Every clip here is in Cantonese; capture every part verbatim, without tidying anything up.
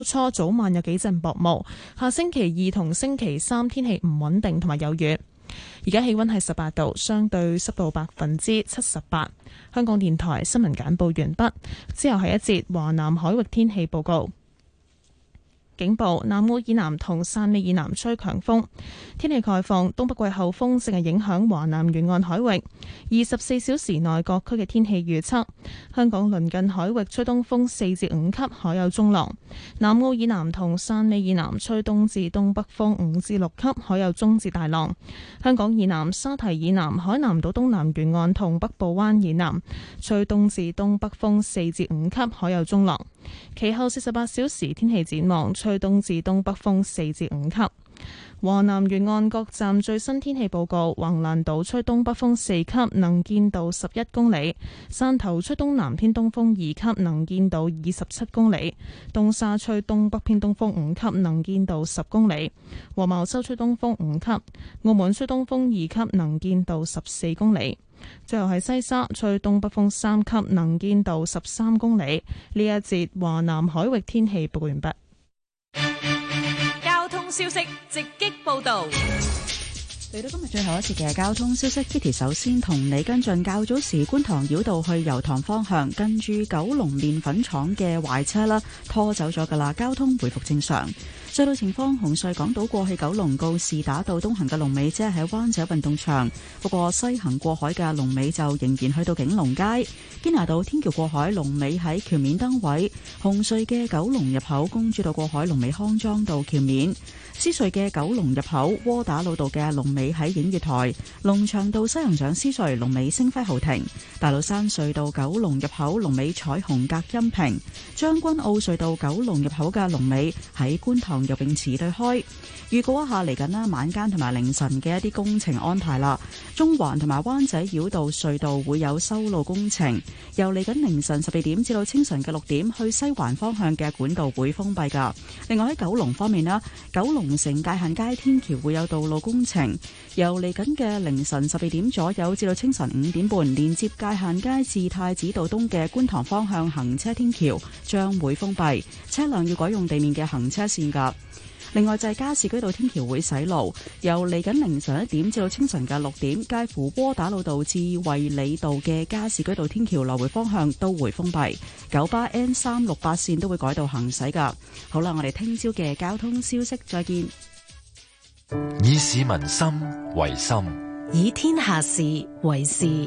初早晚有幾陣薄霧，下星期二同星期三天氣唔穩定同埋有雨。而家氣溫係十八度，相對濕度百分之七十八。香港電台新聞簡報完畢，之後係一節華南海域天氣報告。警報：南澳以南同汕尾以南吹強風。天氣概況：東北季候風正係影響華南沿岸海域。二十四小時內各區嘅天氣預測：香港鄰近海域吹東風四至五級，海有中浪；南澳以南同汕尾以南吹東至東北風五至六級，海有中至大浪。香港以南、沙堤以南、海南島東南沿岸同北部灣以南吹東至東北風四至五級，海有中浪。其後四十八小時天氣展望，吹東至東北風四至五級。華南沿岸各站最新天氣報告：橫瀾島吹東北風四級，能見度十一公里；汕頭吹東南偏東風二級，能見度二十七公里；東沙吹東北偏東風五級，能見度十公里；黃茅洲吹東風五級；澳門吹東風二級，能見度十四公里。最後係西沙吹東北風三級，能見度十三公里。呢一節華南海域天氣報告完畢。 交通消息直擊報道。 嚟到今日最後一節嘅交通消息 ，Kitty 首先同你跟進較早時觀塘繞道去油塘方向，近住九龍麵粉廠嘅壞車啦，拖走咗噶啦，交通回復正常。隧道情況：紅隧港島過去九龍告士打道東行嘅龍尾即係喺灣仔運動場，不過西行過海嘅龍尾就仍然去到景隆街。堅拿道天橋過海龍尾喺橋面燈位，紅隧嘅九龍入口公主道過海龍尾康莊道橋面。獅隧嘅九龍入口窩打老道嘅龍尾喺映月台，龍翔道西行上獅隧龍尾星輝豪庭，大老山隧道九龍入口龍尾彩虹隔音屏，將軍澳隧道九龍入口嘅龍尾喺觀塘游泳池對開。預告一下嚟緊啦，晚間同埋凌晨嘅一啲工程安排啦。中環同埋灣仔繞道隧道會有修路工程，由嚟緊凌晨十二點至到清晨嘅六點，去西環方向嘅管道會封閉噶。另外喺九龍方面啦，九龍城界限街天橋會有道路工程，由嚟緊嘅凌晨十二點左右至到清晨五點半，連接界限街至太子道東嘅觀塘方向行車天橋將會封閉，車輛要改用地面嘅行車線噶。另外就係加士居道天橋會洗路，由嚟緊凌晨一點至到清晨嘅六點，介乎窩打老道至衛理道嘅加士居道天橋來回方向都會封閉，九巴 N 三六八線都會改道行駛噶。好啦，我哋聽朝嘅交通消息再見。 以市民心為心， 以天下事為事。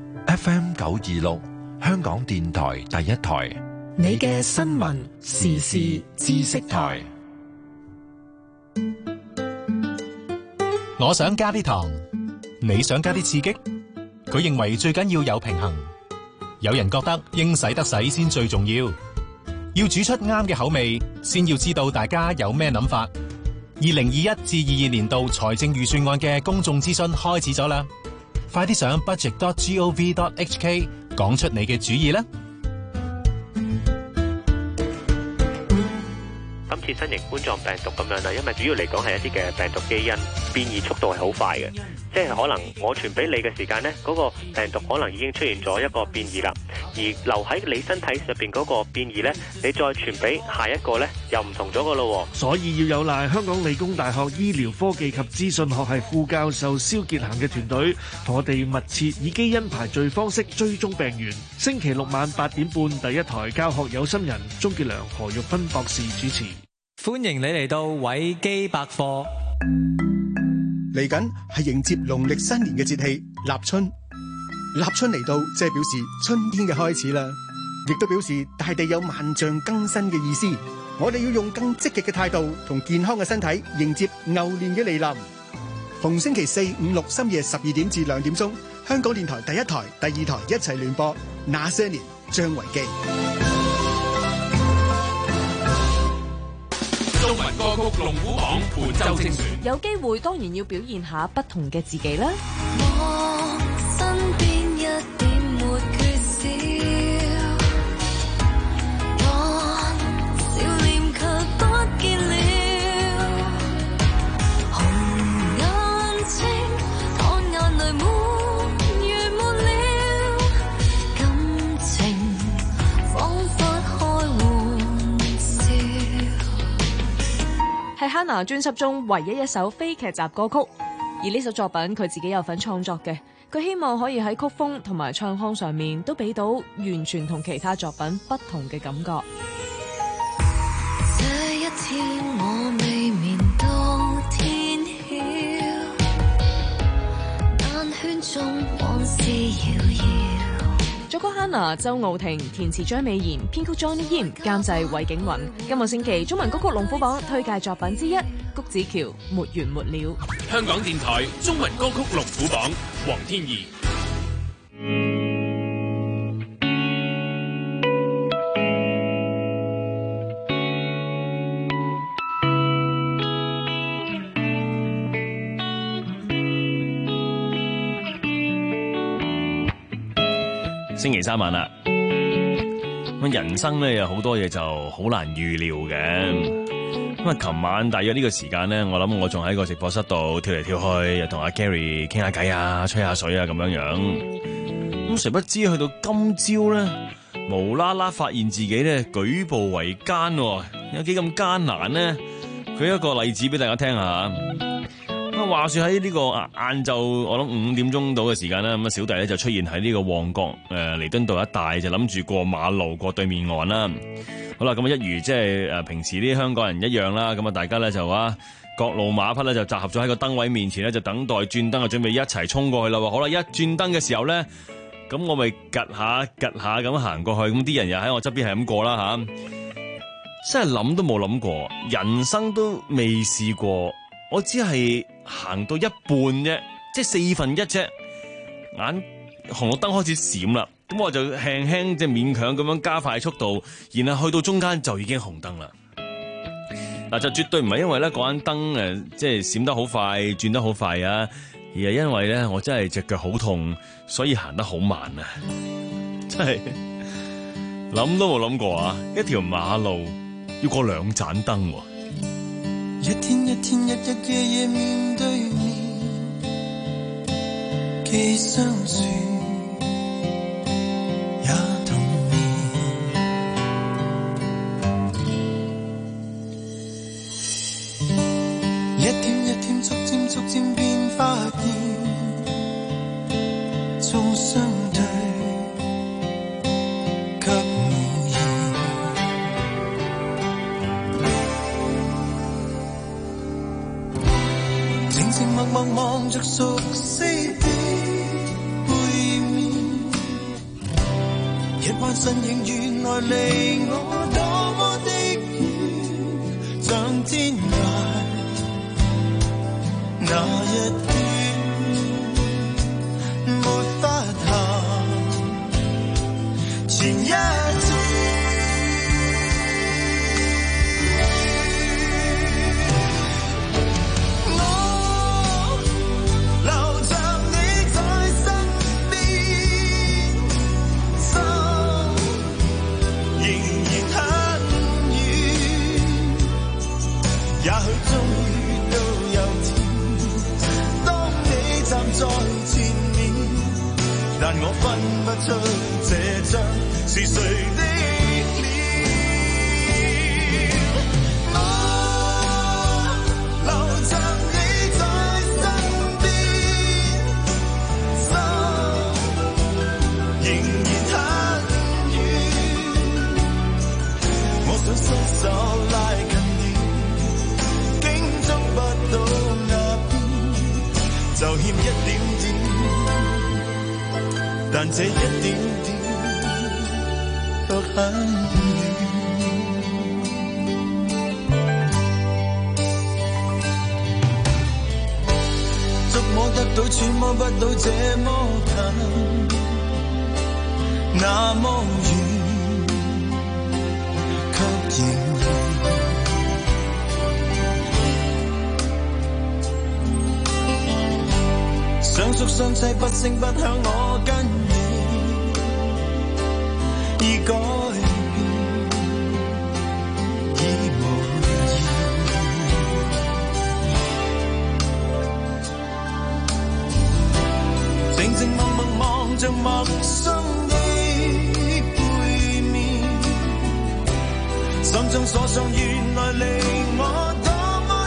F M 九二六，香港電台第一台， 你嘅新聞時事知識台。 我想加啲糖，你想加啲刺激？佢認為最緊要有平衡。有人覺得應使得使先最重要，要煮出啱嘅口味，先要知道大家有咩諗法。二零二一至二二年度財政預算案嘅公眾諮詢開始咗啦，快啲上 budget dot gov dot hk 講出你嘅主意啦！ 今次新型冠狀病毒咁樣啦，因為主要嚟講係一啲嘅病毒基因變異速度係好快嘅，即係可能我傳俾你嘅時間呢，嗰個病毒可能已經出現咗一個變異啦，而留喺你身體上邊嗰個變異呢，你再傳俾下一個呢，又唔同咗噶咯。 所以要有賴香港理工大學醫療科技及資訊學系副教授蕭傑恒嘅團隊，同我哋密切以基因排序方式追蹤病源。星期六晚八點半，第一台教學有心人鍾傑良、何玉芬博士主持。 歡迎你嚟到維基百科。 嚟緊係迎接農曆新年嘅節氣立春，立春嚟到即係表示春天嘅開始啦，亦都表示大地有萬象更新嘅意思。我哋要用更積極嘅態度同健康嘅身體迎接牛年嘅嚟臨。逢星期四、五、六深夜十二點至兩點鐘，香港電台第一台、第二台一齊聯播《那些年》張維基。 中文歌曲龍虎榜本周精選， 有機會當然要表現下不同嘅自己啦。 我身邊一點沒缺少，我笑臉卻不見了，紅眼睛看眼淚滿如沒了，感情彷彿開玩笑。 係 Hannah 專輯中唯一一首非劇集歌曲。而呢首作品佢自己有份創作嘅，佢希望可以喺曲風同埋唱腔上面都俾到完全同其他作品不同嘅感覺。 這一天我未眠到天曉，眼圈中往事搖搖。 作曲 Hannah、周傲婷，填詞張美賢，編曲 Johnny Yim， 監製韋景雲。今個星期中文歌曲龍虎榜推介作品之一，谷子喬《沒完沒了》。 香港電台中文歌曲龍虎榜，黃天怡。 星期三晚啦，咁人生咧有好多嘢就好難預料嘅。咁啊，琴晚大約呢個時間咧，我諗我仲喺個直播室度跳嚟跳去，又同阿 Gary 傾下偈啊，吹下水啊咁樣樣。咁誰不知去到今朝咧，無啦啦發現自己咧舉步維艱，有幾咁艱難呢？舉一個例子俾大家聽下。咁話說喺呢個晏晝，我諗五點鐘到嘅時間啦，咁啊小弟咧就出現喺呢個旺角誒彌敦道一帶，就諗住過馬路過對面岸啦。好啦，咁啊一如即係誒平時啲香港人一樣啦，咁啊大家咧就話各路馬匹咧就集合咗喺個燈位面前咧，就等待轉燈啊，準備一齊衝過去啦。好啦，一轉燈嘅時候咧，咁我咪趌下趌下咁行過去，咁啲人又喺我側邊係咁過啦吓，真係諗都冇諗過，人生都未試過。我只係行到一半啫，即係四分一啫，眼紅綠燈開始閃啦，咁我就輕輕即係勉強咁樣加快速度，然後去到中間就已經紅燈啦。嗱，就絕對唔係因為咧嗰盞燈誒，即係閃得好快，轉得好快啊，而係因為咧我真係隻腳好痛，所以行得好慢啊！真係諗都冇諗過啊！一條馬路要過兩盞燈喎。 一天一天日日夜夜面對面，既相處也童年。一天一天逐漸逐漸便發現，縱相對卻無言。靜靜默默望着熟悉的背面，一彎身影原來離我多麼的遠，像天涯那一段沒法行，前一次。也許終於都有天，當你站在前面，但我分不出這張是誰的臉。我留着你在身邊，心仍然很遠，我想伸手拉近，不到那邊就欠一點點，但這一點點卻很遠。觸摸得到，揣摩不到這麼近，那麼遠，卻仍相熟相棲，不聲不響，我跟你已改變，已無言。靜靜默默望着陌生的背面，心中所想原來離我多麼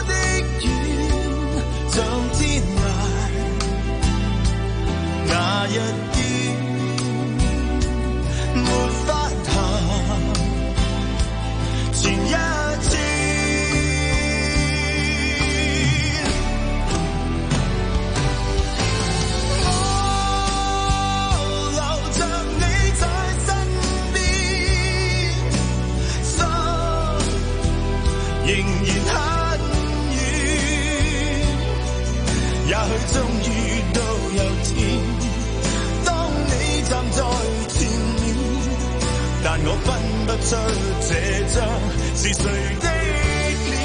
仍然很遠。也許終於都有天，當你站在前面，但我分不出這張是誰的臉。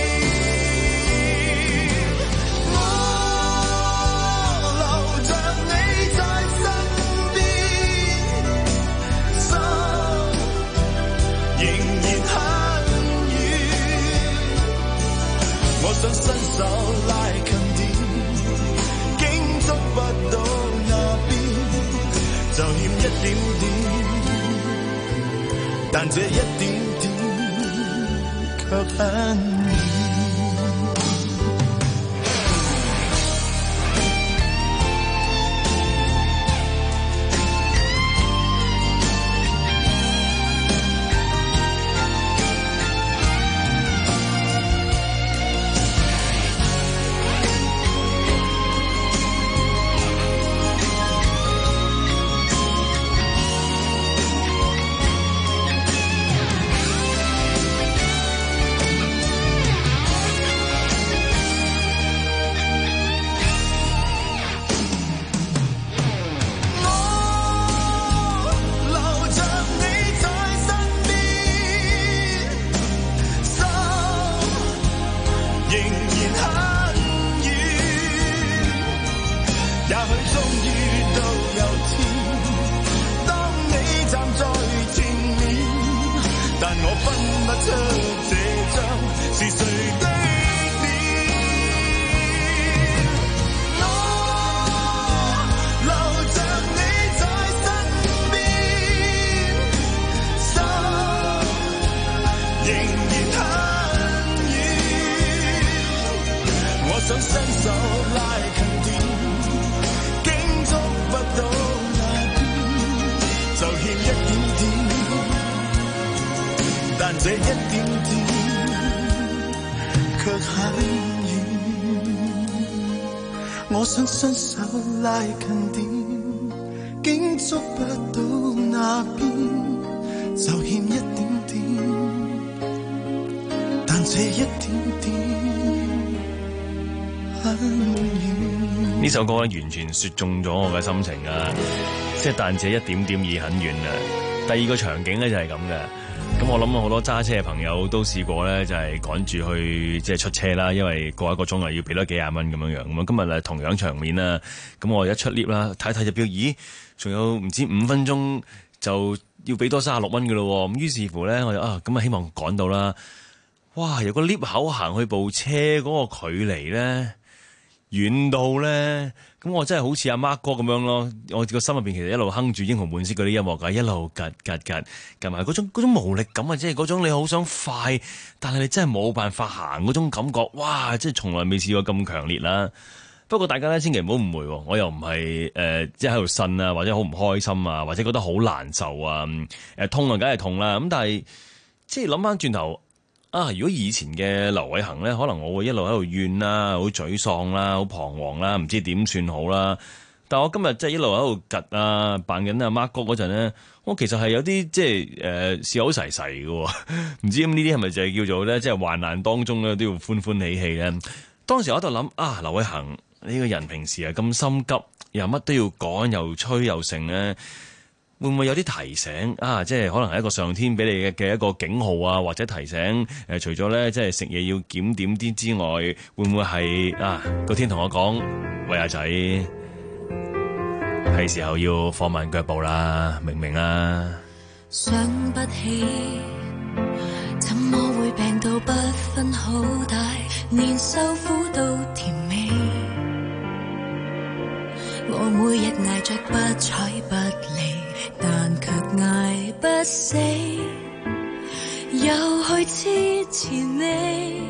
我留着你在身邊，心仍然很遠。我想伸手拉近點，竟觸不到那邊，就欠一點點。但這一點點卻很遠。這一點點卻很遠，我想伸手拉近點，竟觸不到那邊，就欠一點點，但這一點點很遠。 呢首歌咧完全說中咗我嘅心情啊！即係但這一點點已很遠啊！第二個場景咧就係咁嘅。咁我諗好多揸車嘅朋友都試過咧，就係趕住去即係出車啦，因為過一個鐘啊要俾多幾廿蚊咁樣樣。咁啊今日啊同樣場面啦，咁我一出 lift 啦，睇睇隻表，咦，仲有唔知五分鐘就要俾多三十六蚊嘅咯。咁於是乎咧，我就啊咁啊希望趕到啦。哇！由個 lift 口行去部車嗰個距離咧，遠到咧，咁我真係好似阿 Mark 哥咁樣咯。我個心入邊其實一路哼住英雄本色嗰啲音樂㗎，一路吉吉吉，夾埋嗰種嗰種無力感啊，即係嗰種你好想快，但係你真係冇辦法行嗰種感覺，哇！即係從來未試過咁強烈啦。不過大家咧千祈唔好誤會，我又唔係誒即係喺度呻啊，或者好唔開心啊，或者覺得好難受啊。誒痛啊，梗係痛啦。咁但係即係諗翻轉頭。啊！如果以前嘅劉偉恒咧，可能我會一路喺度怨啦，好沮喪啦，好彷徨啦，唔知點算好啦。但我今日即係一路喺度趌啊，扮緊阿 Mark 哥嗰陣咧，我其實係有啲即係誒笑口噬噬嘅，唔知咁呢啲係咪就係叫做咧，即係患難當中咧都要歡歡喜喜咧。當時我喺度諗啊，劉偉恒呢個人平時係咁心急，又乜都要趕，又催又剩咧。會唔會有啲提醒啊？即係可能係一個上天俾你嘅嘅一個警號啊，或者提醒誒、呃，除咗咧即係食嘢要檢點啲之外，會唔會係啊個天同我講，喂阿仔，係時候要放慢腳步啦，明唔明啊？ 想不起，怎麼會病到不分好大，連受苦都甜美。我每日捱着不睬不理，但卻捱不死，又去痴纏你。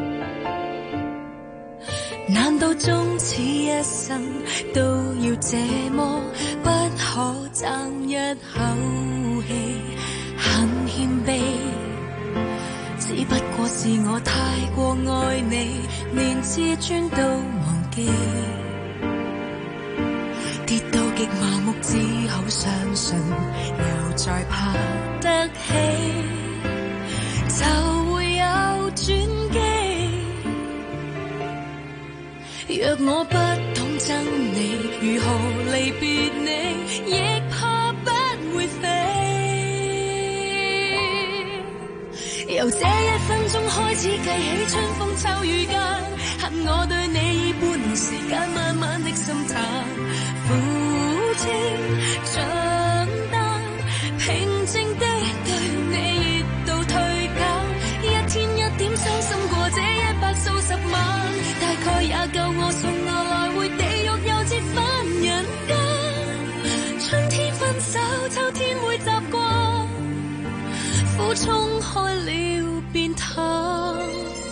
難道終此一生都要這麼不可爭一口氣？很謙卑，只不過是我太過愛你，連自尊都忘記。跌到極麻木，只好相信，又再爬得起，就會有轉機。 若我不懂憎你，如何離別你，亦怕不會飛。由這一分鐘開始計起，春風秋雨間，恨我對你以半年時間慢慢的心淡，苦清長大，平靜的對你熱度退減，一天一點傷心過這一百數十晚，大概也夠我送我來回地獄又折返人間。春天分手，秋天會習慣，苦衝開了變淡。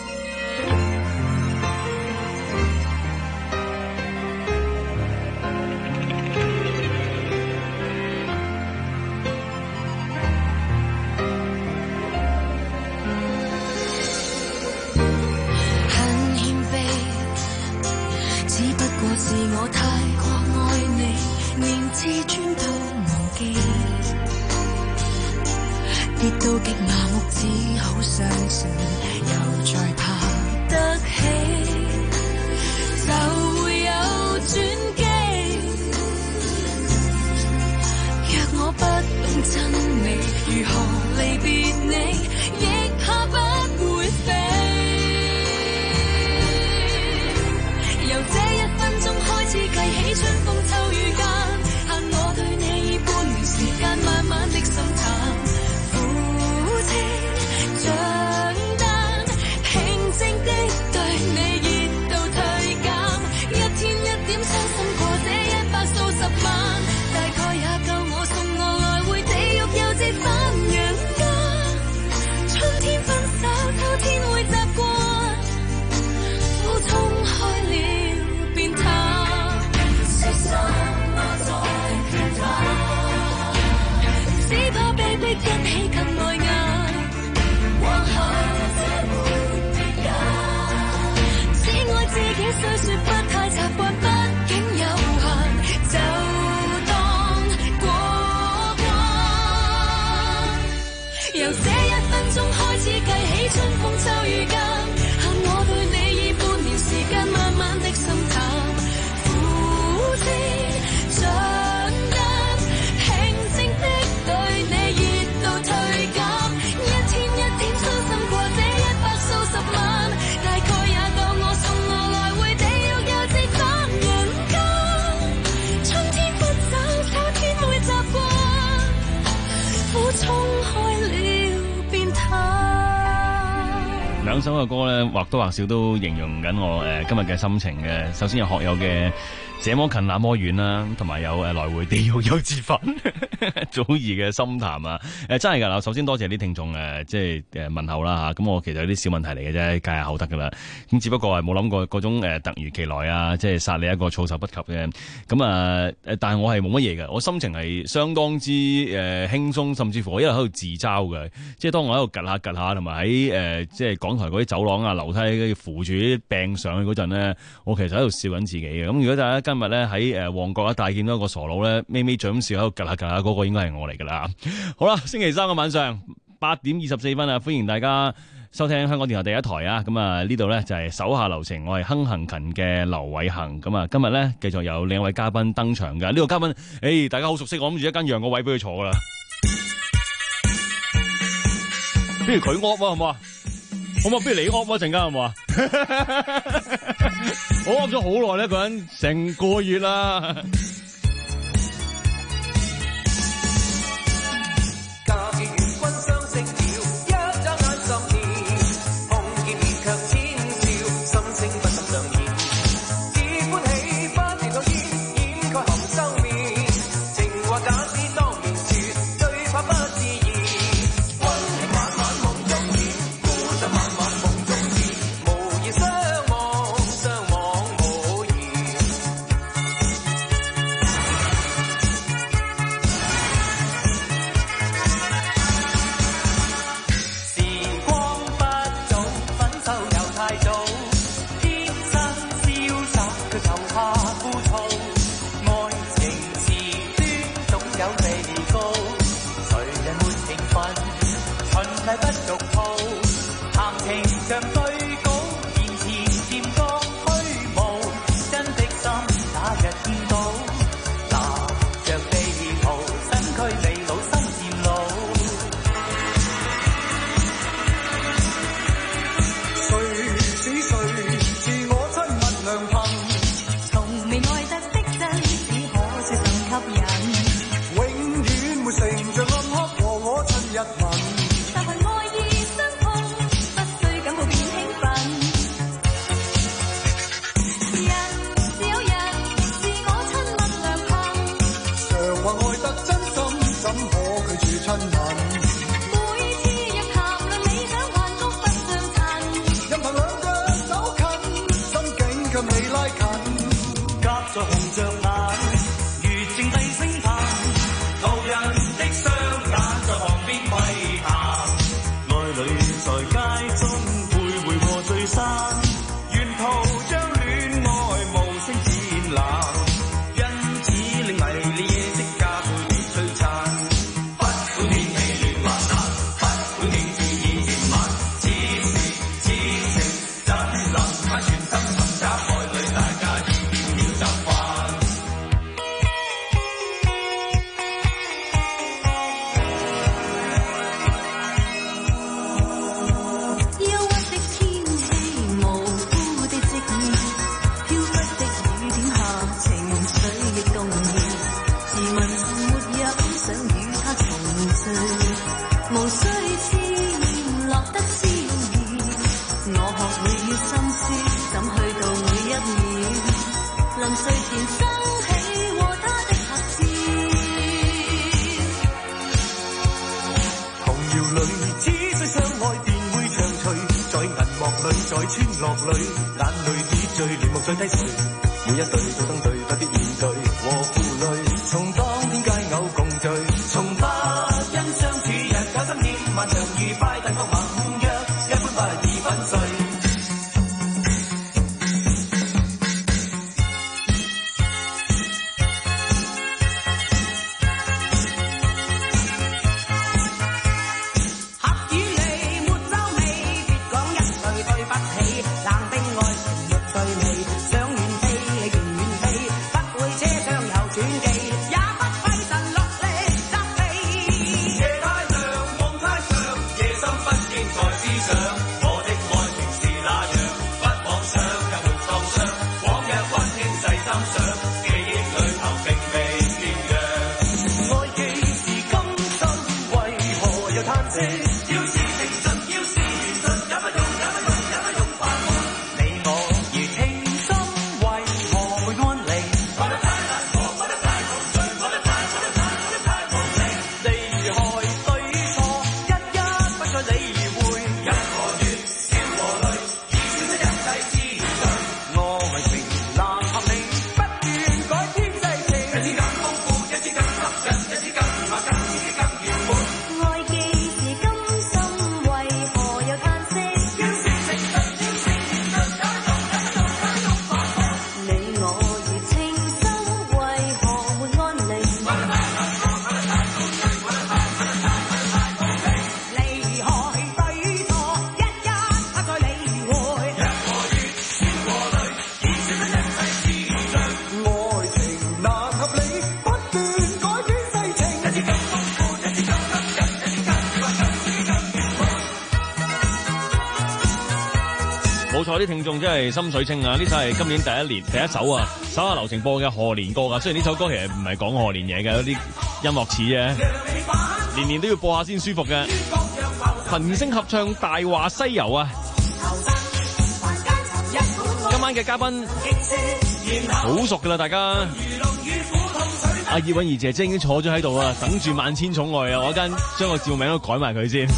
是我太過愛你，連自尊都忘記，跌到極麻木，只好相信又再爬得起，就會有轉機。若我不懂真理，如何離別你，亦怕不會飛。由這一分鐘開始計起，春風秋雨間，限我對你以半年時間慢慢的心淡，苦清長單，平靜的對你熱度退減，一天一點傷心過這一百數十晚，大概也夠我送我來回地獄又折返人間。春天分手，秋天會習慣，苦衝開了變淡，是什麼在騙他？只怕被迫一起更礙眼，往後這沒別解。只愛自己，雖說不太習慣，畢竟有限，就當過關。由這一分鐘開始計起，春風秋雨間，限我對你以半年時間慢慢的心淡，苦清長單，平靜的對你熱度退減，一天一點傷心過這一百數十晚，大概也夠我送我來回地獄又折返人間。春天分手，秋天會習慣，苦衝開了變淡。 兩首嘅歌咧，或多或少都形容緊我誒、呃、今日嘅心情嘅。首先有學友嘅這麼近那麼遠啦，同埋有誒、呃、來回地獄又折返祖兒嘅心談啊。誒、呃、真係㗎啦，首先多謝啲聽眾誒、呃，即係誒問候啦嚇。咁、啊、我其實有啲小問題嚟嘅啫，解下口得㗎啦。咁只不過係冇諗過嗰種、呃、突如其來啊，即係殺你一個措手不及嘅。咁啊誒，但係我係冇乜嘢嘅，我心情係相當之誒、呃、輕鬆，甚至乎我一路喺度自嘲嘅。即係當我喺度趌下趌下，同埋喺誒即係港台嗰啲走廊啊、樓梯扶住啲柄上去嗰陣咧，我其實喺度笑緊自己嘅。咁如果大家今日咧喺誒旺角一帶見到一個傻佬咧，咪咪嘴咁笑喺度趌下趌下，嗰個應該係我嚟㗎啦。好啦，星期三嘅晚上八點二十四分啊，歡迎大家收聽香港電台第一台啊。咁啊呢度咧就係手下留情，我係亨行勤嘅劉偉恒。咁啊今日咧繼續有兩位嘉賓登場㗎。呢、這個嘉賓，誒、欸、大家好熟悉，我諗住一間讓個位俾佢坐㗎啦。不如佢屙啊，好唔好啊？好嘛，不如你屙一陣間，好唔好啊？我屙咗好耐呢個人成個月啦。 散，沿途將戀愛無聲展覽，因此令迷離夜色加倍地璀璨。不管天氣亂或冷，不管景致已漸晚，此時此情怎能不全心尋找愛侶，大家已變了習慣。在村落裏，眼淚已醉，連夢再低垂。每一對早登對，不必面對和負累。從當天佳偶共聚，從不因相處日久心厭，漫長愉快但各盟約，一般不易粉碎。 啲聽眾真係心水清啊！呢首係今年第一年第一首啊，手下留情播嘅賀年歌啊。雖然呢首歌其實唔係講賀年嘢嘅，有啲音樂似啫，年年都要播下先舒服嘅。群星合唱《大話西遊》啊！今晚嘅嘉賓好熟噶啦，大家。阿葉韻儀姐姐已經坐咗喺度啊，等住萬千寵愛啊！我間將個照名都改埋佢先。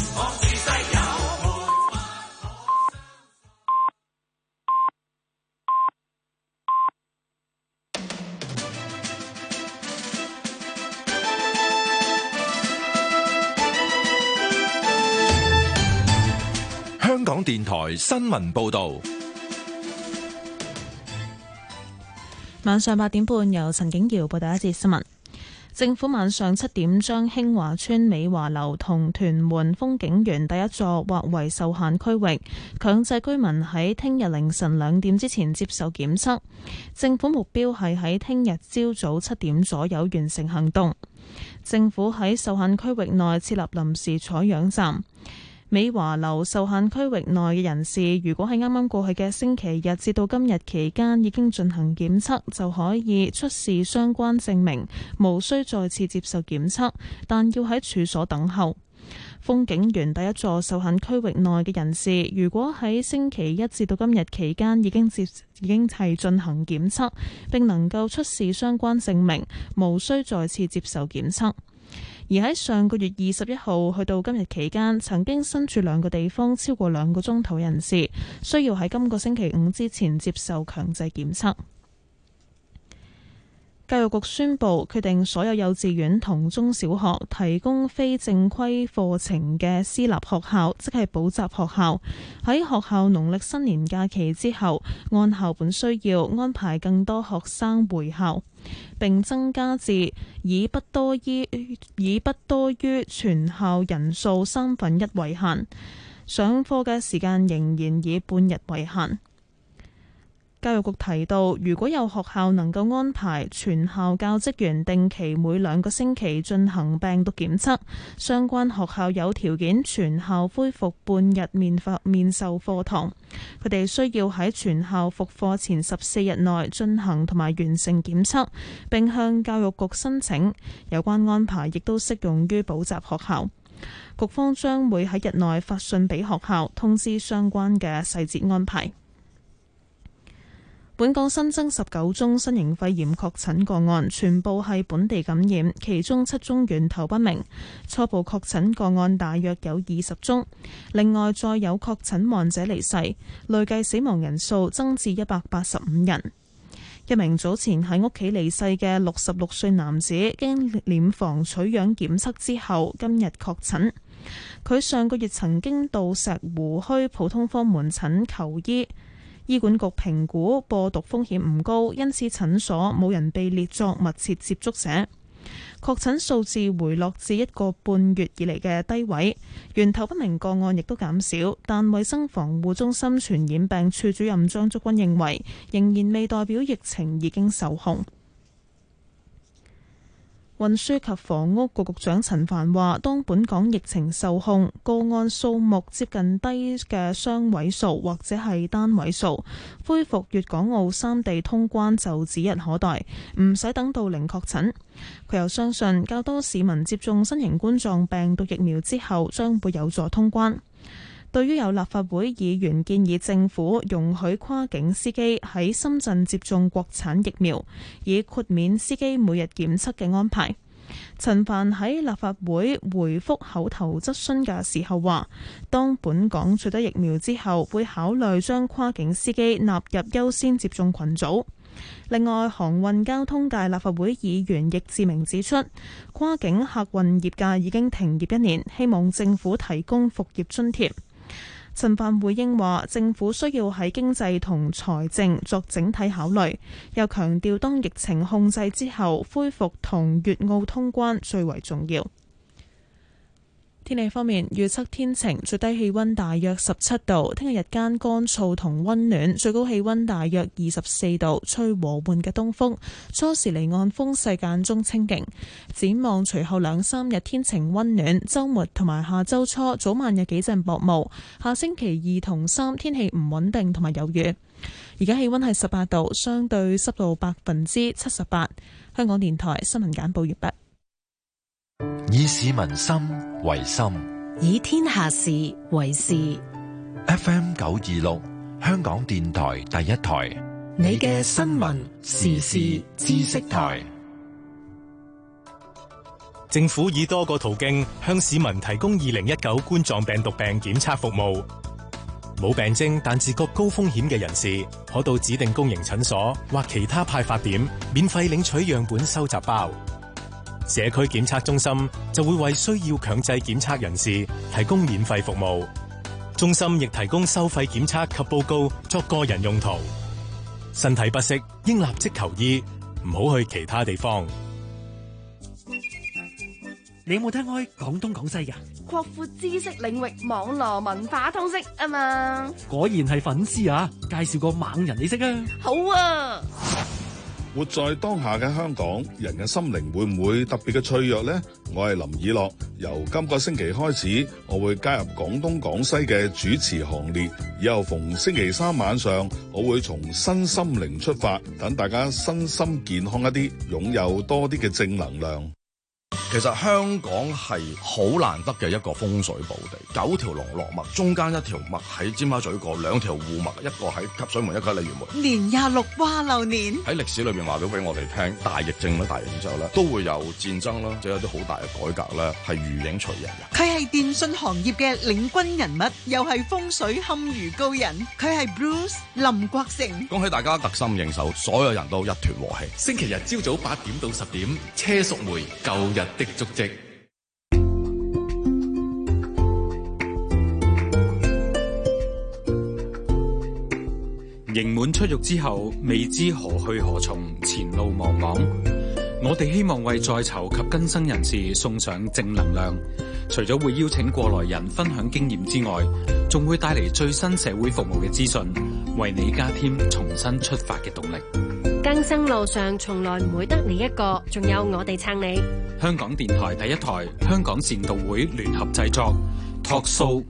香港電台新聞報道， 晚上八點半由陳景瑤報道一節新聞。政府晚上七點將興華邨美華樓同屯門風景園第一座劃為受限區域，強制居民喺聽日凌晨兩點之前接受檢測。政府目標係喺聽日朝早七點左右完成行動。政府喺受限區域內設立臨時採樣站。美華樓受限區域內嘅人士，如果喺啱啱過去嘅星期日至到今日期間已經進行檢測，就可以出示相關證明，無需再次接受檢測，但要喺處所等候。風景園第一座受限區域內嘅人士，如果喺星期一至到今日期間已經接已經係進行檢測，並能夠出示相關證明，無需再次接受檢測。而喺上個月二十一號去到今日期間，曾經身處兩個地方超過兩個鐘頭人士，需要喺今個星期五之前接受強制檢測。 教育局宣布決定所有幼稚園同中小學提供非正規課程嘅私立學校，即係補習學校，喺學校農曆新年假期之後，按校本需要安排更多學生回校，並增加至以不多於以不多於全校人數三分一為限，上課嘅時間仍然以半日為限。教育局提到，如果有學校能夠安排全校教職員定期每兩個星期進行病毒檢測，相關學校有條件全校恢復半日面課面授課堂。佢哋需要喺全校復課前十四日內進行同埋完成檢測，並向教育局申請。有關安排亦都適用於補習學校。局方將會喺日內發信俾學校，通知相關嘅細節安排。本港新增十九宗新型肺炎確診個案，全部係本地感染，其中七宗源頭不明。初步確診個案大約有二十宗，另外再有確診患者離世，累計死亡人數增至一百八十五人。一名早前喺屋企離世嘅六十六歲男子，經殮房取樣檢測之後，今日確診。佢上個月曾經到石湖墟普通科門診求醫。醫管局評估播毒風險唔高，因此診所冇人被列作密切接觸者。確診數字回落至一個半月以嚟嘅低位，源頭不明個案亦都減少，但衛生防護中心傳染病處主任張竹君認為，仍然未代表疫情已經受控。運輸及房屋局局長陳帆話，當本港疫情受控，個案數目接近低嘅雙位數或者係單位數，恢復粵港澳三地通關就指日可待，唔使等到零確診。佢又相信較多市民接種新型冠狀病毒疫苗之後，將會有助通關。對於有立法會議員建議政府容許跨境司機喺深圳接種國產疫苗，以豁免司機每日檢測嘅安排，陳帆喺立法會回覆口頭質詢嘅時候話，當本港取得疫苗之後，會考慮將跨境司機納入優先接種群組。另外，航運交通界立法會議員易志明指出，跨境客運業界已經停業一年，希望政府提供復業津貼。陳帆回應話，政府需要喺經濟同財政作整體考慮，又強調當疫情控制之後，恢復同粵澳通關最為重要。天氣方面，預測天晴，最低氣溫大約十七度。聽日日間乾燥同溫暖，最高氣溫大約二十四度，吹和緩嘅東風。初時離岸風勢間中清勁。展望隨後兩三日天晴溫暖，週末同埋下週初早晚有幾陣薄霧。下星期二同三天氣唔穩定同埋有雨。而家氣溫係十八度，相對濕度百分之七十八。香港電台新聞簡報完畢。 以市民心為心， 以天下事為事。 F M 九二六，香港電台第一台， 你嘅新聞時事知識台。 政府以多個途徑向市民提供二零一九冠狀病毒病檢測服務。冇病徵但自覺高風險嘅人士，可到指定公營診所或其他派發點免費領取樣本收集包。社區檢測中心就會為需要強制檢測人士提供免費服務。中心亦提供收費檢測及報告作個人用途。身體不適應立即求醫，唔好去其他地方。 你有冇聽開廣東廣西㗎？ 擴闊知識領域，網絡文化通識啊嘛！ 果然係粉絲啊！介紹個猛人你識啊！ 好啊！ 活在當下嘅香港，人嘅心靈會唔會特別嘅脆弱呢？我係林以樂，由今個星期開始，我會加入廣東廣西嘅主持行列。以後逢星期三晚上，我會從身心靈出發，等大家身心健康一啲，擁有多啲嘅正能量。 其實香港係好難得嘅一個風水寶地，九條龍落脈，中間一條脈喺尖沙咀角，兩條互脈，一個喺汲水門，一個喺鯉魚門。 年廿六哇流年喺歷史裏邊話咗俾我哋聽，大疫症啦、大疫症之後咧，都會有戰爭啦，即係有啲好大嘅改革咧，係如影隨形嘅。 佢係電信行業嘅領軍人物，又係風水堪輿高人。佢係 Bruce 林國成。 恭喜大家得心應手，所有人都一團和氣。 星期日朝早八點到十點，車淑梅舊日的足跡。 刑滿出獄之後，未知何去何從，前路茫茫。我哋希望為在囚及更生人士送上正能量，除咗會邀請過來人分享經驗之外，仲會帶嚟最新社會服務嘅資訊，為你加添重新出發嘅動力。 更生路上從來唔會得你一個，仲有我哋撐你。 香港電台第一台，香港善導會聯合製作 Talk Show。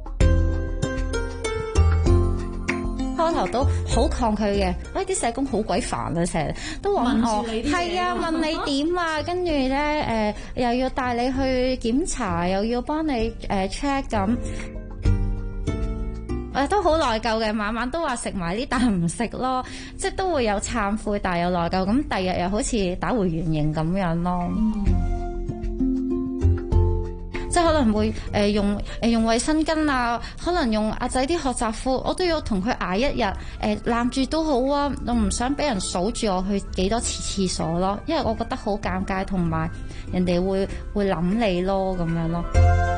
開頭都好抗拒嘅，哎啲社工好鬼煩啊，成日都話我係啊，問你點啊，跟住咧誒又要帶你去檢查，又要幫你誒 check 咁，誒都好內疚嘅，晚晚都話食埋呢，但係唔食咯，即係都會有懺悔，但係有內疚，咁第日又好似打回原形咁樣咯。嗯即係可能會誒、呃、用誒、呃、用衛生巾啊，可能用阿仔啲學習褲，我都要同佢捱一日誒攬住都好啊，我唔想俾人數住我去幾多次廁所咯，因為我覺得好尷尬，同埋人哋會會諗你咯咁樣咯。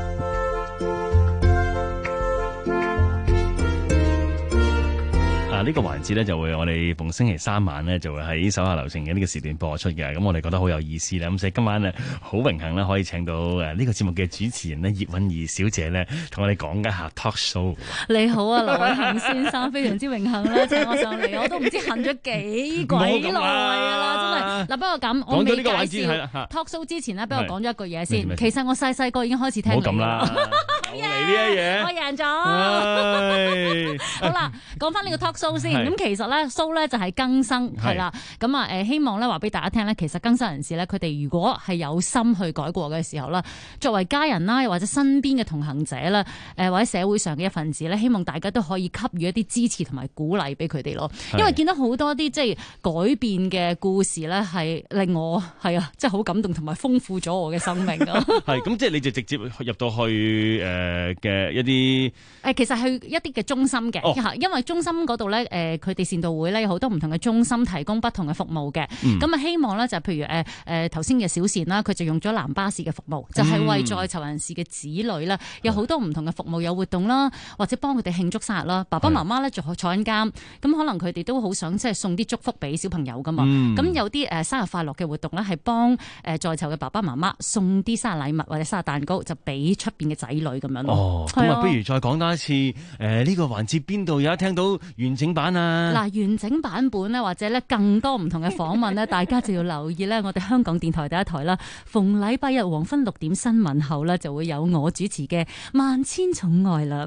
呢、這個環節咧就會我哋逢星期三晚咧就會喺手下留情嘅呢個時段播出嘅，咁我哋覺得好有意思啦。咁所以今晚咧好榮幸咧可以請到誒呢個節目嘅主持人咧葉韻儀小姐咧同我哋講一下 talk show。 你好啊，劉偉恒先生，非常之榮幸啦，請我上嚟，我都唔知行咗幾鬼耐噶啦，真係。嗱，不過咁，我未介紹 talk show 之前咧，俾我講咗一句嘢先。其實我細細個已經開始聽你啦。 嚟呢一嘢， 我贏咗。好啦，講翻呢個 talk show 先。咁其實咧 show 咧就係更生係啦。咁啊誒，希望咧話俾大家聽咧，其實更生人士咧，佢哋如果係有心去改過嘅時候啦，作為家人啦，又或者身邊嘅同行者啦，誒或者社會上嘅一份子咧，希望大家都可以給予一啲支持同埋鼓勵俾佢哋咯。因為見到好多啲即係改變嘅故事咧，係令我係啊，即係好感動同埋豐富咗我嘅生命啊。係咁，即係你就直接入到去誒。誒嘅一啲誒，其實係一啲嘅中心嘅，哦、因為中心嗰度咧，誒佢哋善導會咧有好多唔同嘅中心提供不同嘅服務嘅，咁啊、嗯、希望咧就譬如誒誒頭先嘅小善啦，佢就用咗藍巴士嘅服務，就係、是、為在囚人士嘅子女咧有好多唔同嘅服務，有活動啦，或者幫佢哋慶祝生日啦，爸爸媽媽咧就坐坐緊監，咁可能佢哋都好想即係送啲祝福俾小朋友噶嘛，咁、嗯、有啲誒生日快樂嘅活動咧係幫誒在囚嘅爸爸媽媽送啲生日禮物或者生日蛋糕，就俾出邊嘅仔女咁樣咯。 哦，咁啊，不如再講多一次，誒、呃、呢、這個環節邊度有得聽到完整版啊？ 嗱，完整版本咧，或者咧更多唔同嘅訪問咧，大家就要留意咧，我哋香港電台第一台啦，逢禮拜日黃昏六點新聞後咧，就會有我主持嘅《萬千寵愛》啦。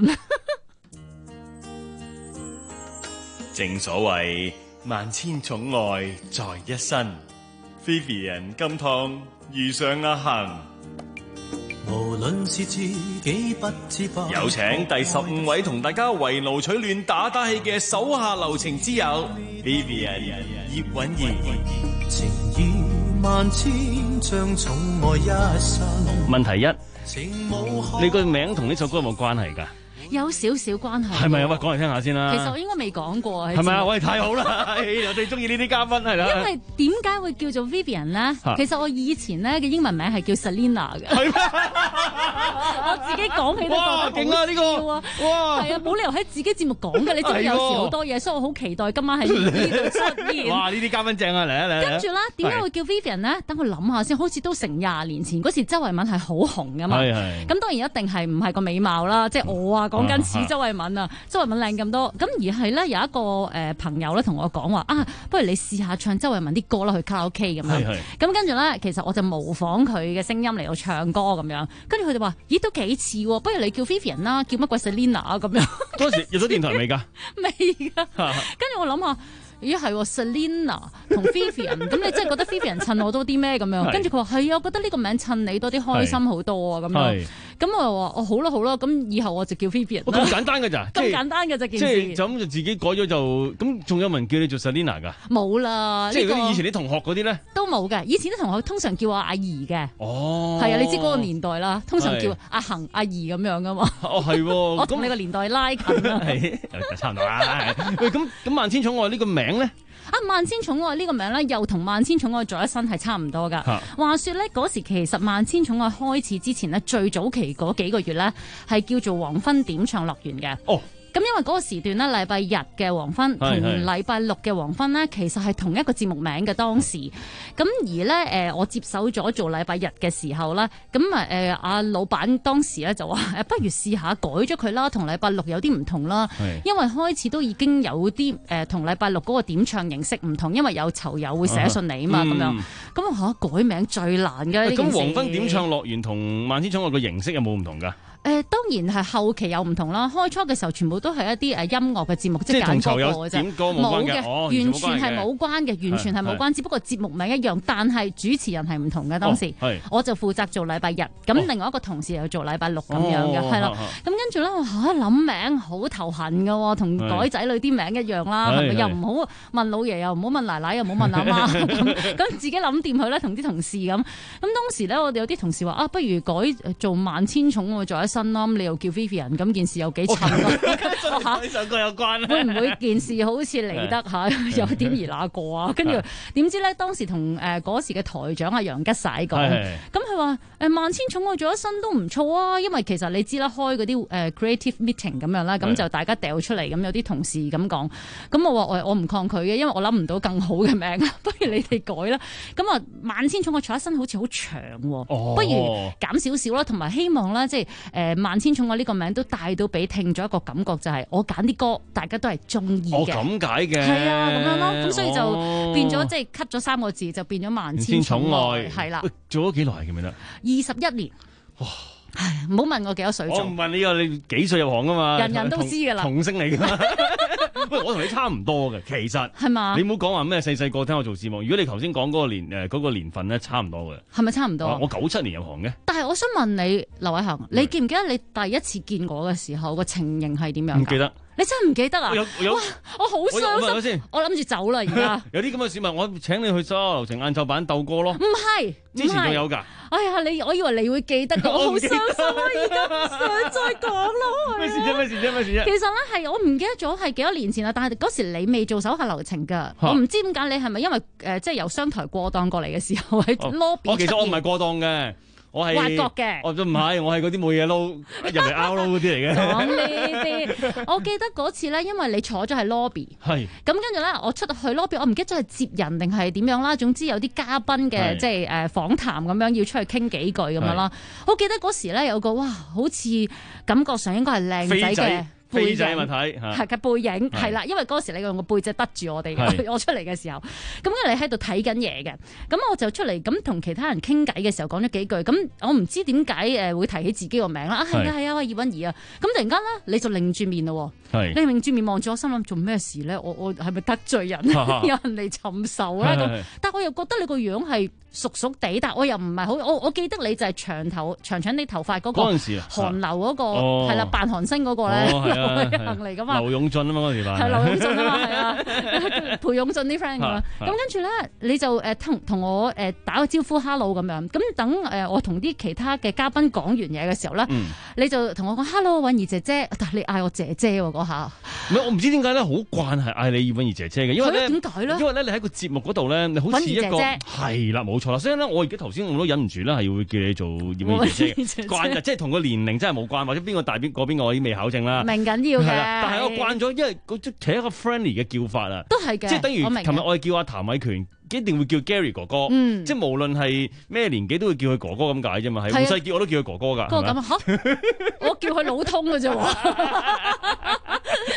正所謂萬千寵愛在一身 ，Vivian 今趟遇上阿恒。 無論是自己不知不覺， 有請第十五位同大家圍爐取暖打打氣嘅手下留情之友 Vivian 葉韻儀。 情意萬千，將寵愛一生。 問題一，你個名同呢首歌有冇關係㗎？ 有少少關係， 係咪啊？喂，講嚟聽下先啦。 其實我應該未講過， 係咪啊？喂，太好啦！我哋中意呢啲嘉賓係啦。 因為點解會叫做 Vivian 咧？其實我以前咧嘅英文名係叫 Selina 嘅。係咩？我自己講起都覺得好笑啊！哇，係啊，冇理由喺自己節目講嘅。你知唔知有時好多嘢，所以我好期待今晚喺呢度出現。 哇！呢啲嘉賓正啊，嚟啊嚟！ 跟住咧，點解會叫 Vivian 咧？等我諗下先，好似都成廿年前嗰時，周慧敏係好紅噶嘛。係係。咁當然一定係唔係個美貌啦，即係我啊講緊似周慧敏啊，周慧敏靚咁多，咁而係咧有一個誒朋友咧同我講話啊，不如你試下唱周慧敏啲歌啦，去卡拉 OK 咁樣。咁跟住咧，其實我就模仿佢嘅聲音嚟到唱歌咁樣。跟住佢哋話：咦，都幾似喎，不如你叫 Vivian 啦，叫乜鬼 Selina 啊咁樣。嗰時入咗電台未㗎？未㗎。跟住我諗下。咦係 Selina 同 Vivian， 咁你真係覺得 Vivian 襯我多啲咩咁樣？跟住佢話係啊，我覺得呢個名襯你多啲，開心好多啊咁樣。咁我話哦好啦好啦，咁以後我就叫 Vivian。 咁簡單㗎咋？ 咁簡單㗎咋件事。 即係就咁就自己改咗就咁，仲有冇人叫你做 Selina 㗎？ 冇啦。 即係嗰啲以前啲同學嗰啲咧？都冇嘅，以前啲同學通常叫我阿姨嘅。 哦。 係啊，你知嗰個年代啦，通常叫阿恒、阿姨咁樣噶嘛。 哦，係喎。 我同你個年代拉近啦。 係，差唔多啦。喂，咁咁萬千寵愛呢個名咧？ 啊，萬千寵愛呢個名咧，又同萬千寵愛在一身係差唔多噶。話說咧，嗰時其實萬千寵愛開始之前咧，最早期嗰幾個月咧，係叫做黃昏點唱樂園嘅。哦。咁因為嗰個時段咧，禮拜日嘅黃昏同禮拜六嘅黃昏咧，其實係同一個節目名嘅當時。咁而咧誒，我接手咗做禮拜日嘅時候咧，咁啊誒，阿老闆當時咧就話誒，不如試下改咗佢啦，同禮拜六有啲唔同啦。因為開始都已經有啲誒同禮拜六嗰個點唱形式唔同，因為有囚友會寫信嚟啊嘛，咁、嗯、樣。咁啊嚇改名最難嘅呢件事。咁黃昏點唱樂園同萬千寵愛個形式有冇唔同㗎？誒、呃、當然係後期有唔同啦，開初嘅時候全部都係一啲誒音樂嘅節目，即係揀歌嘅啫，冇嘅、哦，完全係冇關嘅，完全係冇關，只不過節目名一樣，但係主持人係唔同嘅當時。哦、我就負責做禮拜日，咁、哦、另外一個同事又做禮拜六咁樣嘅，係、哦、啦。咁跟住咧，我嚇諗名好頭痕嘅喎，同改仔女啲名一樣啦，係咪？又唔好問老爺，又唔好問奶奶，又唔好問阿媽，咁咁自己諗掂佢啦，同啲同事咁。咁當時咧，我哋有啲同事話啊，不如改做萬千寵愛在一身啦，你又叫 Vivian， 咁件事有幾襯咯？嚇，呢首歌有關啦。會唔會件事好似嚟得嚇有點而那個啊？跟住點知咧？當時同誒嗰時嘅台長阿楊吉曬講，咁佢話誒萬千寵愛在一身都唔錯啊，因為其實你知啦，開嗰啲誒 creative meeting 咁樣啦，咁就大家掉出嚟，咁有啲同事咁講，咁我話我我唔抗拒嘅，因為我諗唔到更好嘅名，不如你哋改啦。咁啊，萬千寵愛在一身好似好長喎，哦、不如減少少啦，同埋希望啦，即係誒萬千寵愛呢個名都帶到俾聽咗一個感覺，就係我揀啲歌大家都係中意嘅。哦，咁解嘅。係啊，咁樣咯，咁所以就變咗即係 cut 咗三個字，就變咗萬千寵愛。係啦。做咗幾耐記唔記得？二十一年。哇！唉，唔好問我幾多歲做。我唔問呢個，你幾歲入行噶嘛？人人都知噶啦。童星嚟噶嘛？喂，我同你差唔多嘅，其實係嘛？你唔好講話咩細細個聽我做節目。如果你頭先講嗰個年誒嗰個年份咧，差唔多嘅。係咪差唔多？我九七年入行嘅。但係我想問你，劉偉恒，你記唔記得你第一次見我嘅時候個情形係點樣？唔記得。你真係唔記得啊？有有哇！我好傷心。我諗住走啦，而家。有啲咁嘅事咪我請你去《周流程晏晝版》鬥歌咯。唔係，之前仲有㗎。哎呀，你我以為你會記得㗎，我好傷心啊！而家唔想再講咯。咩事啫？咩事啫？咩事啫？其實咧係我唔記得咗係幾多年前啦，但係嗰時你未做手下留情㗎。我唔知點解你係咪因為誒即係由商台過檔過嚟嘅時候喺 lobby 出現。我其實我唔係過檔嘅。我係挖角嘅，我都唔係，我係嗰啲冇嘢撈入嚟 out 撈嗰啲嚟嘅。講呢啲，我記得嗰次咧，因為你坐咗喺 lobby， 係咁跟住咧，我出去 lobby， 我唔記得咗係接人定係點樣啦。總之有啲嘉賓嘅即係誒訪談咁樣，要出去傾幾句咁樣啦。我記得嗰時咧有個哇，好似感覺上應該係靚仔嘅。背仔問題係嘅背影係啦，因為嗰時你用個背脊得住我哋嘅，我出嚟嘅時候，咁你喺度睇緊嘢嘅，咁我就出嚟咁同其他人傾偈嘅時候講咗幾句，咁我唔知點解誒會提起自己個名啦，啊係啊係啊，我係葉韻儀啊，咁突然間咧你就擰住面咯，你擰住面望住我，心諗做咩事咧？我我係咪得罪人？有人嚟尋仇咧？咁但係我又覺得你個樣係熟熟地，但我又唔係好，我我記得你就係長頭長長啲頭髮嗰個韓流嗰個係啦，扮韓星嗰個咧。行嚟噶嘛？劉勇俊啊嘛，嗰時話係劉勇俊啊嘛，係啊，裴勇俊啲 friend 咁樣。咁跟住咧，你就誒同同我誒打個招呼 hello 咁樣。咁等誒我同啲其他嘅嘉賓講完嘢嘅時候咧，嗯、你就同我講 hello 韻儀姐姐，但係你嗌我姐姐喎嗰下。唔係我唔知點解咧，好慣係嗌你韻儀姐姐嘅，因為咧點解咧？因為咧你喺個節目嗰度咧，你好似一個係啦，冇錯啦。所以咧，我而家頭先我都忍唔住啦，係會叫你做韻儀姐姐。慣嘅，即係同個年齡真係冇關，或者邊個大邊個邊個我已經未考證啦。明緊要嘅。但係我慣咗，因為嗰即係一個 friendly 嘅叫法啊，都係嘅，即係等於琴日我係叫阿譚偉權，一定會叫 Gary 哥哥，嗯、即係無論係咩年紀都會叫佢哥哥咁解啫嘛，係胡世傑我都叫佢哥哥㗎。哥咁啊嚇，我叫佢老通㗎啫喎。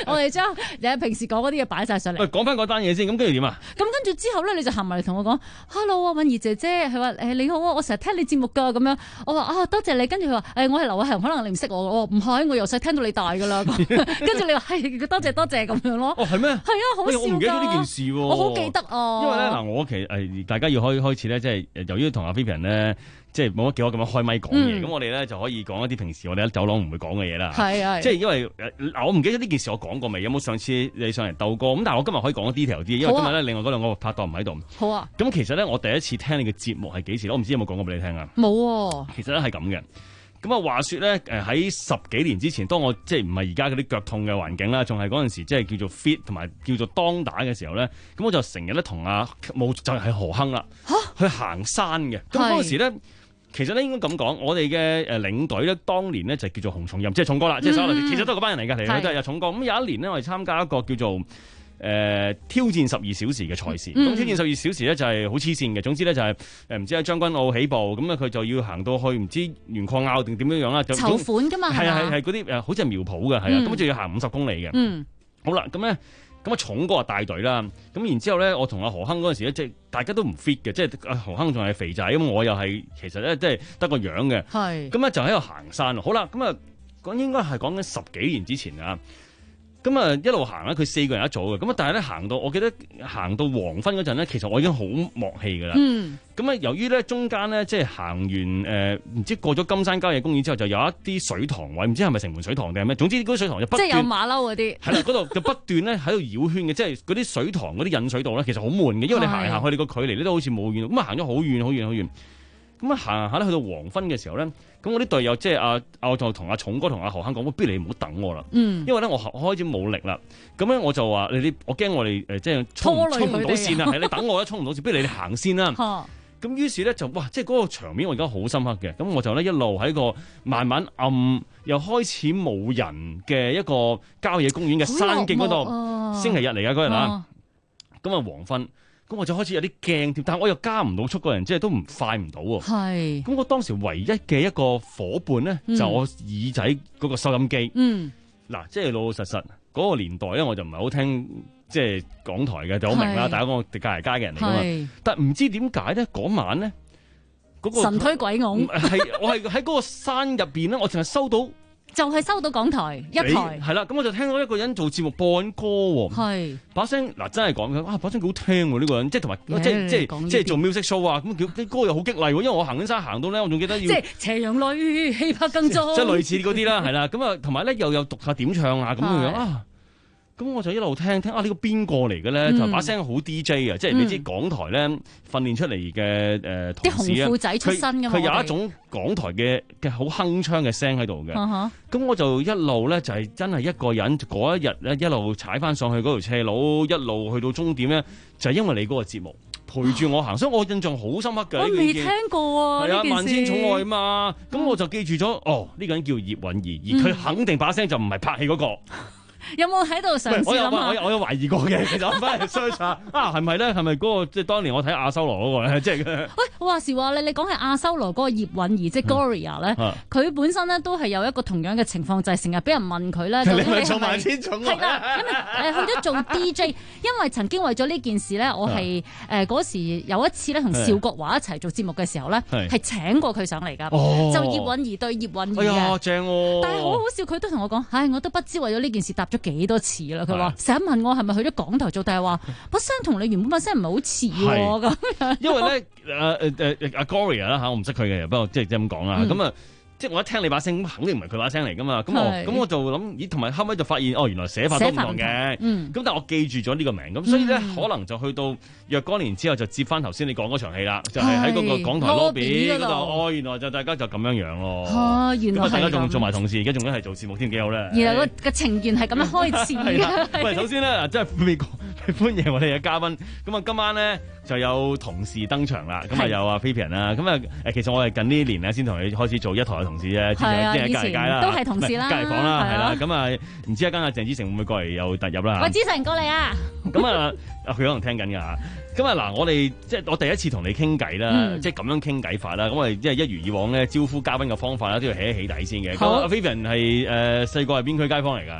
我哋將你平時講嗰啲嘢擺晒上嚟。 喂，講翻嗰單嘢先，咁跟住點啊？ 咁跟住之後咧，你就行埋嚟同我講 ，Hello 啊，敏儀姐姐，佢話誒你好啊，我成日聽你節目㗎咁樣。我話啊多謝你，跟住佢話誒我係劉偉恒，可能你唔識我，我話唔係，我由細聽到你大㗎啦。跟住你話係多謝多謝咁樣咯。 哦係咩？ 係啊，好笑㗎。 我唔記得咗呢件事喎。 我好記得啊。 因為咧嗱，我其實誒大家要開開始咧，即係由於同阿 Vivian 咧。即係冇乜幾可咁樣開咪講嘢，咁、嗯、我哋咧就可以講一啲平時我哋喺走廊唔會講嘅嘢啦。 係係， 即係因為嗱，我唔記得呢件事我講過未？有冇上次你上嚟鬥過？咁但係我今日可以講 detail 啲，因為今日咧另外嗰兩個拍檔唔喺度。 好啊。 咁其實咧，我第一次聽你嘅節目係幾時？我唔知有冇講過俾你聽啊。 冇。 其實咧係咁嘅。咁啊話説咧，誒喺十幾年之前，當我即係唔係而家嗰啲腳痛嘅環境啦，仲係嗰陣時即係叫做 fit 同埋叫做當打嘅時候咧，咁我就成日咧同阿冇就係何亨啦，去行山嘅。咁嗰陣時咧。其實咧應該咁講，我哋嘅誒領隊咧，當年咧就叫做洪松蔭，即係重哥啦，即係手其實都係嗰班人嚟㗎，嚟嚟都係有重哥。咁有一年呢，我哋參加一個叫做誒、呃、挑戰十二小時嘅賽事。咁、嗯、挑戰十二小時咧就係好黐線嘅。總之咧就係誒唔知喺將軍澳起步，咁啊佢就要行到去唔知鉛礦坳定點樣樣啦。就籌款㗎嘛， 係係係嗰啲誒，好似係苗圃嘅，係啊，咁就要行五十公里嘅。嗯，好啦，咁咧。咁啊，重哥啊帶隊啦，咁然之後咧，我同阿何亨嗰陣時咧，即係大家都唔 fit 嘅，即係阿何亨仲係肥仔，咁我又係其實咧，即係得個樣嘅。係。咁咧就喺度行山。好啦，咁啊講應該係講緊十幾年之前啊。咁啊一路行咧，佢四個人一組嘅。咁啊，但係咧行到，我記得行到黃昏嗰陣咧，其實我已經好默氣㗎啦。嗯。咁啊，由於咧中間咧，即係行完誒，唔、呃、知過咗金山郊野公園之後，就有一啲水塘位，唔知係咪城門水塘定係咩？總之嗰啲水塘就不斷。即係有馬騮嗰啲。係啦，嗰度就不斷咧喺度繞圈嘅，即係嗰啲水塘嗰啲引水道咧，其實好悶嘅，因為你行嚟行去，你個距離咧都好似冇遠，咁啊行咗好遠好遠好遠。咁啊行下咧，去到黃昏嘅時候咧，咁我啲隊友即係阿阿我就同阿重哥同阿何亨講，不如你唔好等我啦，嗯、因為咧我開始冇力啦。咁咧我就話你啲，我驚我哋誒即係衝衝唔到線啊，係你等我一衝唔到線，不如你哋行先啦。咁於是咧就哇，即係嗰個場面我而家好深刻嘅。咁我就咧一路喺個慢慢暗又開始冇人嘅一個郊野公園嘅山徑嗰度，啊、星期日嚟㗎嗰日啊，咁啊黃昏。咁我就開始有啲驚添，但係我又加唔到速，個人即係都唔快唔到喎。係。咁我當時唯一嘅一個伙伴咧，嗯、就我耳仔嗰個收音機。嗯。嗱，即係老老實實嗰、嗰個年代咧，我就唔係好聽即係港台嘅，就好明啦。大家講我哋隔離街嘅人嚟噶嘛。但係唔知點解咧，嗰晚咧嗰個神推鬼拱係我係喺嗰個山入邊咧，我淨係收到。就係收到港台一台，係啦，咁我就聽到一個人做節目播緊歌喎，係把聲嗱真係講嘅，啊把聲幾好聽喎呢個人，即係同埋即係即係即係做 music show 啊，咁叫啲歌又好激勵喎，因為我行緊山行到咧，我仲記得要即係斜陽裏氣魄更壯，即係類似嗰啲啦，係啦，咁啊同埋咧又有讀下點唱啊咁樣樣啊。咁我就一路聽聽啊，呢個邊個嚟嘅咧？就把聲好 D J 啊，即係你知港台咧訓練出嚟嘅誒同事啊，啲紅褲仔出身㗎嘛，佢有一種港台嘅嘅好鏗鏘嘅聲喺度嘅。咁我就一路咧就係真係一個人嗰一日咧一路踩翻上去嗰條斜路，一路去到終點咧，就係因為你嗰個節目陪住我行，所以我印象好深刻嘅。我未聽過啊，係啊，萬千寵愛嘛。咁我就記住咗，哦，呢個人叫葉韻儀，而佢肯定把聲就唔係拍戲嗰個。 有冇喺度嘗試諗下？ 我有我有懷疑過嘅，其實我翻嚟 search 下啊，係咪咧？係咪嗰個即係當年我睇阿修羅嗰個咧？即係喂， 我話時話咧，你講係阿修羅嗰個葉韻儀，即係 Gloria 咧，佢本身咧都係有一個同樣嘅情況，就係成日俾人問佢咧， 你咪做萬千寵愛？ 係啦，因為誒去咗做 D J，因為曾經為咗呢件事咧，我係誒嗰時有一次咧同邵國華一齊做節目嘅時候咧，係請過佢上嚟㗎，就葉韻儀對葉韻儀嘅， 哎呀正喎！ 但係好好笑，佢都同我講，唉，我都不知為咗呢件事搭咗幾多次啦。佢話成日問我係咪去咗港台做，但係話把聲同你原本把聲唔係好似喎咁樣。 因為咧誒誒誒阿 Gloria 啦嚇，我唔識佢嘅，不過即係即係咁講啦。咁啊、嗯，即係我一聽你把聲，肯定唔係佢把聲嚟噶嘛。咁我咁我就諗，咦？同埋後尾就發現，哦，原來寫法都唔同嘅。咁、嗯、但係我記住咗呢個名，咁所以咧、嗯、可能就去到若干年之後，就接翻頭先你講嗰場戲啦，就係喺嗰個港台 lobby 嗰度。哦，原來就大家就咁樣樣咯。 哦，原來係咁。 大家仲做埋同事，而家仲一係做節目添，幾好咧。 原來個個情緣係咁樣開始嘅。 喂，首先咧，真係未歡迎我哋嘅嘉賓。咁啊，今晚咧就有同事登場啦。咁啊，有阿 Vivian 啦。咁啊，誒，其實我係近呢年咧先同你開始做一台嘅同事啫。係啊，以前都係同事啦， 隔離房啦，係啦。咁啊，唔知一間阿鄭子誠會唔會過嚟又突入啦？ 喂，子誠過嚟啊！ 咁啊，佢可能聽緊㗎嚇。咁啊嗱，我哋即係我第一次同你傾偈啦，嗯、即係咁樣傾偈法啦。咁我哋即係一如以往咧，招呼嘉賓嘅方法啦，都要起一起底先嘅。咁阿 Vivian 係誒細個係邊區街坊嚟㗎？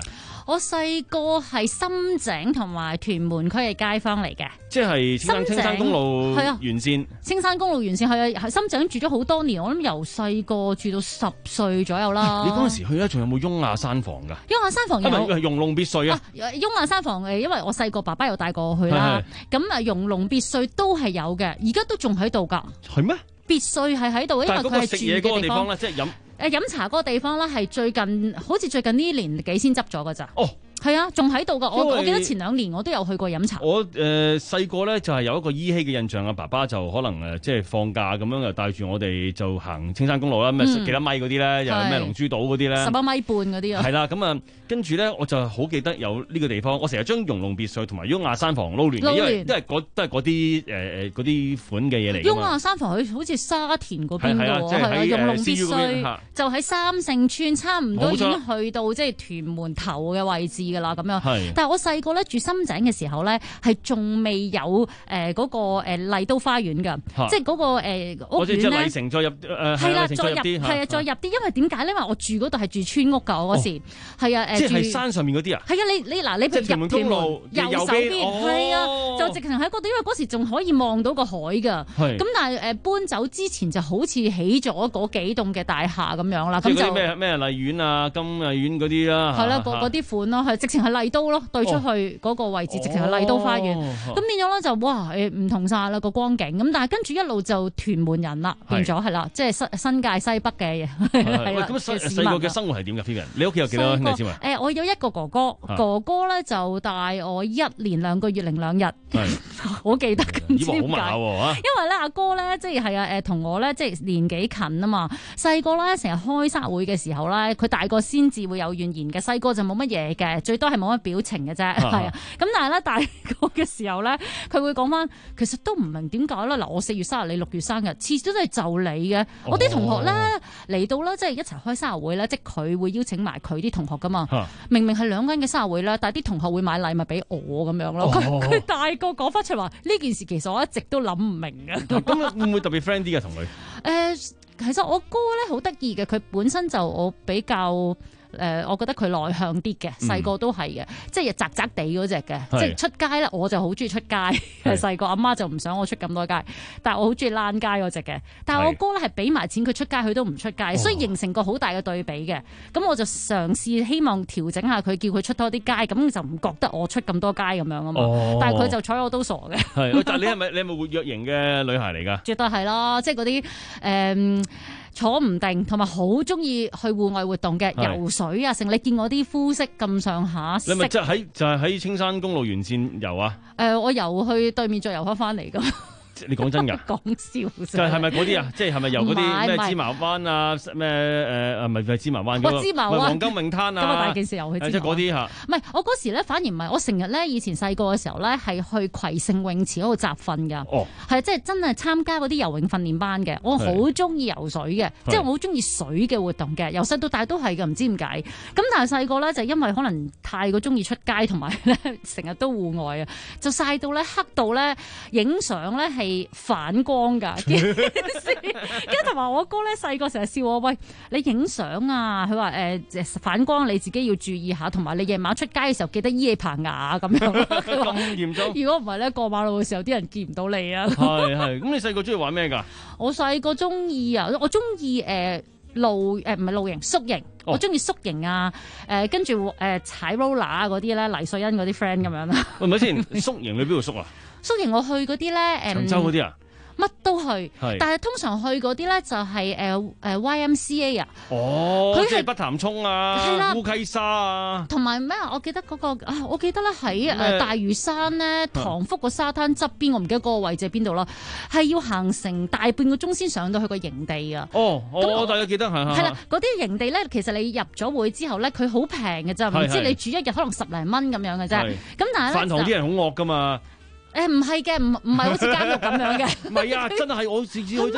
我細個係深井同埋屯門區嘅街坊嚟嘅， 即係青山青山公路沿線。 青山公路沿線係啊，深井住咗好多年，我諗由細個住到十歲左右啦。 你嗰陣時去咧，仲有冇雍亞山房㗎？ 雍亞山房有， 係咪容龍別墅啊？ 雍亞山房誒，因為我細個爸爸有帶過我去啦。咁啊，容龍別墅都係有嘅，而家都仲喺度㗎。 係咩？ 別墅係喺度，因為佢係住嘅地方咧，即係飲誒飲茶嗰個地方咧，係最近好似最近呢年幾先執咗㗎咋。 哦。 係啊，仲喺度噶。我我記得前兩年我都有去過飲茶。 我誒細個咧就係有一個依稀嘅印象啊，爸爸就可能誒即係放假咁樣，就帶住我哋就行青山公路啦，咩幾多米嗰啲咧，又咩龍珠島嗰啲咧， 十一米半嗰啲啊。 係啦，咁啊跟住咧，我就好記得有呢個地方，我成日將容龍別墅同埋雍亞山房撈亂嘅，因為都係嗰都係嗰啲誒誒嗰啲款嘅嘢嚟。雍亞山房佢好似沙田嗰邊嘅喎，係啊，容龍別墅就喺三聖村，差唔多已經去到即係屯門頭嘅位置㗎啦，咁樣。但係我細個咧住深井嘅時候咧，係仲未有誒嗰、呃那個誒麗都花園㗎，即係嗰、那個誒、呃、屋苑咧。麗城再入誒係啦，再入係啊，再入啲，因為點解咧？因為我住嗰度係住村屋㗎，我嗰時係啊誒。即係山上面嗰啲啊？係啊，你你嗱，你譬如入屯門右手邊係啊，就直情喺嗰度，因為嗰時仲可以望到個海㗎。咁但係誒搬走之前就好似起咗嗰幾棟嘅大廈咁樣啦。咁就咩咩麗苑啊、金麗苑嗰啲啦。 係啦，嗰啲款咯，係直情係麗都咯。對出去嗰個位置，哦、直情係麗都花園，咁、哦、變咗咧就哇誒唔同晒啦個光景，咁但係跟住一路就屯門人啦，變咗係啦，即係新新界西北嘅嘢。 咁細細個嘅生活係點㗎 Vivian？你屋企有幾多兄弟姊妹？ 誒，我有一個哥哥，哥哥咧就大我一年兩個月零兩日，好記得咁知點解？因為咧阿哥咧即係係啊誒同我咧即係年紀近啊嘛，細個咧成日開生日會嘅時候咧，佢大個先至會有怨言嘅，細個就冇乜嘢嘅，最多係冇乜表情嘅啫，係啊。咁但係咧大個嘅時候咧，佢會講翻，其實都唔明點解啦。嗱，我四月生日，你六月生日，次次都係就你嘅。哦、我啲同學咧嚟到咧，即係一齊開生日會咧，即係佢會邀請埋佢啲同學噶嘛。啊、明明係兩個人嘅生日會啦，但係啲同學會買禮物俾我咁樣咯。佢佢、哦、大個講翻出嚟話，呢件事其實我一直都諗唔明嘅。 咁會唔會特別 friend 啲嘅同佢？誒、 呃，其實我哥咧好得意嘅，佢本身就我比較。誒、呃，我覺得佢內向啲嘅，細個都係嘅，即係宅宅地嗰隻嘅，即係出街咧，我就好中意出街。細個阿媽就唔想我出咁多街，但係我好中意躝街嗰隻嘅。但係我哥咧係俾埋錢佢出街，佢都唔出街，所以形成個好大嘅對比嘅。咁我就嘗試希望調整下佢，叫佢出多啲街，咁就唔覺得我出咁多街咁樣啊嘛。哦、但係佢就睬我都傻嘅。 係，但係你係咪你係咪活躍型嘅女孩嚟㗎？ 絕對係啦，即係嗰啲誒。嗯坐唔定，同埋好中意去戶外活動嘅，游水啊，成你見我啲膚色咁上下。 你咪即係喺就係喺青山公路沿線游啊？ 誒、呃，我游去對面再游翻翻嚟噶。 你講真㗎？ 講笑啫。 就係咪嗰啲啊？即係係咪游嗰啲咩芝麻灣啊？咩誒啊？唔係唔係芝麻灣嗰個。芝麻灣。黃金泳灘啊！ 咁啊大件事游去。 即係嗰啲嚇。 唔係，我嗰時咧反而唔係，我成日咧以前細個嘅時候咧係去葵盛泳池嗰度集訓㗎。哦。係即係真係參加嗰啲游泳訓練班嘅。我好中意游水嘅，即係我好中意水嘅活動嘅。由細到大都係㗎，唔知點解。咁但係細個咧就因為可能太過中意出街，同埋咧成日都戶外啊，就曬到咧黑到咧影相咧係反光噶，跟住同埋我哥咧細個成日笑我，喂，你影相啊？佢話誒反光你自己要注意下，同埋你夜晚出街嘅時候記得依起棚牙咁樣。 咁嚴重？如果唔係咧，過馬路嘅時候啲人見唔到你啊。 係係，咁你細個中意玩咩㗎？ 我細個中意啊，我中意誒露誒唔係露營宿營，哦、我中意宿營啊，誒跟住誒踩 roller 嗰啲咧，黎瑞恩嗰啲 friend 咁樣啦。 喂，咪先，宿營你邊度宿啊？ 宿營我去嗰啲咧，誒長洲嗰啲啊， 乜都去，但係通常去嗰啲咧就係誒誒 Y M C A 啊。 哦，佢即係北潭涌啊，烏溪沙啊， 同埋咩啊？我記得嗰個啊，我記得咧喺誒大嶼山咧，塘福個沙灘側邊，我唔記得嗰個位置喺邊度啦，係要行成大半個鐘先上到去個營地啊。 哦，我大概記得係係。 係啦，嗰啲營地咧，其實你入咗會之後咧，佢好平嘅啫，唔知你住一日可能十零蚊咁樣嘅啫。咁但係咧， 飯堂啲人好惡㗎嘛。 誒唔係嘅，唔唔係好似監獄咁樣嘅。 唔係啊，真係我次次去真係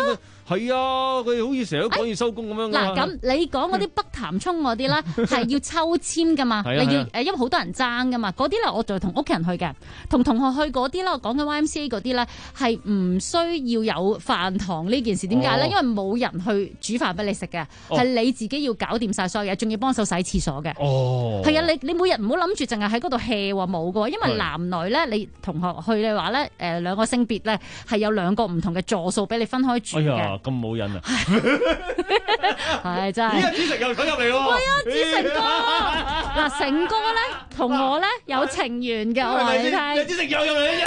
係啊，佢哋好似成日都講要收工咁樣㗎嗱，咁你講嗰啲北潭涌嗰啲咧，係要抽籤噶嘛？ 係啊你要係啊誒，因為好多人爭噶嘛。嗰啲咧，我就同屋企人去嘅，同同學去嗰啲咧，我講緊 Y M C A 嗰啲咧，係唔需要有飯堂呢件事。點解咧？ 哦因為冇人去煮飯俾你食嘅， 哦係你自己要搞掂晒所有嘢，仲要幫手洗廁所嘅。 哦， 係啊，你你每日唔好諗住淨係喺嗰度 hea 喎，冇嘅喎，因為係男女咧，你同學去嘅話咧，誒兩個性別咧係有兩個唔同嘅座數俾你分開住嘅。 哎呀，咁冇癮啊！ 係真係。 咦，阿子成又想入嚟喎！ 喂啊，子成哥，嗱，成哥咧同我咧有情緣嘅，我話你聽。 子成又入嚟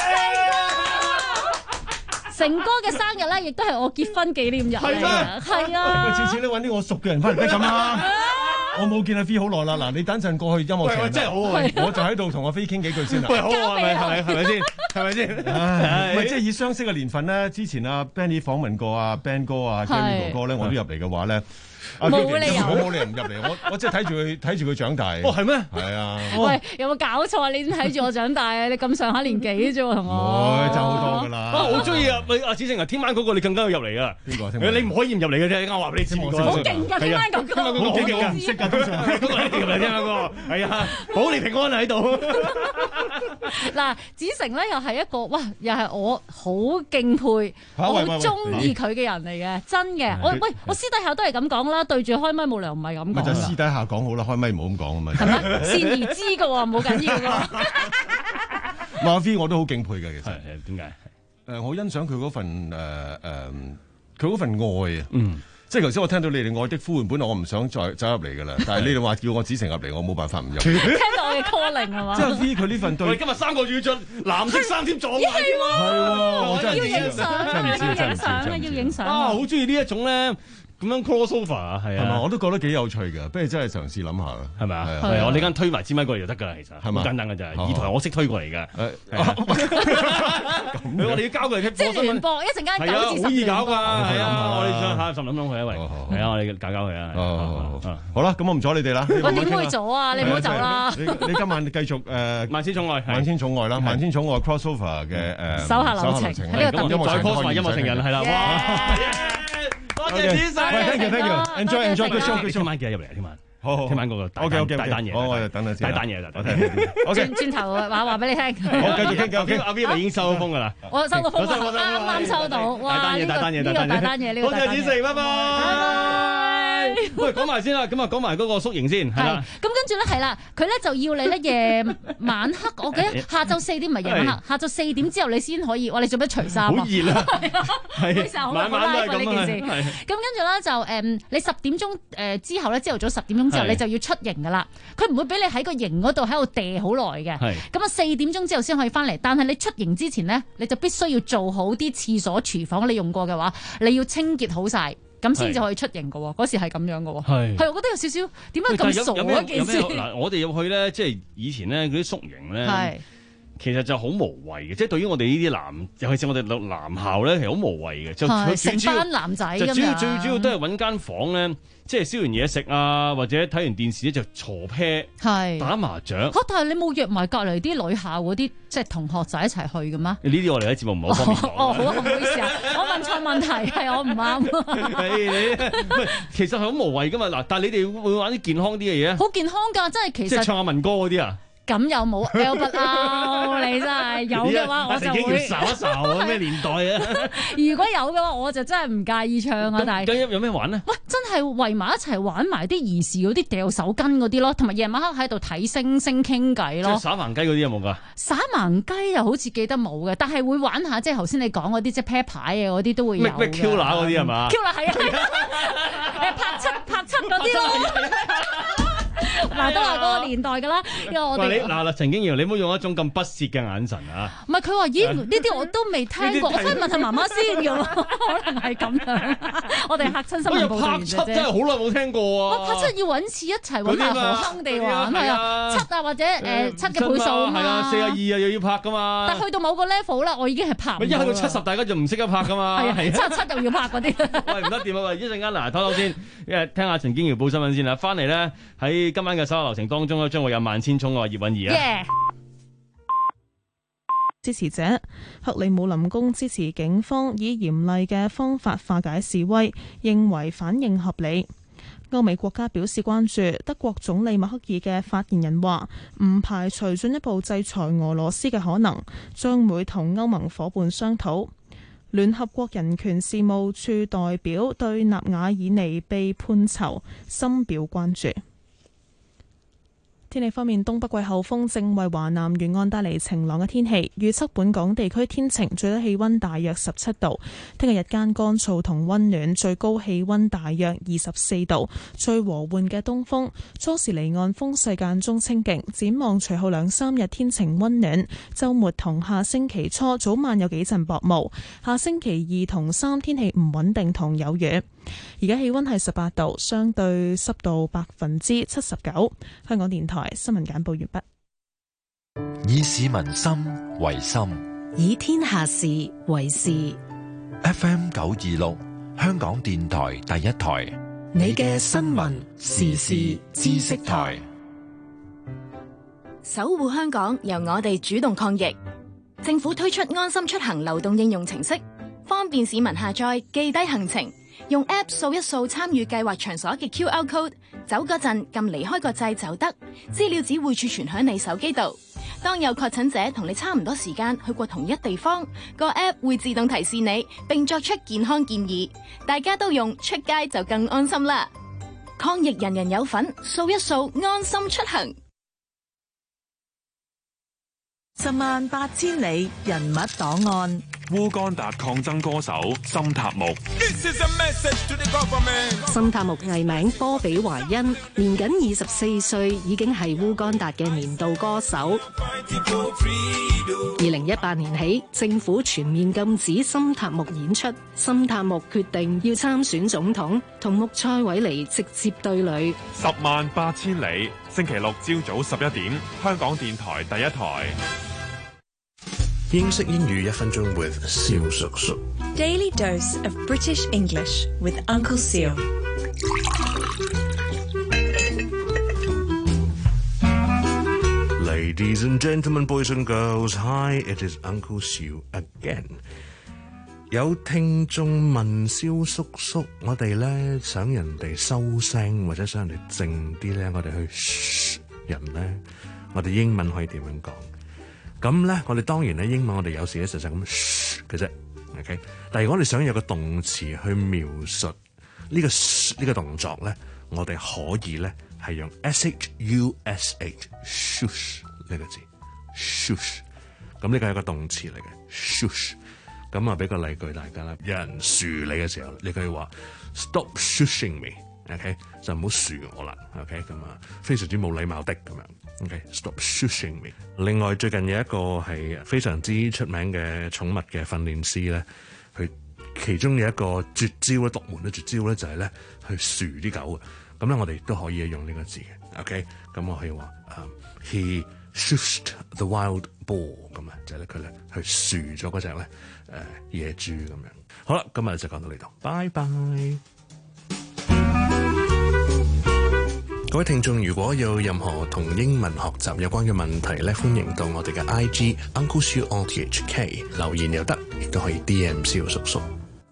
成哥嘅生日咧，亦都係我結婚紀念日嚟嘅，係啊。 喂，次次都揾啲我熟嘅人翻嚟，得咁啦。我冇見阿飛好耐啦，嗱，你等陣過去音樂場， 喂喂真係好啊我就喺度同阿飛傾幾句先啦。 喂，好啊，係咪係咪係咪先？係咪先？ 唉，唔係即係以相識嘅年份咧，之前阿 Benny 訪問過阿 Ben 哥啊、Gary 哥哥咧，我都入嚟嘅話咧。 冇理由我冇理由唔入嚟，我我即係睇住佢睇住佢長大。 哦，係咩？ 係啊。 喂，有冇搞錯啊？你點睇住我長大啊？你咁上下年紀啫喎，同我。 會爭好多㗎啦。 啊，好中意啊！喂，阿子成啊，聽晚嗰個你更加要入嚟啊！ 邊個？ 你唔可以唔入嚟嘅啫，我話俾你知。 好勁㗎，聽晚嗰個。 好勁㗎，唔識㗎，通常嗰個一定入嚟聽嗰個。係啊，保你平安喺度。 嗱，子成咧又係一個哇，又係我好敬佩、我好中意佢嘅人嚟嘅，真嘅。我喂，我私底下都係咁講啦，對住開咪冇理由唔係咁講。 咪就私底下講好啦，開咪唔好咁講啊嘛。 係咪？善而知嘅喎，冇緊要嘅。 馬飛我都好敬佩嘅，其實。 點解？ 誒，我欣賞佢嗰份誒誒，佢嗰份愛啊。 嗯。 即係頭先我聽到你哋愛的呼喚，本來我唔想再走入嚟㗎啦，但係你哋話叫我子成入嚟，我冇辦法唔入。 聽到我嘅 calling 係嘛？ 即係 V 佢呢份對。 我哋今日三個要着藍色衫添撞埋添喎。 係喎，我真係要影相啊！要影相啊！要影相啊！好中意呢一種咧。咁樣 crossover 啊，係啊， 係嘛？我都覺得幾有趣嘅，不如真係嘗試諗下啦， 係咪啊？ 係係我呢間推埋支咪過嚟就得㗎啦，其實係嘛？ 好簡單㗎咋，二台我識推過嚟㗎。 咁我哋要交過嚟即係聯播，一陣間係啊，好易搞㗎，係係啊，我哋想下十諗諗佢啊，喂，係啊，我哋搞搞佢啊。 好啦，咁我唔阻你哋啦。 我點會阻啊？你唔好走啦！ 你你今晚繼續誒萬千寵愛， 萬千寵愛啦，萬千寵愛 crossover 嘅誒手下留情，呢個特別再 cos 埋音樂情人係啦，哇！多謝子成， 喂 ，thank you，thank you，enjoy enjoy good show，good show， 聽晚記得入嚟啊，聽晚。 好好， 聽晚嗰個大 OK OK 大單嘢， 我我就等陣先， 大單嘢就我聽。OK， 轉頭話話俾你聽。 好，繼續傾，繼續傾。 阿 V 咪已經收咗風㗎啦。 我收到風，啱啱收到。 大單嘢，大單嘢， 呢個大單嘢，呢個大單嘢。 多謝子成，拜拜。喂，講埋先啦，咁啊講埋嗰個宿營先，係啦。 咁跟住咧係啦，佢咧就要你咧夜晚黑，我記得下晝四點唔係夜晚黑，下晝四點之後你先可以。哇！你做咩除衫啊？ 好熱啊！ 係，晚晚都係咁呢件事。咁跟住咧就誒，你十點鐘誒之後咧，朝頭早十點鐘之後你就要出營噶啦。佢唔會俾你喺個營嗰度喺度地好耐嘅。咁啊四點鐘之後先可以翻嚟，但係你出營之前咧，你就必須要做好啲廁所、廚房你用過嘅話，你要清潔好晒。咁先至可以出營嘅喎，嗰時係咁樣嘅喎。係，係我覺得有少少點解咁傻嗰件事？ 嗱，我哋入去咧，即係以前咧嗰啲宿營咧， 係其實就好無謂嘅。即係對於我哋呢啲男，尤其是我哋男校咧，其實好無謂嘅。就成班男仔咁樣。 主要最主要都係揾間房咧，即係燒完嘢食啊，或者睇完電視咧就坐啤， 係打麻雀。 嚇！但係你冇約埋隔離啲女校嗰啲即係同學仔一齊去嘅咩？呢啲我哋喺節目唔好方便講。 哦，好啊，唔好意思啊，我問錯問題，係我唔啱。 係你，其實係好無謂噶嘛。嗱，但係你哋會唔會玩啲健康啲嘅嘢啊？ 好健康㗎，真係其實。 即係唱下民歌嗰啲啊？ 咁又冇 L 不 Out，你真係有嘅話我就會睄一睄咩年代啊？ 如果有嘅話，我就真係唔介意唱啊！但係咁有咩玩呢？ 喂，真係圍埋一齊玩埋啲兒時嗰啲掉手巾嗰啲咯，同埋夜晚黑喺度睇星星傾偈咯。 即係耍盲雞嗰啲有冇㗎？ 耍盲雞又好似記得冇嘅，但係會玩下即係頭先你講嗰啲即係啤牌啊嗰啲都會有。 咩咩 Q 乸嗰啲係嘛？ Q 乸係啊，誒拍七拍七嗰啲咯。嗱，都話嗰個年代㗎啦，因為我哋嗱嗱陳經堯，你唔好用一種咁不屑嘅眼神啊！ 唔係佢話咦呢啲我都未聽過，我真係問下媽媽先㗎喎，可能係咁樣。我哋嚇親新聞報導員啫。 拍七真係好耐冇聽過啊！ 拍七要揾次一齊揾埋何坑地玩係啊，七啊或者誒七嘅倍數啊嘛。 係啊，四啊二啊又要拍㗎嘛。 但去到某個 level 啦，我已經係拍唔到。 一去到七十，大家就唔識得拍㗎嘛。 係啊，七十七又要拍嗰啲。 喂，唔得掂啊！喂，一陣間嗱，唞唞先，因為聽下陳經堯報新聞先啦。翻嚟咧喺今晚嘅手下留情當中咧，將會有萬千寵愛葉韻儀啊。 支持者。克里姆林宮支持警方以嚴厲嘅方法化解示威，認為反應合理。歐美國家表示關注，德國總理默克爾嘅發言人話唔排除進一步制裁俄羅斯嘅可能，將會同歐盟夥伴商討。聯合國人權事務處代表對納瓦爾尼被判囚深表關注。天氣方面，東北季候風正為華南沿岸帶嚟晴朗嘅天氣，預測本港地區天晴，最低氣溫大約十七度。聽日日間乾燥同溫暖，最高氣溫大約二十四度，最和緩嘅東風，初時離岸風勢間中清勁。展望隨後兩三日天晴溫暖，週末同下星期初早晚有幾陣薄霧，下星期二同三天氣唔穩定同有雨。而家氣溫係十八度，相對濕度百分之七十九。香港電台新聞簡報完畢。 以市民心為心， 以天下事為事。 F M 九二六，香港電台第一台， 你嘅新聞時事知識台， 守護香港，由我哋主動抗疫。政府推出安心出行流動應用程式，方便市民下載記低行程。用 App 掃一掃參與計劃場所嘅 Q R code， 走嗰陣撳離開個掣就得，資料只會儲存喺你手機度。當有確診者同你差唔多時間去過同一地方，個 App 會自動提示你，並作出健康建議。大家都用，出街就更安心啦！抗疫人人有份，掃一掃安心出行。 十萬八千里人物檔案。 烏干達抗爭歌手森塔木。 森塔木藝名波比懷恩，年僅二十四歲，已經係烏干達嘅年度歌手。二零一八年起，政府全面禁止森塔木演出。森塔木決定要參選總統，同穆塞韋尼直接對壘。 十萬八千里，星期六朝早十一點，香港電台第一台。 英式英語一分鐘 with 蕭叔叔。 Daily dose of British English with Uncle Seal。 Ladies and gentlemen, boys and girls, hi, it is Uncle Seal again。有聽眾問蕭叔叔，我哋咧想人哋收聲或者想人哋靜啲咧，我哋去噓人咧，我哋英文可以點樣講？咁咧，我哋當然咧，英文我哋有時咧就就咁噓嘅啫 ，OK。但係如果我哋想有個動詞去描述呢個呢個動作咧，我哋可以咧係用 s h u s h shush 呢個字 shush。咁呢個係一個動詞嚟嘅 shush。咁啊，俾個例句大家啦。有人噓你嘅時候，你可以話 stop shushing me，OK， 就唔好噓我啦 ，OK。咁啊，非常之冇禮貌的咁樣。OK，stop shushing me。另外最近有一個係非常之出名嘅寵物嘅訓練師咧，佢其中有一個絕招咧，獨門嘅絕招咧就係咧去噓啲狗嘅。咁咧我哋都可以用呢個字嘅。OK，咁我可以話誒、um,，he shushed the wild boar 咁啊，就係咧佢咧去噓咗嗰隻咧誒野豬咁樣。好啦，今日就講到呢度，拜拜。各位聽眾，如果有任何同英文學習有關嘅問題咧，歡迎到我哋嘅 I G Uncle Siu R T H K 留言又得，亦都可以 D M 蕭叔叔。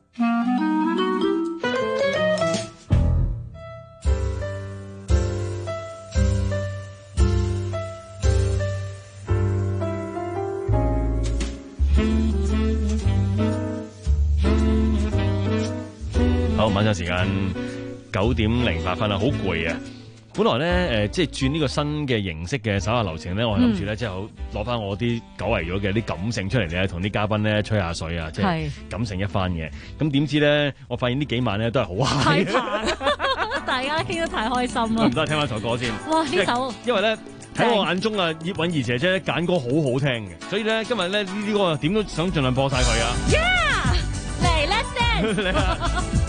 好，晚上時間九點零八分啦，好攰啊！本來咧，誒、呃，即係轉呢個新嘅形式嘅手下留情咧，我係諗住咧，即係好攞翻我啲久違咗嘅啲感性出嚟咧，同啲嘉賓咧吹下水啊，即係感性一番嘅。咁點知咧，我發現呢幾晚咧都係好嗨。太煩， 大家傾得太開心啦。 唔得，聽翻首歌先。 哇！呢首因為咧喺我眼中啊，葉韻儀姐姐揀歌好好聽嘅，所以咧今日咧呢啲歌點都想盡量播晒佢啊。 Yeah， 嚟 Let's dance。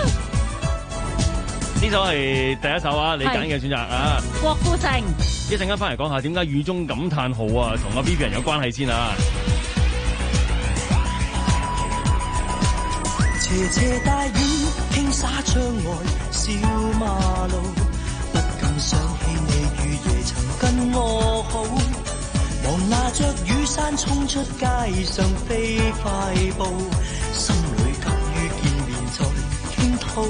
呢首係第一首啊，你揀嘅選擇啊。 郭富城， 一陣間翻嚟講下點解雨中感嘆號啊，同阿 Vivian 有關係先啊。 斜斜大雨輕灑窗外，小馬路，不禁想起你與夜曾跟我好。 忙拿着雨傘衝出街上飛快步，心裏急於見面再傾吐。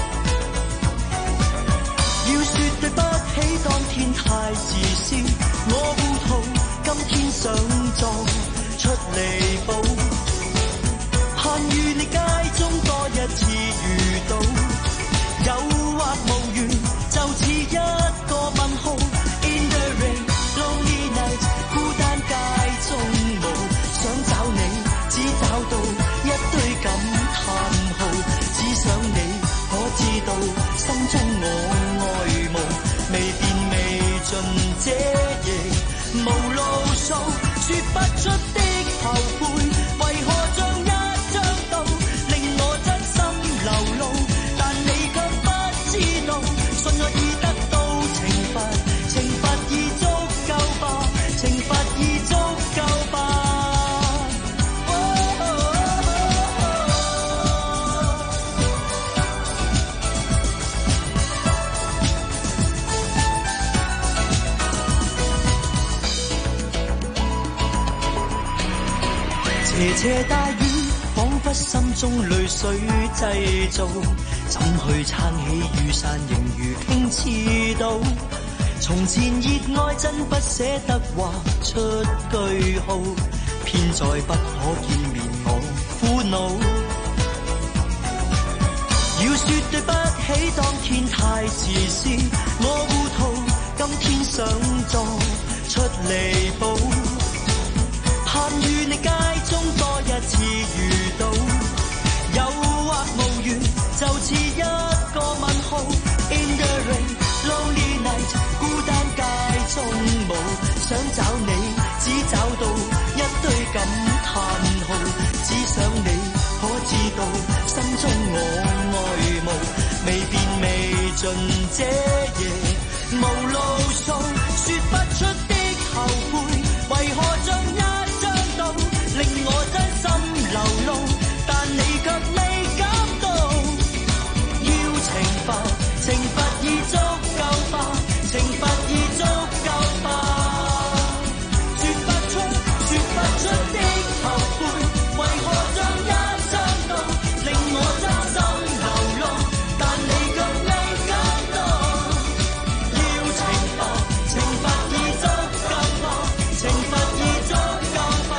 要說對不起，當天太自私，我糊塗，今天想撞出離譜。盼與你街中多一次遇到，誘惑無緣，就似一個問號。In the rain, lonely night， 孤單街中無，想找你，只找到一堆感嘆號。只想你可知道，心中我愛慕，未變未盡這夜無路數，說不出的後悔，為何像一張道令我真心流露，但你卻不知道，信我已得到懲罰，懲罰已足夠吧，懲罰已足夠吧。斜斜大雨，彷彿心中淚水製造，怎去撐起雨傘，仍如傾刺刀。從前熱愛真不捨得畫出句號，偏再不可見面我苦惱。要說對不起，當天太自私，我糊塗，今天想撞出離譜。盼與你街中多一次遇到，誘惑無緣，就似一個問號。In the rain, lonely night， 孤單街中無，想找你，只找到一堆感嘆號。只想你可知道，心中我愛慕，未變未盡這夜無路數，說不出的後悔，為何像一令我真心流露，但你卻未感到。要懲罰，懲罰已足夠吧，懲罰已足夠吧。說不出，說不出的後悔，為何像一張刀令我真心流露，但你卻未感到。要懲罰，懲罰已足夠吧，懲罰已足夠吧。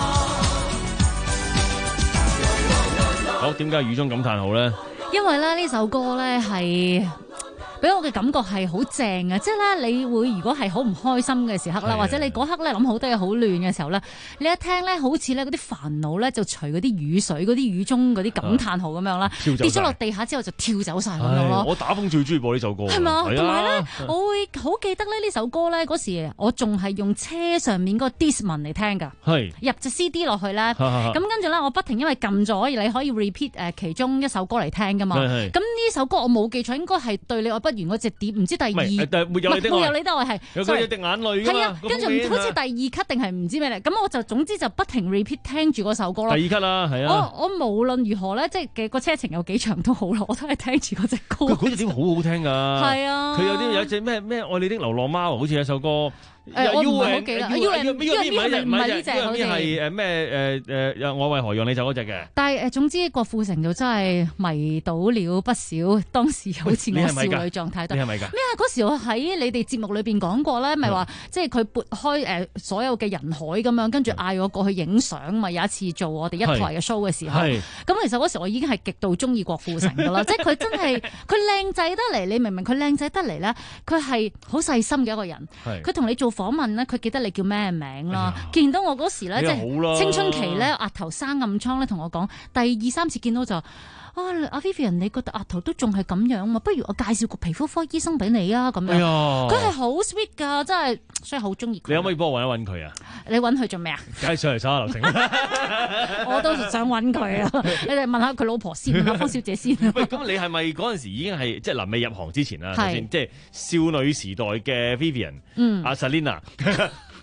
好，點解雨中感嘆號咧？ 因為咧呢首歌咧係俾我嘅感覺係好正啊！即係咧，你會如果係好唔開心嘅時刻啦，或者你嗰刻咧諗好多嘢好亂嘅時候咧，你一聽咧好似咧嗰啲煩惱咧就隨嗰啲雨水、嗰啲雨中嗰啲感嘆號咁樣啦，跌咗落地下之後就跳走晒咁樣咯。 我打風最中意播呢首歌， 係嘛？同埋咧，我會好記得咧呢首歌咧嗰時我仲係用車上面嗰個 Discman 嚟聽㗎， 係入隻 C D 落去咧，咁跟住咧我不停因為撳咗你可以 repeat 誒其中一首歌嚟聽㗎嘛，咁呢首歌我冇記錯應該係對你愛不完嗰隻碟，唔知第二，唔係沒有你的愛， 沒有你的愛係有佢有滴眼淚㗎嘛， 係啊，跟住好似第二級定係唔知咩嚟，咁我就總之就不停 repeat 聽住嗰首歌咯。 第二級啦，係啊。 我我無論如何咧，即係嘅個車程有幾長都好咯，我都係聽住嗰隻歌。 佢嗰隻碟好好聽㗎， 係啊。 佢有啲有一隻咩咩愛你的流浪貓，好似有首歌。 誒，我唔係好記得。 U N 唔係呢隻，好似係誒咩誒誒，我為何讓你走嗰隻嘅。 但係誒，總之郭富城就真係迷倒了不少，當時好似我少女狀態得。 你係咪㗎？ 咩啊？嗰時我喺你哋節目裏邊講過咧，咪話即係佢撥開誒所有嘅人海咁樣，跟住嗌我過去影相嘛。有一次做我哋一台嘅 show 嘅時候，咁其實嗰時我已經係極度中意郭富城㗎啦，即係佢真係佢靚仔得嚟，你明唔明？佢靚仔得嚟咧，佢係好細心嘅一個人。佢同你做訪問咧，佢記得你叫咩名啦？哎、見到我嗰時咧，即係青春期咧，額頭生暗瘡咧，同我講，第二三次見到就。啊，阿 Vivian， 你覺得額頭都仲係咁樣嘛？不如我介紹個皮膚科醫生俾你啊，咁樣。佢係好 sweet 㗎，真係，所以好中意佢。 你可唔可以幫我揾一揾佢啊？ 你揾佢做咩啊？ 梗係上嚟手下留情。 我都想揾佢啊！你哋問下佢老婆先，問下方小姐先。 喂，咁你係咪嗰陣時已經係即係臨未入行之前啦？係先，即係少女時代嘅 Vivian，嗯，阿 Selina。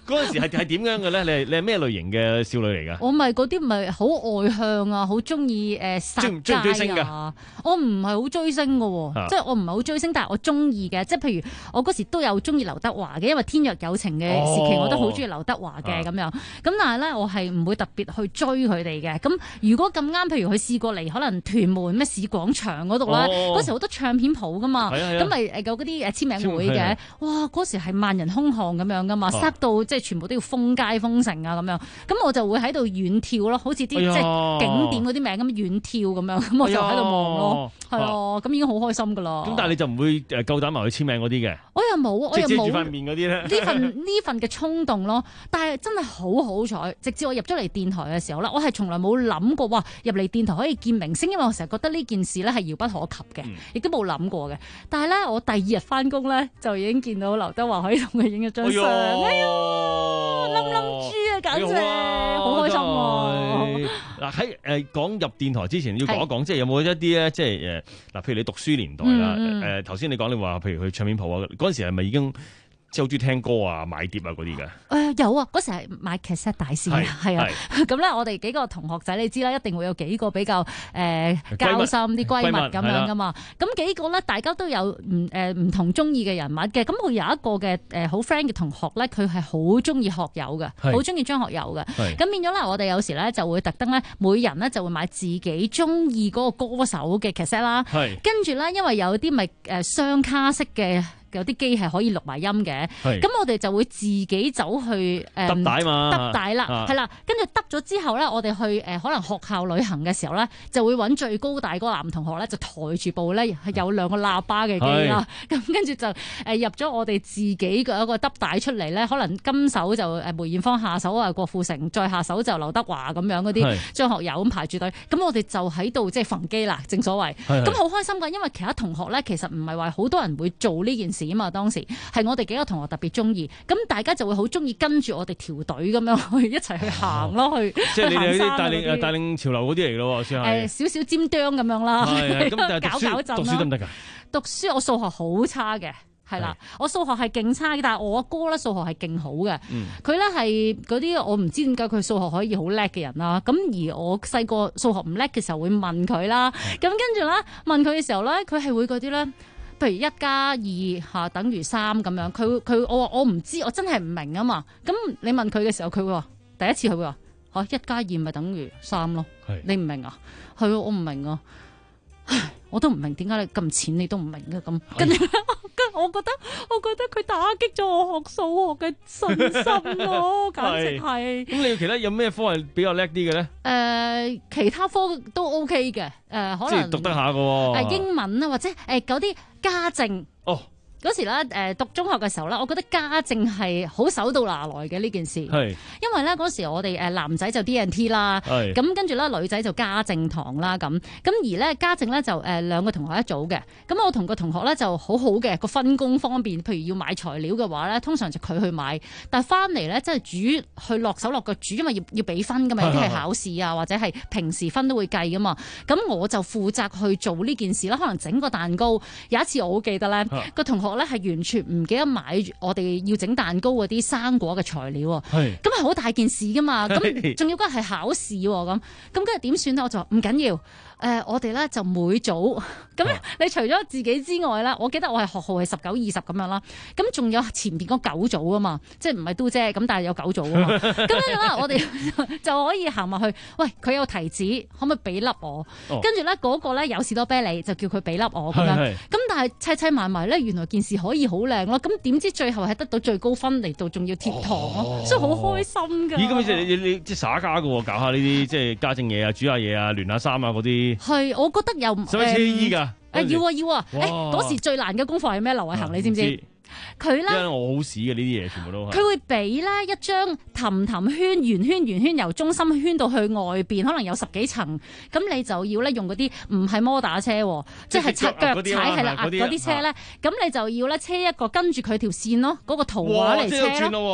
嗰陣時係係點樣嘅咧？你係你係咩類型嘅少女嚟㗎？ 我咪嗰啲咪好外向啊，好中意誒殺追唔追星街啊！我唔係好追星嘅喎， 啊即係我唔係好追星，但係我中意嘅，即係譬如我嗰時都有中意劉德華嘅，因為《天若有情》嘅時期， 哦我都好中意劉德華嘅啊咁樣。咁但係咧，我係唔會特別去追佢哋嘅。咁如果咁啱，譬如佢試過嚟可能屯門咩市廣場嗰度咧， 哦嗰時好多唱片鋪噶嘛， 係啊係啊咁咪誒有嗰啲誒簽名會嘅簽係係。 哇！嗰時係萬人空巷咁樣噶嘛， 啊塞到即係全部都要封街封城啊咁樣。咁我就會喺度遠跳咯，好似啲哎呀即係景點嗰啲名咁遠跳咁樣，咁我就喺度望咯，係哎呀啊，咁已經好開心噶啦。 咁但係你就唔會誒夠膽埋去簽名嗰啲嘅， 我又冇，我又冇即係遮住塊面嗰啲咧。 呢份呢份嘅衝動咯。但係真係好好彩，直至我入咗嚟電台嘅時候咧，我係從來冇諗過哇入嚟電台可以見明星，因為我成日覺得呢件事咧係遙不可及嘅，亦都冇諗過嘅。但係咧，我第二日翻工咧就已經見到劉德華可以同佢影咗張相，哎呀，冧冧豬啊，簡直好開心啊！ 嗱喺誒講入電台之前要講一講，即係有冇一啲咧，即係誒嗱，譬如你讀書年代啦， 嗯誒頭先你講你話，譬如去唱片鋪啊，嗰陣時係咪已經即係好中意聽歌啊、買碟啊嗰啲嘅？ 誒有啊，嗰時係買 cassette 大師啊，係啊，咁咧我哋幾個同學仔你知啦，一定會有幾個比較誒交心啲閨蜜咁樣噶嘛。咁幾個咧，大家都有唔誒唔同中意嘅人物嘅。咁我有一個嘅誒好 friend 嘅同學咧，佢係好中意學友嘅，好中意張學友嘅。咁變咗咧，我哋有時咧就會特登咧，每人咧就會買自己中意嗰個歌手嘅 cassette 啦。跟住咧，因為有啲咪誒雙卡式嘅。有啲機係可以錄埋音嘅，咁我哋就會自己走去誒揼帶嘛， 揼帶啦，係啦，跟住揼咗之後咧，我哋去誒可能學校旅行嘅時候咧，就會揾最高大嗰個男同學咧，就抬住部咧係有兩個喇叭嘅機啦，咁跟住就誒入咗我哋自己嘅一個揼帶出嚟咧，可能金手就誒梅艷芳，下手啊郭富城，再下手就劉德華咁樣嗰啲張學友咁排住隊，咁我哋就喺度即係逢機啦，正所謂，咁好開心㗎，因為其他同學咧其實唔係話好多人會做呢件事啊嘛，當時係我哋幾個同學特別中意，咁大家就會好中意跟住我哋條隊咁樣去一齊去行咯，去即係你哋啲帶領領誒帶領潮流嗰啲嚟咯，算係誒少少尖端咁樣啦， 咁但係搞搞震讀書得唔得㗎？ 讀書我數學好差嘅。係啦，我數學係勁差嘅，但係我阿哥咧數學係勁好嘅。佢咧係嗰啲我唔知點解佢數學可以好叻嘅人啦。咁而我細個數學唔叻嘅時候會問佢啦。咁跟住咧問佢嘅時候咧，佢係會嗰啲咧，譬如一加二嚇等於三咁樣。佢佢我話我唔知，我真係唔明啊嘛。咁你問佢嘅時候，佢會話第一次佢會話嚇一加二咪等於三咯。你唔明啊？係我唔明啊。我都唔明點解你咁淺你都唔明嘅咁，跟住跟我覺得我覺得佢打擊咗我學數學嘅信心咯，簡直係。 咁你其他有咩科係比較叻啲嘅咧？ 誒、呃，其他科都 OK 嘅，誒、呃，可能即係讀得下嘅喎。 誒，英文啊，或者誒嗰啲家政。 哦。 嗰時咧，誒讀中學嘅時候咧，我覺得家政係好手到拿來嘅呢件事。係，因為咧嗰時我哋誒男仔就 D and T 啦，咁跟住咧女仔就家政堂啦咁。咁而咧家政咧就誒兩個同學一組嘅。咁我同個同學咧就好好嘅，個分工方便。譬如要買材料嘅話咧，通常就佢去買，但係翻嚟咧即係煮去落手落腳煮，因為要要俾分噶嘛，有啲係考試啊或者係平時分都會計噶嘛。咁我就負責去做呢件事啦，可能整個蛋糕。有一次我好記得咧，個同學咧係完全唔記得買我哋要整蛋糕嗰啲生果嘅材料啊，咁係好大件事噶嘛，咁仲要嗰日係考試喎，咁咁跟住點算咧？我就話唔緊要。誒、呃，我哋咧就每組咁，啊、你除咗自己之外咧，我記得我係學號係十九二十咁樣啦。咁仲有前邊嗰九組啊嘛，即係唔係都啫，咁但係有九組啊嘛。咁跟住咧，我哋就可以行埋去。喂，佢有提子，可唔可以俾粒我？哦、跟住咧嗰個咧有士多啤梨，就叫佢俾粒我咁樣。咁但係砌砌埋埋咧，原來件事可以好靚咯。咁點知最後係得到最高分嚟到，仲要貼堂咯，哦、所以好開心㗎。 咦？咁即係你你，你即係耍家㗎喎，搞下呢啲即係家政嘢啊，煮下嘢啊，聯下衫啊嗰啲。 係，我覺得又使唔使車衣㗎？ 誒要啊要啊！誒嗰時最難嘅功課係咩？劉偉恒，你知唔知？佢咧， 因為我好屎嘅呢啲嘢，全部都係。 佢會俾咧一張氹氹圈，圓圈圓圈由中心圈到去外邊，可能有十幾層。咁你就要咧用嗰啲唔係摩打車，即係擦腳踩係啦，嗰啲車咧。咁你就要咧車一個跟住佢條線咯，嗰個圖畫嚟車咯。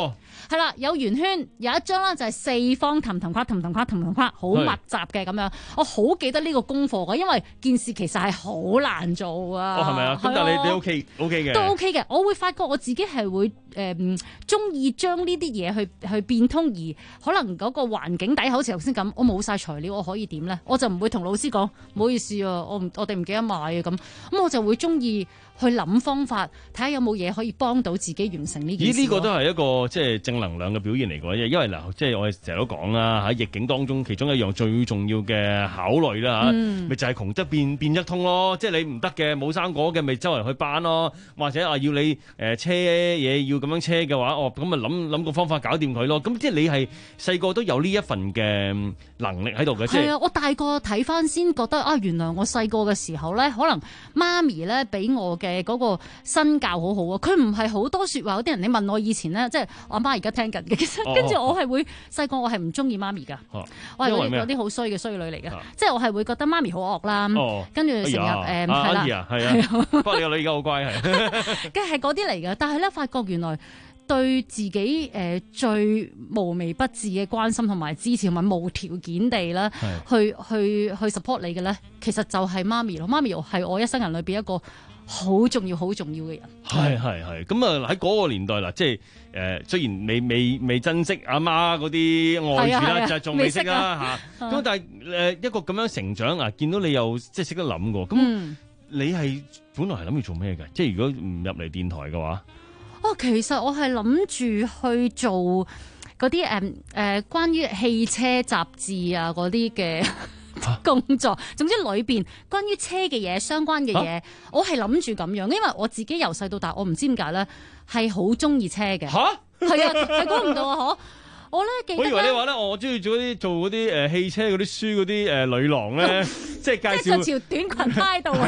係啦，有圓圈，有一張啦就係四方氹氹框、氹氹框、氹氹框，好密集嘅咁樣。我好記得呢個功課㗎，因為件事其實係好難做啊。 哦，係咪啊？咁但係你你 OK OK 嘅， 都 OK 嘅。我會發覺我自己係會誒中意將呢啲嘢去去變通，而可能嗰個環境底下好似頭先咁，我冇晒材料，我可以點咧？我就唔會同老師講唔好意思啊，我唔我哋唔記得買啊咁。咁我就會中意去諗方法，睇下有冇嘢可以幫到自己完成呢件事。 咦？呢個都係一個即係正能量嘅表現嚟嘅，因為嗱，即係我哋成日都講啦，喺逆境當中，其中一樣最重要嘅考慮啦嚇，咪、嗯、就係窮則變變則通咯。即係你唔得嘅冇生果嘅，咪周圍去搬咯。或者啊，要你誒、呃、車嘢要咁樣車嘅話，哦咁咪諗諗個方法搞掂佢咯。咁即係你係細個都有呢一份嘅能力喺度嘅。 係啊，我大個睇翻先覺得啊，原來我細個嘅時候咧，可能媽咪咧俾我嘅嘅嗰個身教好好啊！佢唔係好多説話，有啲人你問我以前咧，即係我阿媽而家聽緊嘅，其實跟住我係會細個我係唔中意媽咪噶， 哦、 我係嗰啲好衰嘅衰女嚟嘅，即係我係會覺得媽咪好惡啦， 哦、 跟住成日誒係啦， 係啊，不過你個女而家好乖係， 梗係嗰啲嚟嘅，但係咧發覺原來對自己誒、呃、最無微不至嘅關心同埋支持同埋無條件地咧，去去去 support 你嘅咧，其實就係媽咪咯。媽咪係我一生人裏邊一個好重要、好重要嘅人。 係係係。咁啊喺嗰個年代啦，即係誒、呃、雖然你未未珍惜阿媽嗰啲愛住啦，就仲未識啦嚇。咁但係誒一個咁樣成長啊，見到你又即係識得諗嘅。咁、嗯、你係本來係諗住做咩嘅？即係如果唔入嚟電台嘅話。 哦，其實我係諗住去做嗰啲誒誒關於汽車雜誌啊嗰啲嘅工作，啊、總之裏邊關於車嘅嘢相關嘅嘢，啊、我係諗住咁樣，因為我自己由細到大，我唔知點解咧係好中意車嘅。嚇，係啊，你估唔到啊，嗬！我咧記得， 我以為你話咧，我中意做啲做嗰啲誒汽車嗰啲書嗰啲誒女郎咧，即係介紹。即係着條短裙趴喺度。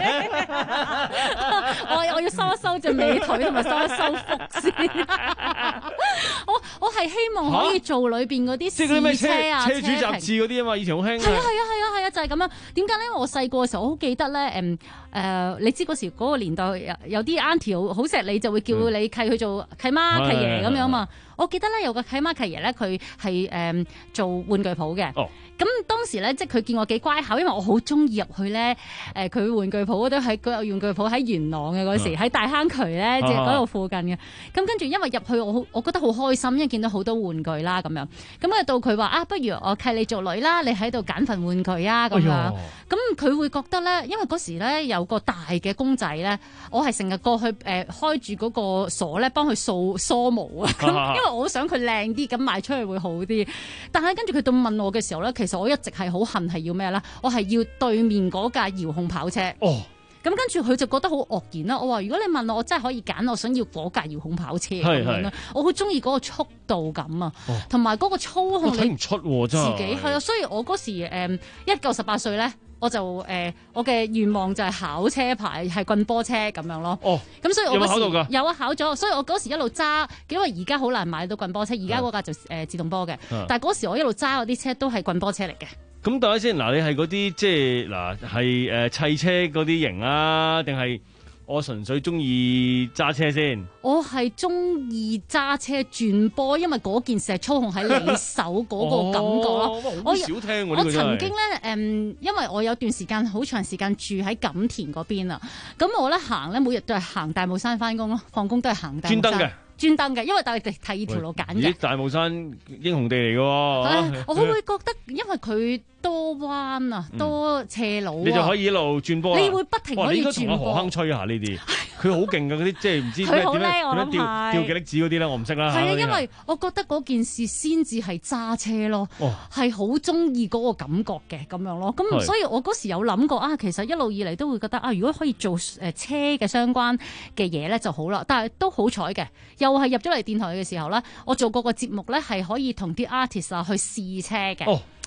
我我要收一收隻美腿同埋收一收腹先。我我係希望可以做裏邊嗰啲試車啊、 車主雜誌嗰啲啊嘛，以前好興。 係啊係啊係啊係啊，就係咁樣。點解咧？因為我細個嘅時候，我好記得咧，誒、呃、誒，你知嗰時嗰個年代有有啲 auntie 好錫你，就會叫你契去做契媽契爺咁樣嘛。我記得咧有個契媽契爺咧，佢係誒做玩具鋪嘅。哦。咁當時咧，即係佢見我幾乖巧，因為我好中意入去咧。誒、呃，佢玩具鋪都喺個玩具鋪喺元朗嘅嗰時，喺、啊、大坑渠咧，即係嗰度附近嘅。咁跟住，因為入去我好，我覺得好開心，因為見到好多玩具啦咁樣。咁啊，到佢話啊，不如我契你做女啦，你喺度揀份玩具啊咁樣。咁佢、哎、會覺得咧，因為嗰時咧有個大嘅公仔咧，我係成日過去誒、呃、開住嗰個鎖咧，幫佢掃梳毛啊。咁因為我好想佢靚啲，咁賣出去會好啲。但係跟住佢到問我嘅時候咧，其實我一直係好恨係要咩咧？我係要對面嗰架遙控跑車。哦。咁跟住佢就覺得好愕然啦。我話如果你問我，我真係可以揀，我想要嗰架遙控跑車咁樣啦。我好中意嗰個速度感啊，同埋嗰個操控。我睇唔出喎，真係。 自己係啊，所以我嗰時誒一夠十八歲咧，我就誒、呃、我嘅願望就係考車牌係棍波車咁樣咯。哦。咁所以我嗰時有冇考到㗎？有啊，考咗。所以我嗰時一路揸，因為而家好難買到棍波車，而家嗰架就誒自動波嘅。但係嗰時我一路揸嗰啲車都係棍波車嚟嘅。 咁等下先，嗱，你係嗰啲即係嗱係誒砌車嗰啲型啊，定係我純粹中意揸車先？ 我係中意揸車轉波，因為嗰件事係操控喺你手嗰個感覺咯。 哦、我好少聽喎， 我曾經咧誒、嗯，因為我有段時間好長時間住喺錦田嗰邊啊，咁我咧行咧每日都係行大帽山翻工咯，放工都係行大帽山。專登嘅。專登嘅，因為但係第二條路揀嘅。 大帽山英雄地嚟嘅喎。 我會覺得，因為佢多彎啊，多斜路啊， 你就可以一路轉波。 你會不停可以轉波。你應該同阿何亨吹下呢啲，佢好勁嘅嗰啲，即係唔知點樣點樣吊吊幾粒子嗰啲咧，我唔識啦。係啊，因為我覺得嗰件事先至係揸車咯，係好中意嗰個感覺嘅咁樣咯。咁所以我嗰時有諗過啊，其實一路以嚟都會覺得啊，如果可以做誒車嘅相關嘅嘢咧就好啦。但係都好彩嘅。又係入咗嚟電台嘅時候咧，我做過個節目咧，係可以同啲 artist 啊去試車嘅。哦，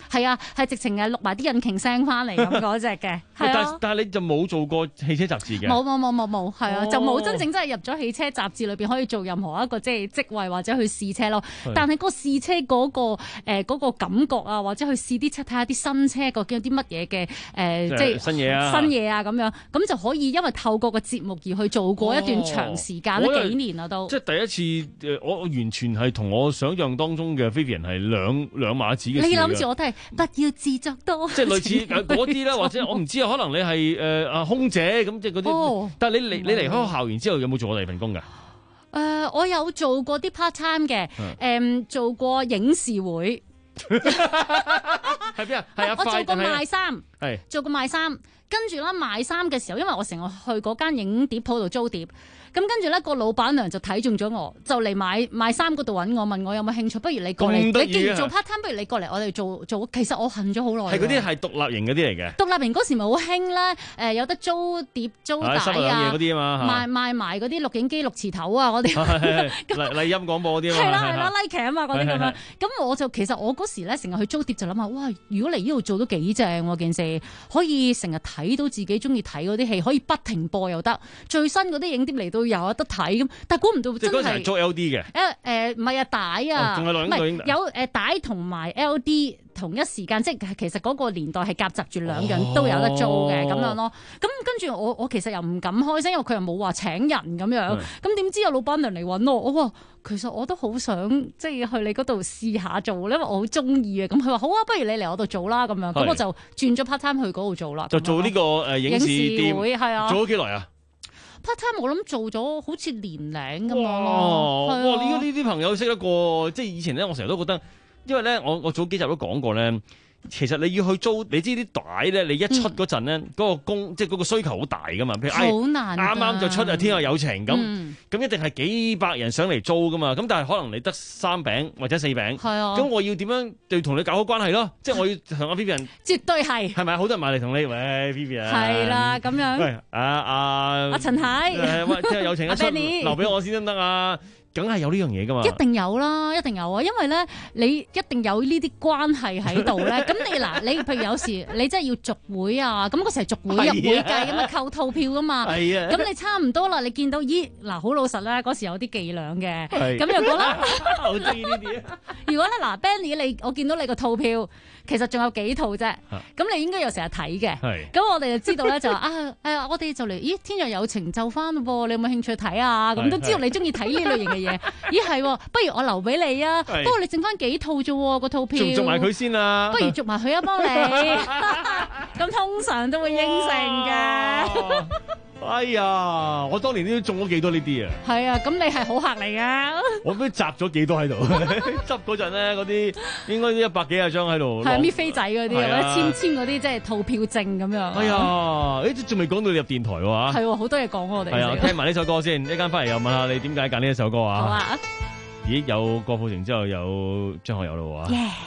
係啊，係直情係錄埋啲引擎聲翻嚟咁嗰隻嘅。係啊， 但係你就冇做過汽車雜誌嘅？ 冇冇冇冇冇，係啊， 哦、 就冇真正真係入咗汽車雜誌裏邊可以做任何一個即係職位或者去試車咯。但係個試車嗰、嗰個誒、呃嗰個感覺啊，或者去試啲車睇下啲新車究竟有啲乜嘢嘅誒，即係新嘢啊， 新嘢啊咁樣，咁就可以因為透過個節目而去做過一段長時間都、哦、幾年啦都。 即係第一次誒，我我完全係同我想象當中嘅 Vivian 係兩兩碼子嘅事。 你諗住我都係不要自作多， 即係類似嗰啲啦，或者我唔知啊，可能你係誒啊空姐咁，即係嗰啲。哦、但係你離你離開校園之後，有冇做過第二份工㗎？誒、 呃，我有做過啲 part time 嘅，誒、嗯，做過影視會。 係邊啊？係啊！ 我做過賣衫， 係做過賣衫，跟住咧賣衫嘅時候，因為我成日去嗰間影碟鋪度租碟。咁跟住咧，個老闆娘就睇中咗我，就嚟買買衫嗰度揾我，問我有冇興趣？不如你過嚟，你既然做 part time，不如你過嚟我哋做做。其實我恨咗好耐。係嗰啲係獨立型嗰啲嚟嘅。 獨立型嗰時咪好興咧，誒有得租碟租帶啊， 嗰啲啊嘛， 賣賣埋嗰啲錄影機錄磁頭啊，我哋麗麗音廣播嗰啲啊嘛。 係啦係啦，Like 啊嘛嗰啲咁樣。咁我就其實我嗰時咧成日去租碟就諗下，哇！如果嚟呢度做都幾正喎件事，可以成日睇到自己中意睇嗰啲戲，可以不停播又得。最新嗰啲影碟嚟到有得睇。但係估唔到真係， 即係嗰時係租 L D 嘅。 誒誒唔係啊，帶啊， 仲係錄影錄影帶。 有誒帶同埋 L D 同一時間，即係其實嗰個年代係夾雜住兩樣都有得租嘅咁、哦、樣咯。咁跟住我我其實又唔敢開聲，因為佢又冇話請人咁樣。咁點知有老闆娘嚟揾我，我話其實我都好想即係去你嗰度試下做，因為我好中意嘅。咁佢話好啊，不如你嚟我度做啦咁樣。咁我就轉咗 part time 去嗰度做啦。 就做呢個誒影視店， 係啊， 做咗幾耐啊？ part time 我諗做咗好似年零咁樣咯。哇！呢個呢啲朋友識得過，即係以前咧，我成日都覺得，因為咧，我我早幾集都講過咧。其實你要去租，你知啲帶咧，你一出嗰陣咧，嗰、嗯、個供即係嗰個需求好大噶嘛。譬如好難， 啱啱就出啊，天下有情咁，咁、嗯、一定係幾百人上嚟租噶嘛。咁但係可能你得三餅或者四餅，係啊。咁我要點樣對同你搞好關係咯？即係我要同阿 Vivian，絕對係， 係咪好多人買嚟同你？喂 Vivian，係啦，咁樣。 喂，阿阿阿陳太， 喂，天下有情一出，留俾我先得唔得啊？梗係有呢樣嘢噶嘛， 一定有啦，一定有啊，因為咧你一定有呢啲關係喺度咧。咁你嗱，你譬如有時你真係要續會啊，咁嗰時係續會入會計咁啊，扣套票噶嘛。係啊，咁你差唔多啦，你見到咦嗱，好老實啦，嗰時有啲伎倆嘅。咁如果咧， 好中意呢啲。 如果咧嗱 ，Benny 你我見到你個套票，其實仲有幾套啫。咁你應該有成日睇嘅。咁我哋就知道咧，就話啊誒，我哋就嚟，咦，天若有情就翻咯，你有冇興趣睇啊？咁都知道你中意睇呢類型嘅嘢。咦係，不如我留俾你啊！不過你剩翻幾套啫，個套票。 仲續埋佢先啊！ 不如續埋佢啊，幫你。咁通常都會應承嘅。 哎呀，我當年都中咗幾多呢啲啊！ 係啊，咁你係好客嚟噶。 我都摘咗幾多喺度，執嗰陣咧，嗰啲應該都一百幾廿張喺度。係搣飛仔嗰啲，或者簽簽嗰啲，即係套票證咁樣。 哎呀，誒，仲未講到你入電台喎。 係，好多嘢講我哋。 係啊，聽埋呢首歌先，一間翻嚟又問下你點解揀呢一首歌啊？ 好啊。 咦，有郭富城之後有張學友咯喎。 Yeah。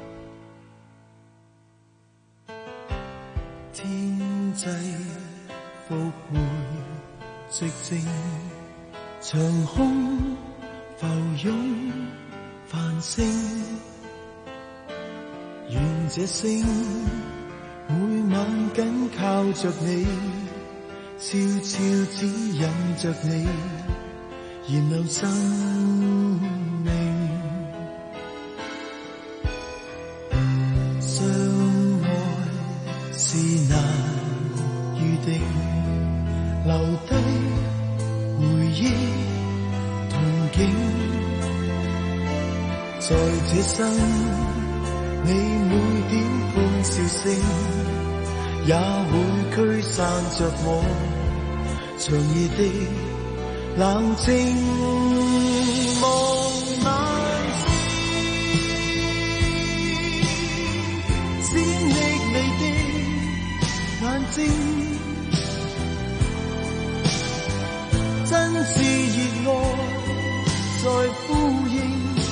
天際復回寂靜，長空浮湧繁星，願這聲每晚緊靠着你，悄悄指引着你，燃亮生命。相愛是難預定，留低回憶憧憬，在這生你每點歡笑聲，也會驅散着我長夜的冷靜。望眼睛，閃爍你的眼睛，真摯熱愛在呼應，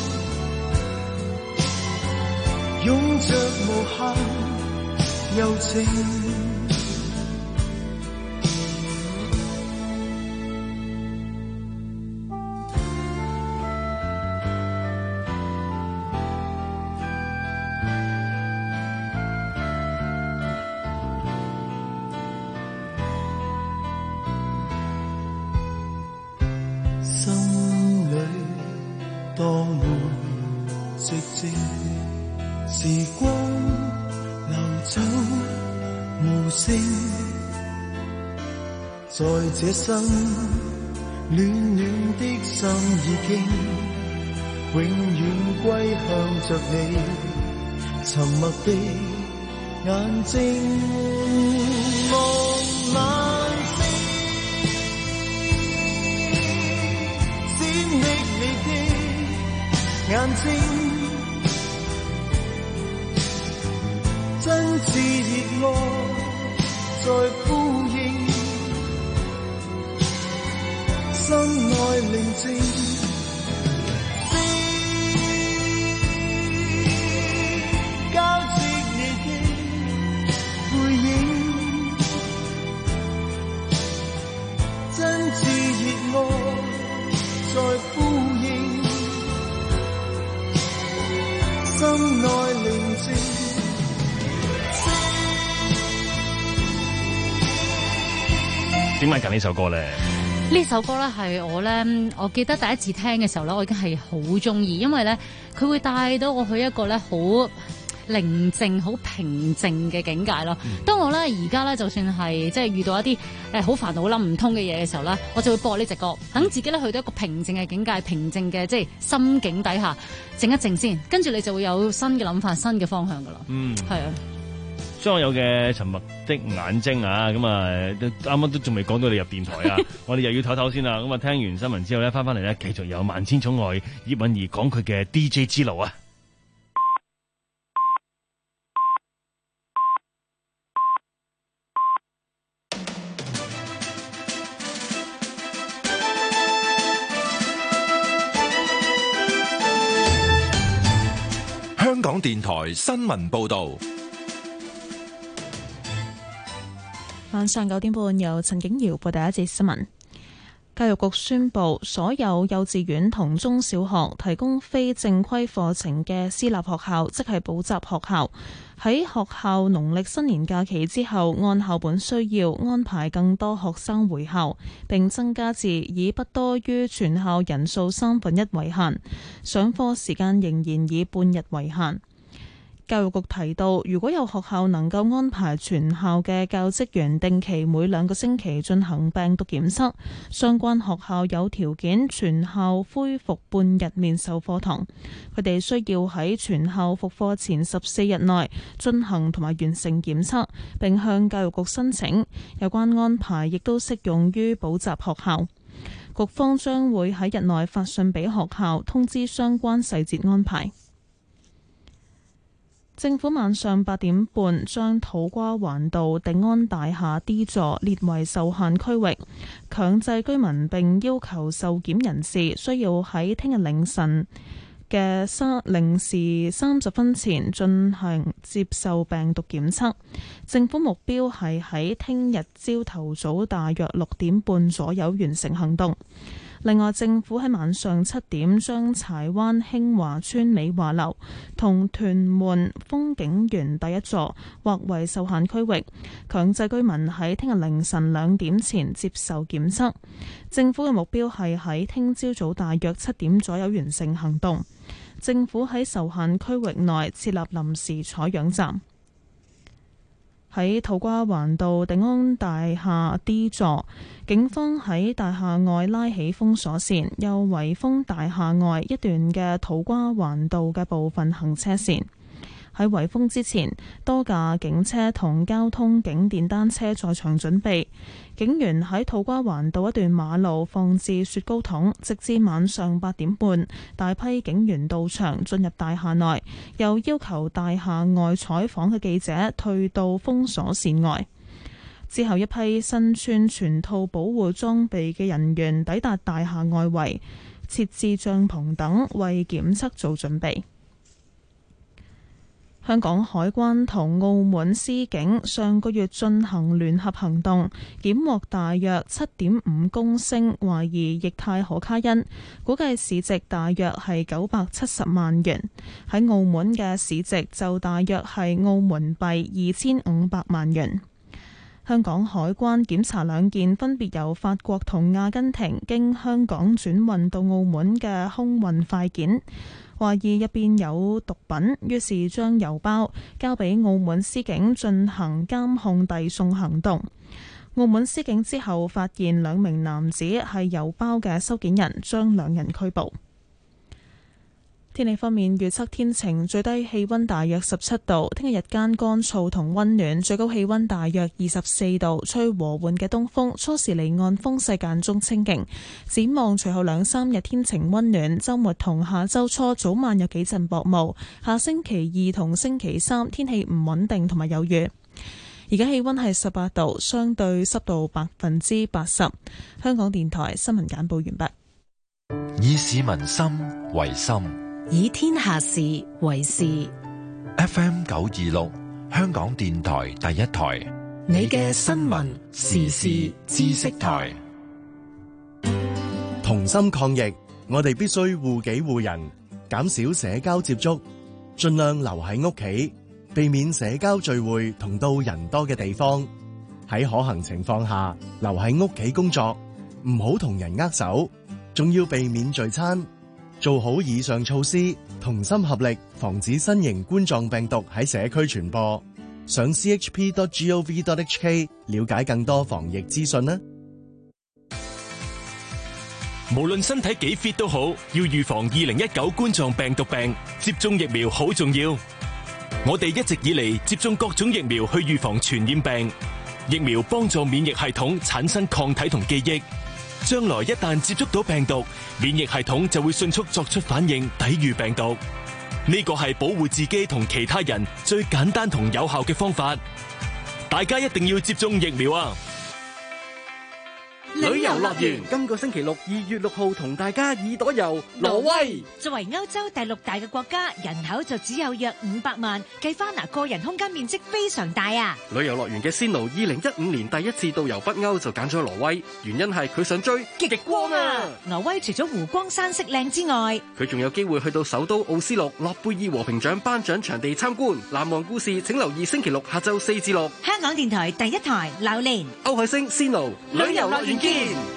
湧着無限柔情。 當沒寂靜，時光流走無聲，在這生暖暖的心已經永遠歸向着你，沉默的眼睛望晚星，閃爍你的眼睛，真摯熱愛在呼應，心內寧靜。在呼應，心內寧靜。 點解揀呢首歌咧？ 呢首歌咧係我咧，我記得第一次聽嘅時候咧，我已經係好中意，因為咧佢會帶到我去一個咧好寧靜、好平靜嘅境界咯。當我咧而家咧，就算係即係遇到一啲誒好煩惱諗唔通嘅嘢嘅時候咧，我就會播呢隻歌，等自己咧去到一個平靜嘅境界、平靜嘅即係心境底下靜一靜先，跟住你就會有新嘅諗法、新嘅方向噶啦。嗯，係啊。 張學友嘅《沉默的眼睛》啊，咁啊，啱啱都仲未講到你入電台啊，我哋又要唞唞先啦。咁啊，聽完新聞之後咧，翻翻嚟咧，繼續有萬千寵愛葉韻儀講佢嘅 D J 之路啊。 香港電台新聞報道， 晚上九點半由陳景瑤報第一節新聞。教育局宣布，所有幼稚園同中小學提供非正規課程嘅私立學校，即係補習學校，喺學校農曆新年假期之後，按校本需要安排更多學生回校，並增加至以不多於全校人數三分一為限，上課時間仍然以半日為限。教育局提到，如果有學校能夠安排全校嘅教職員定期每兩個星期進行病毒檢測，相關學校有條件全校恢復半日面授課堂。佢哋需要喺全校復課前十四日內進行同埋完成檢測，並向教育局申請。有關安排亦都適用於補習學校。局方將會喺日內發信俾學校，通知相關細節安排。政府晚上八點半將土瓜灣道定安大廈 D 座列為受限區域，強制居民並要求受檢人士需要喺聽日凌晨嘅三零時三十分前進行接受病毒檢測。政府目標係喺聽日朝頭早大約六點半左右完成行動。另外，政府喺晚上七點將柴灣興華邨美華樓同屯門風景園第一座劃為受限區域，強制居民喺聽日凌晨兩點前接受檢測。政府嘅目標係喺聽朝早大約七點左右完成行動。政府喺受限區域內設立臨時採樣站。喺土瓜灣道定安大廈 D 座，警方喺大廈外拉起封鎖線，又圍封大廈外一段嘅土瓜灣道嘅部分行車線。喺圍封之前，多架警車同交通警電單車在場準備。警員喺土瓜灣道一段馬路放置雪糕筒，直至晚上八點半，大批警員到場進入大廈內，又要求大廈外採訪嘅記者退到封鎖線外。之後，一批身穿全套保護裝備嘅人員抵達大廈外圍，設置帳篷等，為檢測做準備。香港海關同澳門司警上個月進行聯合行動，檢獲大約七點五公升懷疑液態可卡因，估計市值大約係九百七十萬元。喺澳門嘅市值就大約係澳門幣二千五百萬元。 香港海關檢查兩件分別由法國同阿根廷經香港轉運到澳門嘅空運快件，懷疑入邊有毒品，於是將郵包交俾澳門司警進行監控遞送行動。澳門司警之後發現兩名男子係郵包嘅收件人，將兩人拘捕。天氣方面，預測天晴，最低氣溫大約十七度。聽日日間乾燥同溫暖，最高氣溫大約二十四度，吹和緩嘅東風，初時離岸風勢間中清勁。展望隨後兩三日天晴溫暖，週末同下週初早晚有幾陣薄霧。下星期二同星期三天氣唔穩定同埋有雨。而家氣溫係十八度，相對濕度百分之八十。香港電台新聞簡報完畢。以市民心為心， 以天下事為事。 F M 九二六，香港電台第一台， 你嘅新聞時事知識台。 同心抗疫，我哋必須護己護人，減少社交接觸，盡量留喺屋企，避免社交聚會同到人多嘅地方。喺可行情況下，留喺屋企工作，唔好同人握手，仲要避免聚餐。做好以上措施，同心合力，防止新型冠狀病毒喺社區傳播。上 c h p dot gov dot h k 了解更多防疫資訊啦。 無論身體幾 fit 都好，要預防二零一九冠狀病毒病，接種疫苗好重要。我哋一直以嚟接種各種疫苗去預防傳染病，疫苗幫助免疫系統產生抗體同記憶。將來一旦接觸到病毒，免疫系統就會迅速作出反應，抵禦病毒。呢個係保護自己同其他人最簡單同有效嘅方法。大家一定要接種疫苗啊！ 旅遊樂園今個星期六二月六號同大家耳朵遊挪威。 作為歐洲第六大嘅國家，人口就只有約五百萬，計翻嗱個人空間面積非常大啊！ 旅遊樂園嘅仙奴二零一五年第一次導遊北歐就揀咗挪威，原因係佢想追極光啊！ 挪威除咗湖光山色靚之外， 佢仲有機會去到首都奧斯陸諾貝爾和平獎頒獎場地參觀。難忘故事請留意星期六下晝四至六， 香港電台第一台榴蓮歐海星仙奴旅遊樂園。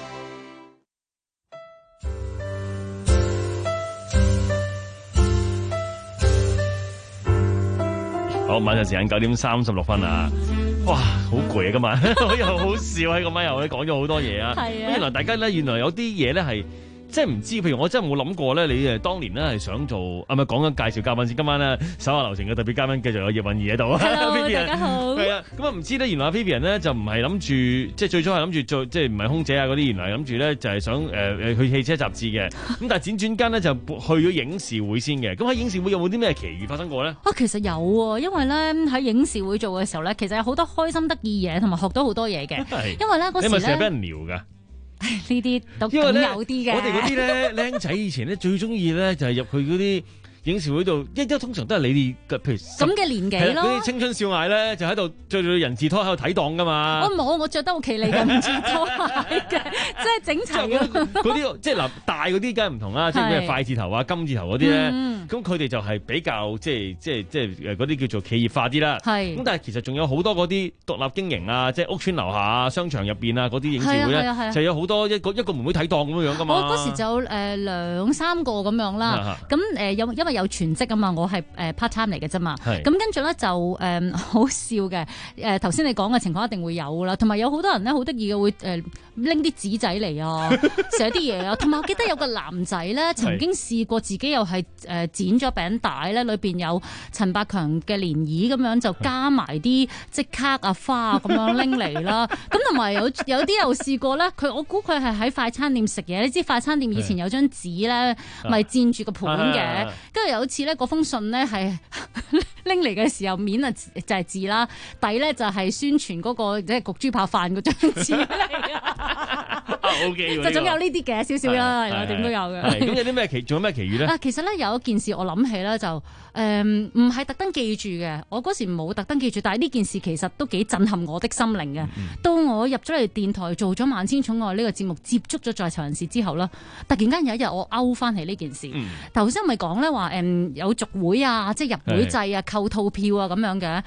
好，晚上時間九點三十六分啊！哇，好攰啊今晚，又好笑喺咁晚又講咗好多嘢啊！係啊，原來大家咧，原來有啲嘢咧係。即係唔知，譬如我真係冇諗過咧，你誒當年咧係想做，啊咪講緊介紹嘉賓先。今晚咧手下留情嘅特別嘉賓繼續有葉韻儀喺度啊。 Hello， 大家好。係啊，咁啊唔知咧，原來阿 Vivian 咧就唔係諗住，即係最初係諗住做，即係唔係空姐啊嗰啲，原來諗住咧就係想誒誒、呃、去汽車雜誌嘅。咁但係輾轉間咧就去咗影視會先嘅。咁喺影視會有冇啲咩奇遇發生過咧？ 啊，其實有喎，因為咧喺影視會做嘅時候咧，其實有好多開心得意嘢，同埋學到好多嘢嘅。因為咧嗰時咧，你咪成日俾人撩㗎。呢啲都梗有啲嘅。我哋嗰啲咧，僆仔以前咧最中意咧就係入去嗰啲影視會度，一一通常都係你哋嘅，譬如咁嘅年紀咯。 嗰啲青春少艾咧就喺度着住人字拖喺度睇檔噶嘛。我冇，我着得好企理嘅，唔着拖鞋嘅，即係整齊嘅。 嗰啲即係嗱大嗰啲梗係唔同啦，即係咩快字頭啊、金字頭嗰啲咧。咁佢哋就係比較即係即係即係誒嗰啲叫做企業化啲啦。係。咁但係其實仲有好多嗰啲獨立經營啊，即係屋邨樓下啊、商場入邊啊嗰啲影視會咧，就有好多一個一個妹妹睇檔咁樣樣噶嘛。 我嗰時就誒兩三個咁樣啦。咁誒有因為有全職啊嘛，我係誒 part time 嚟嘅啫嘛。咁跟住咧就誒好笑嘅。誒頭先你講嘅情況一定會有啦，同埋有好多人咧好得意嘅會誒拎啲紙仔嚟啊，寫啲嘢啊。同埋我記得有個男仔咧曾經試過自己又係誒剪咗餅帶咧，裏邊有陳百強嘅漣漪咁樣，就加埋啲即刻啊花啊咁樣拎嚟啦。咁同埋有有啲又試過咧，佢我估佢係喺快餐店食嘢。你知快餐店以前有張紙咧，咪佔住個盤嘅。跟住有一次咧，嗰封信咧係拎嚟嘅時候，面啊就係字啦，底咧就係宣傳嗰個即係焗豬扒飯嗰張紙嚟啊。 O K， 就總有呢啲嘅少少啦，係啦，點都有嘅。 咁有啲咩奇？仲有咩奇遇咧？ 啊，其實咧有一件事我諗起咧就誒唔係特登記住嘅，我嗰時冇特登記住，但係呢件事其實都幾震撼我的心靈嘅。嗯、到我入咗嚟電台做咗《萬千寵愛》呢個節目，接觸咗在囚人士之後啦，突然間有一日我勾翻起呢件事。頭先咪講咧話誒有續會啊，即係入會制啊、扣套票啊咁樣嘅。咁我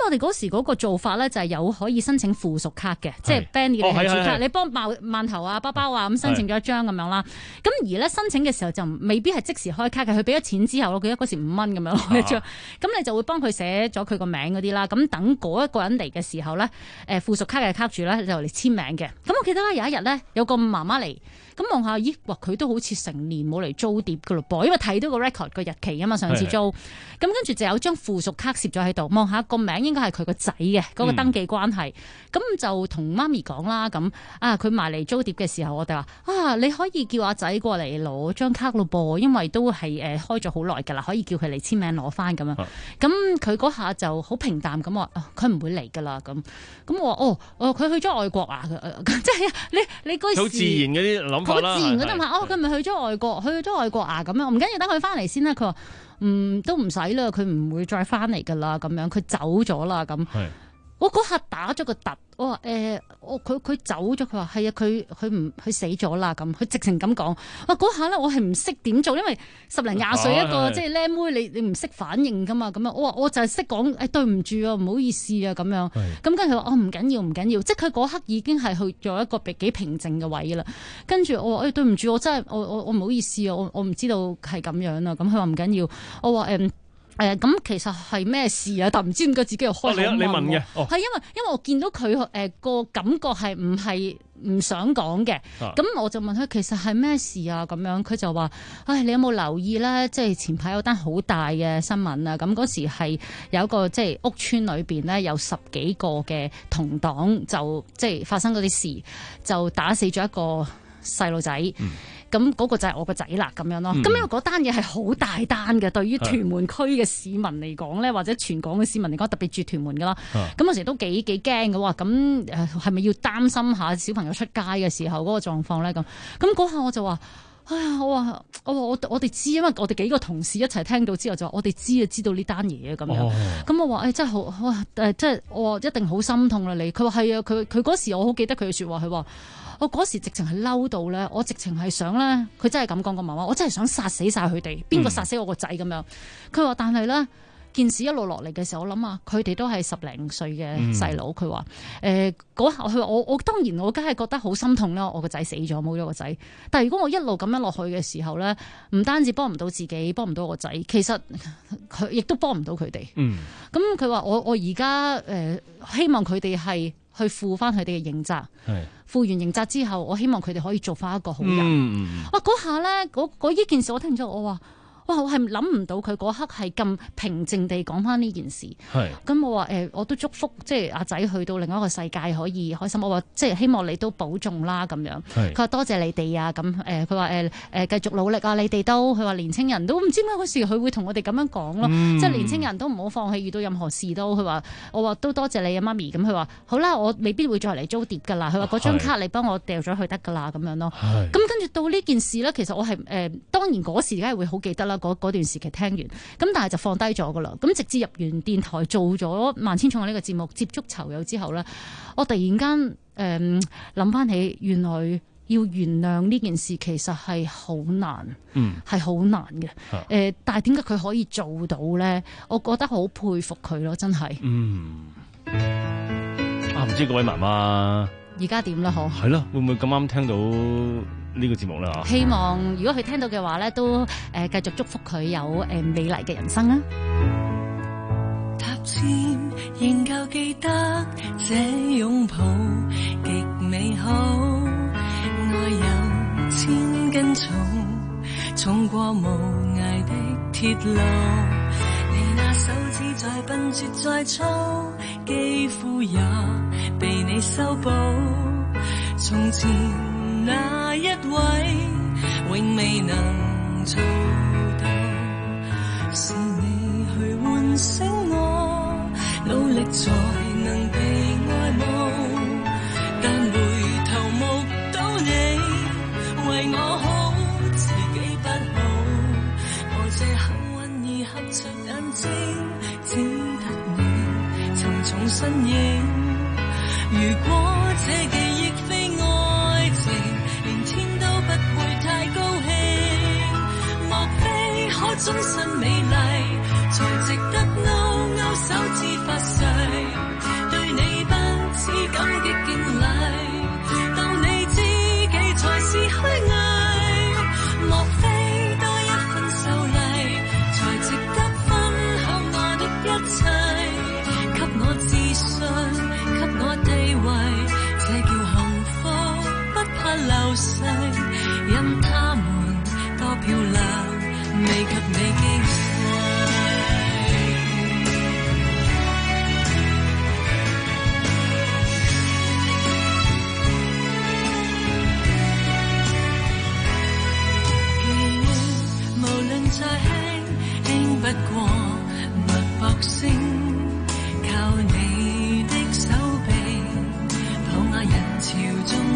我哋嗰時嗰個做法咧就係有可以申請附屬卡嘅，即係 Benny 你係住卡，你幫饅饅頭啊、包包啊咁申請咗一張咁樣啦。咁而咧申請嘅時候就未必係即時開卡嘅，佢俾咗錢之後，我記得嗰時五蚊咁樣攞一張，咁你就會幫佢寫咗佢個名嗰啲啦。咁等嗰一個人嚟嘅時候咧，誒附屬卡嘅卡主咧就嚟簽名嘅。咁我記得咧有一日咧有個媽媽嚟。咁望下，咦？哇！佢都好似成年冇嚟租碟噶咯噃，因為睇到個 record 個日期啊嘛，上次租。咁跟住就有張附屬卡攝咗喺度，望下個名應該係佢個仔嘅嗰個登記關係。咁、嗯、就同媽咪講啦，咁啊佢埋嚟租碟嘅時候，我哋話啊你可以叫阿仔過嚟攞張卡咯噃，因為都係誒、呃、開咗好耐㗎啦，可以叫佢嚟簽名攞翻咁樣。咁佢嗰下就好平淡咁話，佢、啊、唔會嚟㗎啦咁。咁我話哦，哦佢去咗外國啊，即係你你嗰時好自然嗰啲諗。好自然嗰啲話，哦，佢咪去咗外國，去咗外國啊咁樣，唔緊要，等佢翻嚟先啦。佢話，嗯，都唔使啦，佢唔會再翻嚟噶啦，咁樣，佢走咗啦咁。我嗰刻打咗個突，我話誒，我佢佢走咗，佢話係啊，佢佢唔佢死咗啦咁，佢直情咁講。哇！嗰下咧，我係唔識點做，因為十零廿歲一個、啊、即係靚妹，你你唔識反應噶嘛咁樣。我話我就係識講誒對唔住啊，唔好意思啊咁樣。咁跟住佢話哦唔緊要唔緊要，即係佢嗰刻已經係去咗一個幾平靜嘅位啦。跟住我話誒、哎、對唔住，我真係我我我唔好意思啊，我我唔知道係咁樣啊。咁佢話唔緊要，我話誒。嗯誒咁、呃、其實係咩事啊？但唔知點解自己又開口問、哦、你，你問嘅，係、哦、因為因為我見到佢誒個感覺係唔係唔想講嘅，咁、啊、我就問佢其實係咩事啊？咁樣佢就話：唉，你有冇留意咧？即係前排有單好大嘅新聞啊！咁嗰時係有一個即係屋村裏邊咧有十幾個嘅同黨就即係發生嗰啲事，就打死咗一個細路仔。嗯咁嗰個就係我個仔啦，咁樣咯。咁、嗯、因為嗰單嘢係好大單嘅，對於屯門區嘅市民嚟講咧，或者全港嘅市民嚟講，特別住屯門噶啦。咁有時都幾幾驚嘅喎。咁誒係咪要擔心下小朋友出街嘅時候嗰個狀況咧？咁咁嗰下我就話：哎呀，我話我話我我哋知，因為我哋幾個同事一齊聽到之後就話我哋知啊，知道呢單嘢啊咁樣。咁、哦、我話誒、哎、真係好哇誒，即係我話一定好心痛啦你。佢話係啊，佢佢嗰時我好記得佢嘅説話，佢話。我嗰時直情係嬲到咧，我直情係想咧，佢真係咁講個媽媽，我真係想殺死晒佢哋，邊個殺死我個仔咁樣？佢話但係咧，件事一路落嚟嘅時候，我諗啊，佢哋都係十零歲嘅細佬。佢話誒嗰下，佢話我我當然我梗係覺得好心痛啦，我個仔死咗，冇咗個仔。但係如果我一路咁樣落去嘅時候咧，唔單止幫唔到自己，幫唔到我個仔，其實佢亦都幫唔到佢哋。嗯，咁佢話我我而家誒希望佢哋係去負翻佢哋嘅刑責。係。負完刑責之後，我希望佢哋可以做翻一個好人。嗯、哇！嗰下咧，嗰嗰呢件事我聽咗，我話：哇！我係諗唔到佢嗰刻係咁平靜地講翻呢件事。係。咁我話誒、呃，我都祝福即係阿仔去到另一個世界可以開心。我話即係希望你都保重啦咁樣。佢話多謝你哋啊，咁誒佢話誒誒繼續努力啊，你哋都佢話年青人都唔知點解嗰時佢會同我哋咁樣講咯。嗯、即係年青人都唔好放棄，遇到任何事都佢話我話都多謝你啊媽咪。咁佢話好啦，我未必會再嚟租碟㗎啦。佢話嗰張卡你幫我掉咗去得㗎啦咁樣咯。咁跟住到呢件事咧，其實我係誒、呃、當然嗰時梗係會好記得啦。嗰段時期聽完，咁但係就放低咗噶啦。咁直至入完電台做咗萬千寵愛呢個節目，接觸囚友之後咧，我突然間誒諗翻起，原來要原諒呢件事其實係好難，嗯，係好難嘅。誒、呃，但係點解佢可以做到咧？我覺得好佩服佢咯，真係。嗯， 啊，唔知各位媽媽而家點啦？嗬， 係咯，會唔會咁啱聽到呢個節目咧？ 希望如果佢聽到嘅話咧，都誒繼、呃、續祝福佢有誒、呃、美麗嘅人生啊！ 踏漸仍舊記得這擁抱極美好，愛有千斤重，重過無涯的鐵路。你那手指再笨拙再粗，肌膚也被你修補。從前那一位永未能做到，是你去喚醒我，努力才能被愛慕。但回頭目睹你為我好，自己不好。我這幸運兒合着眼睛，只得你沉重身影。如果這記憶非愛情，連天都不會太高興。莫非可終身美麗，才值得勾勾手指發誓？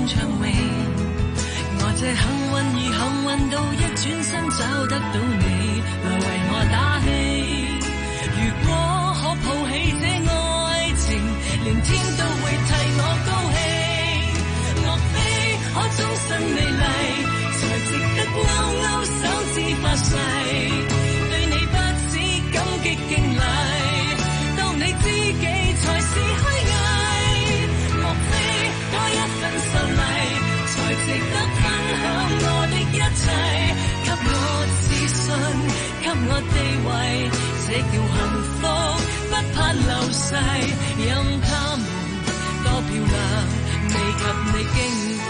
暢泳。我這幸運兒幸運到一轉身找得到你，來為我打氣。如果可抱起這愛情，連天都會替我高興。莫非可終身美麗，才值得勾勾手指發誓，對你不止感激敬禮，當你知己才是虛偽。莫非多一份秀麗，才值得分享我的一切，給我自信，給我地位，這叫幸福，不怕流逝，任他們多漂亮，未及你矜貴。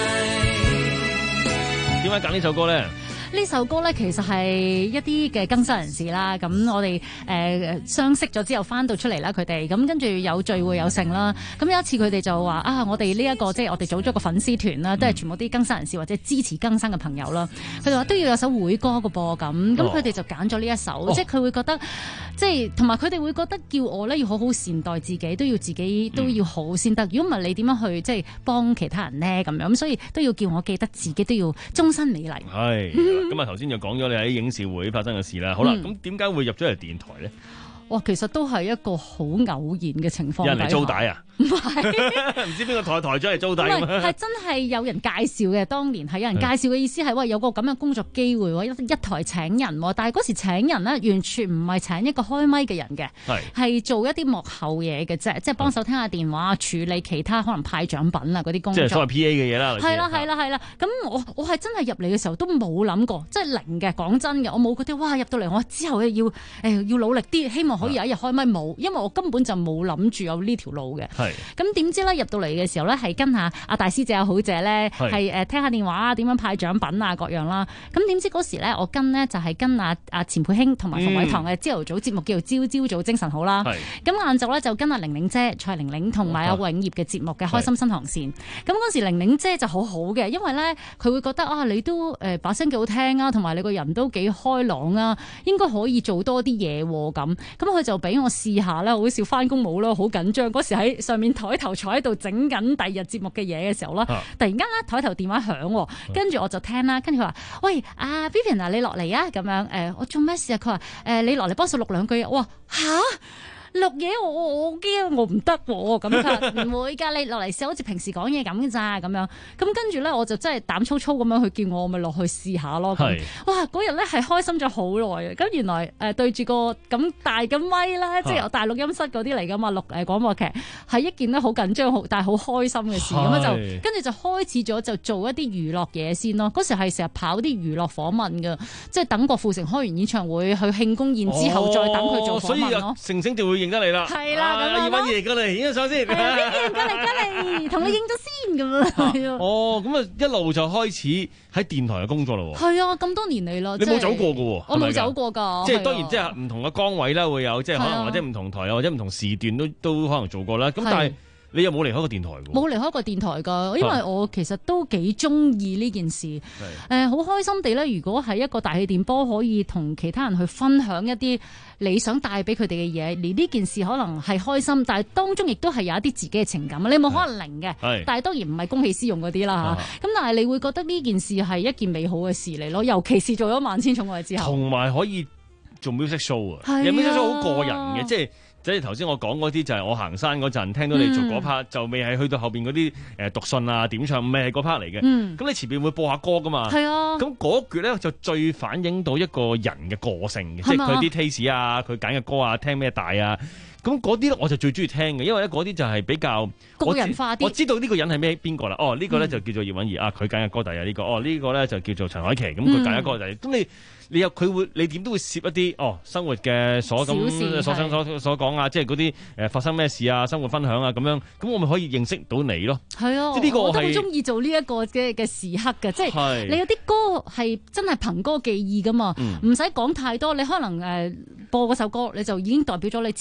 點解揀呢首歌咧？ 呢首歌咧，其實係一啲嘅更新人士啦。咁我哋誒、呃、相識咗之後翻到出嚟啦，佢哋咁跟住有聚會有剩啦。咁有一次佢哋就話啊，我哋呢一個即係我哋組咗個粉絲團啦，都係全部啲更新人士或者支持更新嘅朋友啦。佢哋話都要有首會歌嘅噃咁，咁佢哋就揀咗呢一首，哦、即係佢會覺得即係同埋佢哋會覺得叫我咧要好好善待自己，都要自己都要好先得。如果唔係你點樣去即係幫其他人呢？咁樣咁，所以都要叫我記得自己都要終身美麗。 係。咁啊，頭先就講咗你喺影視會發生嘅事啦。好啦，咁點解會入咗嚟電台咧？ 哇，其實都係一個好偶然嘅情況。 有人嚟租帶啊？唔係，唔知邊個台台長嚟租帶咁啊？ 係真係有人介紹嘅。當年係有人介紹嘅意思係喂，有個咁嘅工作機會喎，一一台請人喎。但係嗰時請人咧，完全唔係請一個開咪嘅人嘅，係做一啲幕後嘢嘅啫，即係幫手聽下電話，處理其他可能派獎品啊嗰啲工作。 即係所謂 P A 嘅嘢啦。 係啦，係啦，係啦。咁我我係真係入嚟嘅時候都冇諗過，即係零嘅。講真嘅，我冇覺得哇入到嚟我之後要誒、呃、要努力啲，希望可以有一日開咪冇，因為我根本就冇諗住有呢條路嘅。係。咁點知咧入到嚟嘅時候咧，係跟下阿大師姐阿好姐咧，係誒聽下電話啊，點樣派獎品啊各樣啦。咁點知嗰時咧，我跟呢就係跟阿阿錢佩卿同埋馮偉棠嘅朝頭早節目叫做朝朝早精神好啦。咁晏晝咧就跟阿玲玲姐蔡玲玲同埋阿永業嘅節目嘅開心新航線。咁嗰時玲玲姐就好好嘅，因為咧佢會覺得啊你都誒把聲幾好聽啊，同埋你個人都幾開朗啊，應該可以做多啲嘢咁。咁佢就俾我試下啦，好似翻工冇咯，好緊張。嗰時喺上面台頭坐喺度整緊第二日節目嘅嘢嘅時候啦，啊、突然間咧台頭電話響，跟住我就聽啦，跟住佢話：喂，阿 Vivian 啊，你落嚟啊，咁樣誒、呃，我做咩事啊？佢話：誒、呃，你落嚟幫手錄兩句啊！哇，吓！錄嘢我我我驚我唔得喎，咁佢唔會㗎，你落嚟試好似平時講嘢咁嘅咋咁樣，咁跟住咧我就真係膽粗粗咁樣去叫我，我咪落去試下咯。哇！嗰日咧係開心咗好耐嘅，咁原來誒、呃、對住個咁大嘅咪咧，啊、即係大錄音室嗰啲嚟㗎嘛，錄誒廣播劇係一件咧好緊張好但係好開心嘅事，咁樣就跟住就開始咗就做一啲娛樂嘢先咯。嗰時係成日跑啲娛樂訪問㗎，即係等郭富城開完演唱會去慶功宴之後，哦、再等佢做訪問咯。 成成就會認得你啦， 係啦，咁啊， 葉允儀過嚟影咗相先， 係啊，邊個過嚟過嚟，同你影咗先咁啊， 哦，咁啊，一路就開始喺電台嘅工作咯， 係啊，咁多年嚟啦， 你冇走過噶， 我冇走過噶， 即係當然即係唔同嘅崗位啦，會有即係可能或者唔同台啊，或者唔同時段都都可能做過啦，咁但係。你又冇離開過電台喎？冇離開過電台㗎，因為我其實都幾中意呢件事。誒，好、呃、開心地咧，如果係一個大氣電波，可以同其他人去分享一啲你想帶俾佢哋嘅嘢，而呢件事可能係開心，但係當中亦都係有一啲自己嘅情感。你冇可能零嘅，但係當然唔係公器私用嗰啲啦嚇。咁但係你會覺得呢件事係一件美好嘅事嚟咯，尤其是做咗萬千寵愛之後， 同埋可以做 music show 啊，有 music show 好過癮嘅，即係。即係頭先我講嗰啲就係我行山嗰陣聽到你做嗰 part，、嗯、就未係去到後邊嗰啲誒讀信啊點唱，未係嗰 part 嚟嘅。咁、嗯、你前邊會播下歌噶嘛？係啊。咁嗰橛咧就最反映到一個人嘅個性嘅，即係佢啲 taste 啊，佢揀嘅歌啊，聽咩大啊。咁嗰啲咧我就最中意聽嘅，因為咧嗰啲就係比較個人化啲。 我知道呢個人係咩邊個啦。哦，呢、這個咧就叫做葉允儀啊，佢揀嘅歌第啊呢個。哦，呢、這個咧就叫做陳凱琪，咁佢揀嘅歌第。咁、嗯、你你又佢會你點都會攝一啲哦生活嘅所咁所想所所講啊，即係嗰啲誒發生咩事啊，生活分享啊咁樣。咁我咪可以認識到你咯。係啊，即係呢個我都好中意做呢一個嘅嘅時刻嘅，即係你有啲歌係真係憑歌記憶噶嘛，唔使講太多。你可能誒、呃、播嗰首歌，你就已經代表咗你前邊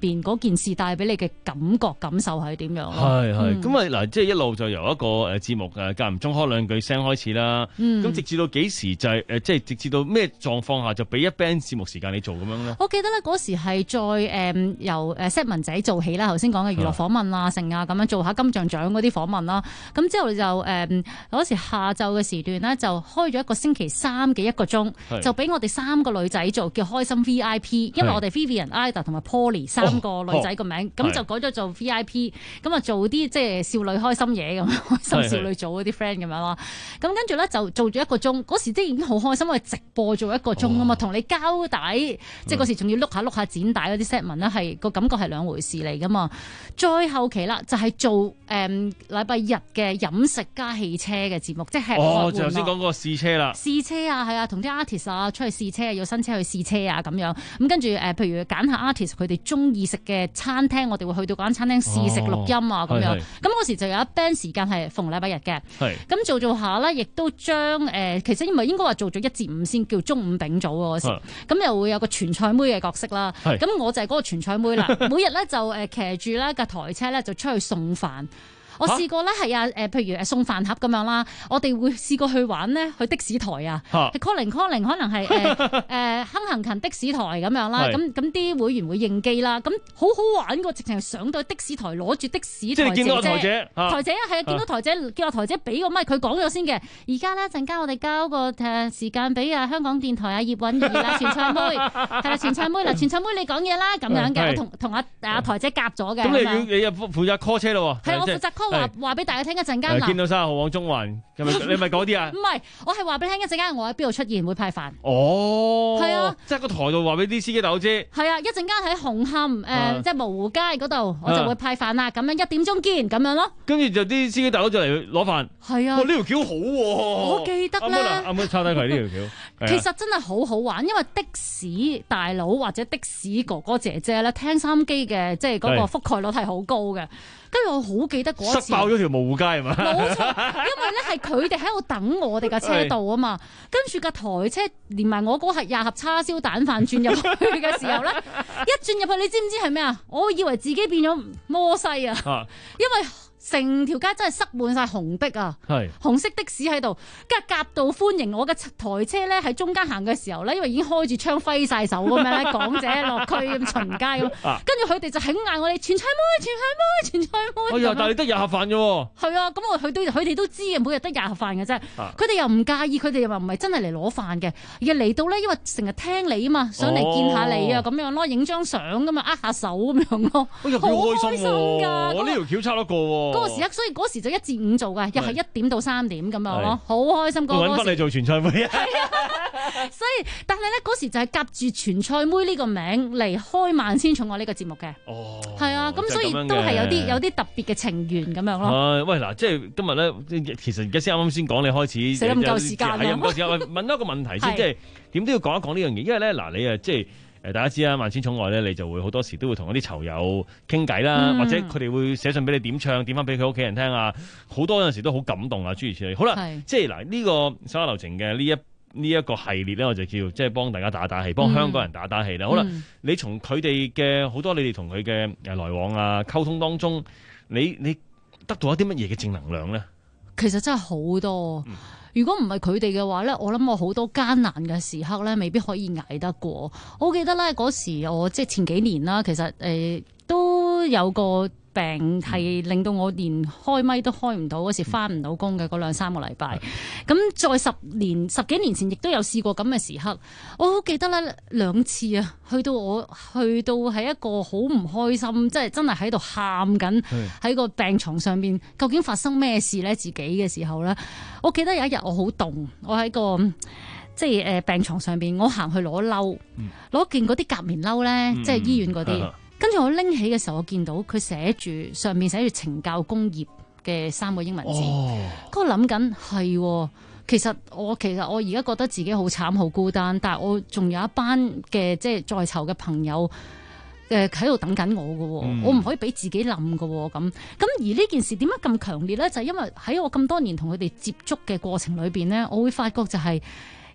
邊嗰件事帶俾你嘅感覺感受係點樣咯？ 係係咁啊嗱，即係一路就由一個誒節目誒間唔中開兩句聲開始啦。咁、嗯、直至到幾時就係誒即係直至到咩狀況下就俾一 band 節目時間你做咁樣咧？ 我記得咧嗰時係再誒、嗯、由誒 set 文仔做起啦，頭先講嘅娛樂訪問啊、成啊咁樣做下金像獎嗰啲訪問啦。咁之後就誒嗰、嗯、時下晝嘅時段咧就開咗一個星期三嘅一個鐘，就俾我哋三個女仔做叫開心 V I P， 因為我哋 Vivian、Ida 同埋 Poly 三個女仔個名，咁、哦哦、就改咗做 V I P， 咁啊做啲即係少女開心嘢咁，開心少女組嗰啲 friend 咁樣咯。咁跟住咧就做咗一個鐘，嗰時即係已經好開心，因為直播做一個鐘啊嘛，同、哦、你交帶，嗯、即係嗰時仲要碌下碌下剪帶嗰啲 set 文咧，係個感覺係兩回事嚟噶嘛。再後期啦，就係、是、做誒禮拜日嘅飲食加汽車嘅節目，即係哦，就頭先講嗰個試車啦， 試車啊，係啊，同啲 artist 啊出去試車，要新車去試車啊咁樣。咁跟住誒，譬如揀下 artist 佢哋中意食嘅餐廳，我哋會去到嗰間餐廳試食錄音啊咁、哦、樣。咁嗰時就有一 band 時間係逢禮拜日嘅。咁做做下咧，亦都將誒、呃，其實因為應該話做咗一至五先叫中午丙組嗰時。咁又會有個傳菜妹嘅角色啦。咁我就係嗰個傳菜妹啦。每日咧就誒騎住咧架台車咧就出去送飯。我試過咧係啊誒，譬如誒送飯盒咁樣啦，我哋會試過去玩咧，去的士台啊，係 calling calling， 可能係誒誒亨行勤的士台咁樣啦，咁咁啲會員會應機啦，咁好好玩個，直情係上到的士台攞住的士台姐姐，即係見到台姐，台姐啊係啊，見到台姐叫阿台姐俾個咪，佢講咗先嘅。而家咧陣間我哋交個誒時間俾啊香港電台啊葉韻儀啦，傳唱妹係啦，傳唱妹嗱，傳唱妹你講嘢啦咁樣嘅，我同同阿阿台姐夾咗嘅。咁你要你又負責 call 車咯喎？係我負責 call。話話俾大家聽一陣間啦，見到三十號往中環，係咪你咪嗰啲啊？唔係，我係話俾你聽一陣間我喺邊度出現會派飯。哦，係啊，即係個台度話俾啲司機大佬知。係啊，一陣間喺紅磡誒，即係蕪湖街嗰度，我就會派飯啦。咁樣一點鐘見咁樣咯。跟住就啲司機大佬就嚟攞飯。係啊，呢條橋好喎。我記得咧，啱啱抄低佢呢條橋。其實真係好好玩，因為的士大佬或者的士哥哥姐姐咧，聽收音機嘅，即係嗰個覆蓋率係好高嘅。跟住我好記得嗰次，塞爆咗條蕪湖街係嘛？冇錯，因為咧係佢哋喺度等我哋架車到啊嘛。跟住架台車連埋我嗰盒廿盒叉燒蛋飯轉入去嘅時候咧，一轉入去你知唔知係咩啊？我以為自己變咗摩西啊，因為成條街真係塞滿晒紅的啊，紅色的士喺度，跟住夾道歡迎我嘅台車咧喺中間行嘅時候咧，因為已經開住槍揮晒手咁樣咧，港姐落區咁巡街咁，跟住佢哋就喺嗌我哋傳菜妹、傳菜妹、傳菜妹。哎呀，但係你得廿盒飯啫喎。係啊，咁我佢都佢哋都知嘅，每日得廿盒飯嘅啫。佢哋又唔介意，佢哋又話唔係真係嚟攞飯嘅，而係嚟到咧，因為成日聽你啊嘛，想嚟見下你啊咁樣咯，影張相咁嘛，握下手咁樣咯。好開心㗎！我呢條橋差得過喎。嗰個時刻，所以嗰時就一至五做嘅，又係一點到三點咁樣咯，好開心。嗰個揾你做傳菜妹啊！所以，但係咧嗰時就係夾住傳菜妹呢個名嚟開萬千寵愛呢個節目嘅。哦，係啊，咁所以都係有啲有啲特別嘅情緣咁樣咯。誒，喂嗱，即係今日咧，其實而家先啱啱先講你開始，死咁夠時間啊！係唔夠時間。問一個問題先，即係點都要講一講呢樣嘢，因為咧嗱，你誒即係。誒大家知啦，萬千寵愛咧，你就會好多時都會同一啲囚友傾偈啦，嗯、或者佢哋會寫信俾你點唱，點翻俾佢屋企人聽啊，好多有陣時都好感動啊，諸如此類。好啦，即係嗱呢個手下留情嘅呢一呢一個系列咧，我就叫即係幫大家打打氣，幫香港人打打氣啦。嗯、好啦，你從佢哋嘅好多你哋同佢嘅誒來往啊溝通當中，你你得到一啲乜嘢嘅正能量咧？其實真係好多。嗯如果唔係佢哋嘅話咧，我諗我好多艱難嘅時刻咧，未必可以捱得過。我記得咧嗰時我即係前幾年啦，其實誒、呃、都有個病係令到我連開咪都開唔到，嗰時返唔到工嘅嗰兩三個禮拜。咁再十年十幾年前亦都有試過咁嘅時刻，我好記得咧兩次啊，去到我去到係一個好唔開心，即係真係喺度喊緊喺個病床上邊，究竟發生咩事咧？自己嘅時候咧，我記得有一日我好凍，我喺個即係誒病床上邊，我行去攞褸，攞件嗰啲夾棉褸咧，嗯、即係醫院嗰啲。嗯跟住我拎起嘅時候，我見到佢寫住上面寫住懲教工業嘅三個英文字。嗰、哦、我諗緊係，其實我其實我而家覺得自己好慘好孤單，但係我仲有一班嘅即係在囚嘅朋友，誒喺度等緊我嘅，嗯、我唔可以俾自己冧嘅咁。咁而呢件事點解咁強烈咧？就係、是、因為喺我咁多年同佢哋接觸嘅過程裏邊咧，我會發覺就係、是。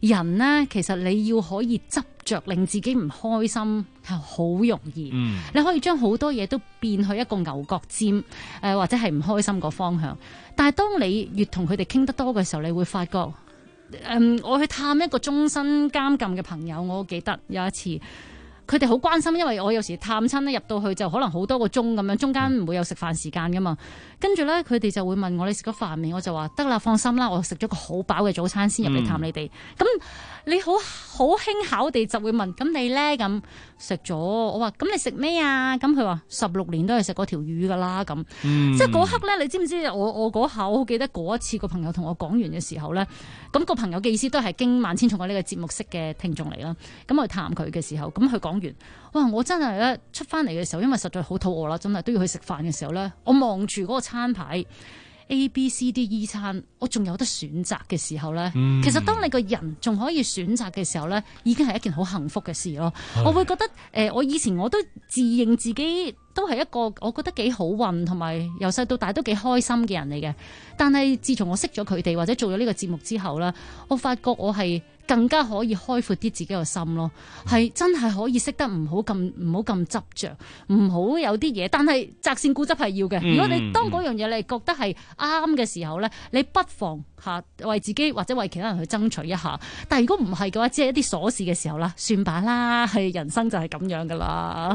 人呢，其實你要可以執着令自己唔開心係好容易， 嗯、 你可以將好多嘢都變去一個牛角尖，誒、呃、或者係唔開心個方向。但係當你越同佢哋傾得多嘅時候，你會發覺，誒、嗯、我去探一個終身監禁嘅朋友，我記得有一次。佢哋好關心，因為我有時探親咧入到去就可能好多個鐘咁樣，中間唔會有食飯時間噶嘛。跟住咧，佢哋就會問我：你食咗飯未？我就話得啦，放心啦，我食咗個好飽嘅早餐先入嚟探你哋。咁、嗯、你好好輕巧地就會問：咁你咧咁食咗？我話：咁你食咩啊？咁佢話：十六年都係食嗰條魚噶啦。咁、嗯、即係嗰刻咧，你知唔知？我我嗰下我好記得嗰一次個朋友同我講完嘅時候咧，咁、那個朋友嘅意思都係經萬千寵愛呢個節目識嘅聽眾嚟啦。咁我去探佢嘅時候，咁佢講完，哇！我真係咧出翻嚟嘅時候，因為實在好肚餓啦，真係都要去食飯嘅時候咧，我望住嗰個餐牌 A、B、C、D、E 餐，我仲有得選擇嘅時候咧，嗯、其實當你個人仲可以選擇嘅時候咧，已經係一件好幸福嘅事咯。我會覺得誒、呃，我以前我都自認自己都係一個我覺得幾好運，同埋由細到大都幾開心嘅人嚟嘅。但係自從我識咗佢哋或者做咗呢個節目之後咧，我發覺我係更加可以開闊啲自己個心咯，係真係可以識得唔好咁唔好咁執着，唔好有啲嘢，但係擇善固執係要嘅。嗯、如果你當嗰樣嘢你覺得係啱嘅時候咧，你不妨嚇為自己或者為其他人去爭取一下。但係如果唔係嘅話，只係一啲瑣事嘅時候啦，算吧啦，係人生就係咁樣噶啦。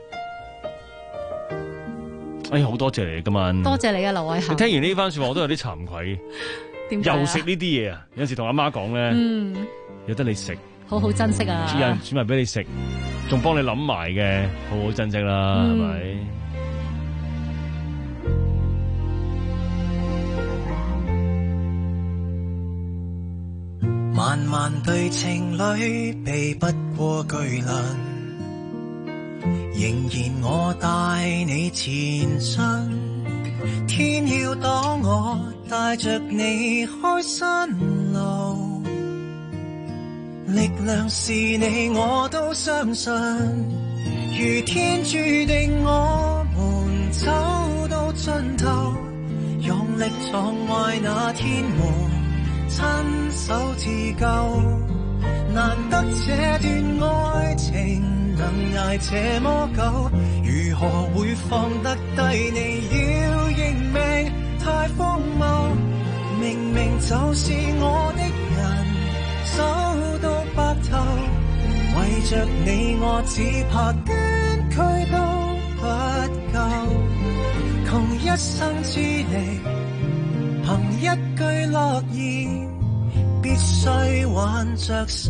哎呀，好多謝你今晚， 多謝你啊，劉偉恒。 你聽完呢番説話，我都有啲慚愧。又食呢啲嘢啊！有陣時同阿媽講咧，嗯、有得你食， 好好珍惜啊！ 有人煮埋俾你食，仲幫你諗埋嘅，好好珍惜啦，係咪、 嗯？漫漫對情侶避不過巨輪，仍然我帶你前進，天要擋我。帶着你開新路，力量是你我都相信，如天注定我們走到盡頭，用力撞壞那天門，親手自救，難得這段愛情能捱這麼久，如何會放得低你要認命，太荒謬，明明就是我的人，走到白頭，為着你我只怕捐軀都不夠，窮一生之力，憑一句諾言，必須挽着手。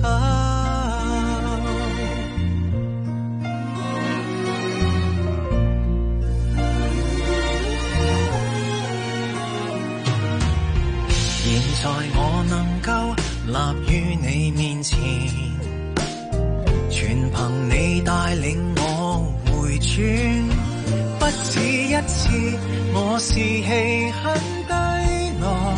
現在我能夠立於你面前，全憑你帶領我回轉，不止一次我士氣很低落，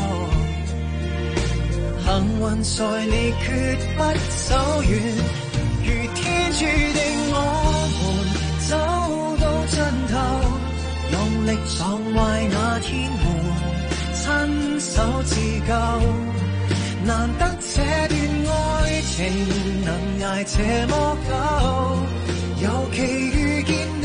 幸運在你決不走遠，如天注定我們走到盡頭，用力撞壞那天門，親手自救，難得這段愛情能捱這麼久，尤其遇見你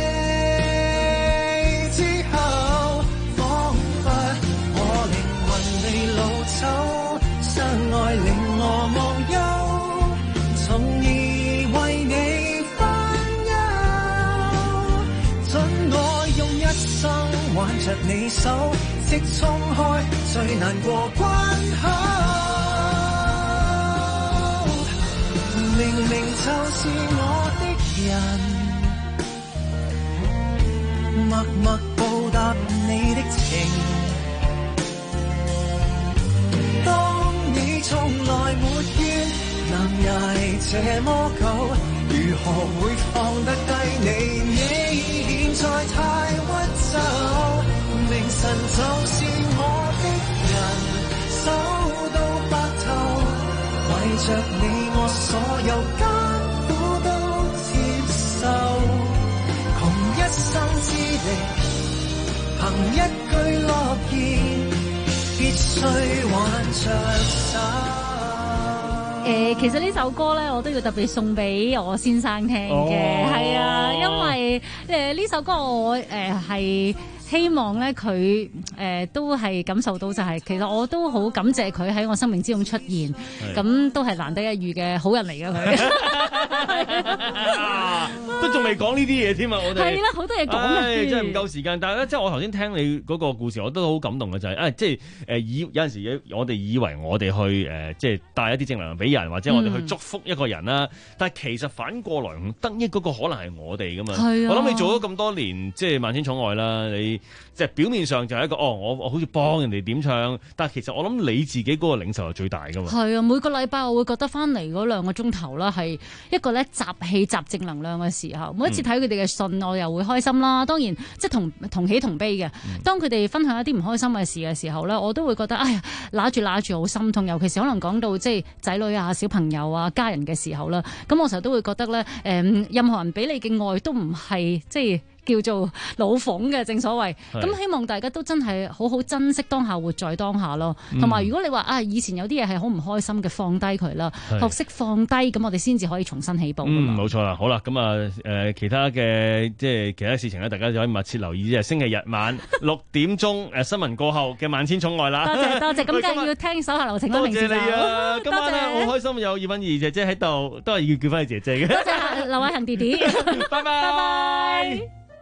之後，彷彿我靈魂未老走，相愛令我忘憂，從而為你分憂，准我用一生挽着你手，即衝開最難過關口，明明就是我的人，默默報答你的情，當你從來沒怨，能捱這麼久，如何會放得低你？你現在太屈就。明晨就是我的人，走到白頭，為着你我所有艱苦都接受，窮一生之力，憑一句諾言，必須挽着手。 誒，其實呢首歌咧，我都要特別送俾我先生聽嘅，係啊，因為誒呢首歌我誒係。希望咧佢誒都係感受到就係、是、其實我都好感謝佢喺我生命之中出現，咁都係難得一遇嘅好人嚟嘅佢。 都仲未講呢啲嘢添啊！我哋係啦，好多嘢講嘅， 真係唔夠時間。但係咧，即係我頭先聽你嗰個故事，我都好感動嘅就係、是、啊，即係誒以有陣時我哋以為我哋去誒、呃、即係帶一啲正能量俾人，或者我哋去祝福一個人啦。嗯、但係其實反過來得益嗰個可能係我哋噶嘛。係啊，我諗你做咗咁多年，即係萬千寵愛啦，你。即係表面上就係一個哦，我我好似幫人哋點唱，但係其實我諗你自己嗰個領受係最大㗎嘛。係啊，每個禮拜我會覺得翻嚟嗰兩個鐘頭啦，係一個咧集氣集正能量嘅時候。每一次睇佢哋嘅信，我又會開心啦。當然即係同同喜同悲嘅。當佢哋分享一啲唔開心嘅事嘅時候咧，我都會覺得哎呀，揦住揦住好心痛。尤其是可能講到即係仔女啊、小朋友啊、家人嘅時候啦，咁我成日都會覺得咧，誒、嗯，任何人俾你嘅愛都唔係即係。叫做老諷嘅，正所謂。咁希望大家都真係好好珍惜當下，活在當下咯。同埋、嗯、如果你話啊，以前有啲嘢係好唔開心嘅，放低佢啦，學識放低，咁我哋先至可以重新起步。嗯，冇錯啦。好啦，咁啊誒，其他嘅即係其他事情咧，大家就可以密切留意。即係星期日晚六點鐘誒新聞過後嘅萬千寵愛啦。多謝多謝，咁梗係要聽手下留情啦。多謝你啊！今晚咧好開心有葉韻儀姐姐喺度，都係要叫翻你姐姐嘅。多謝劉偉恒弟弟，拜拜拜拜。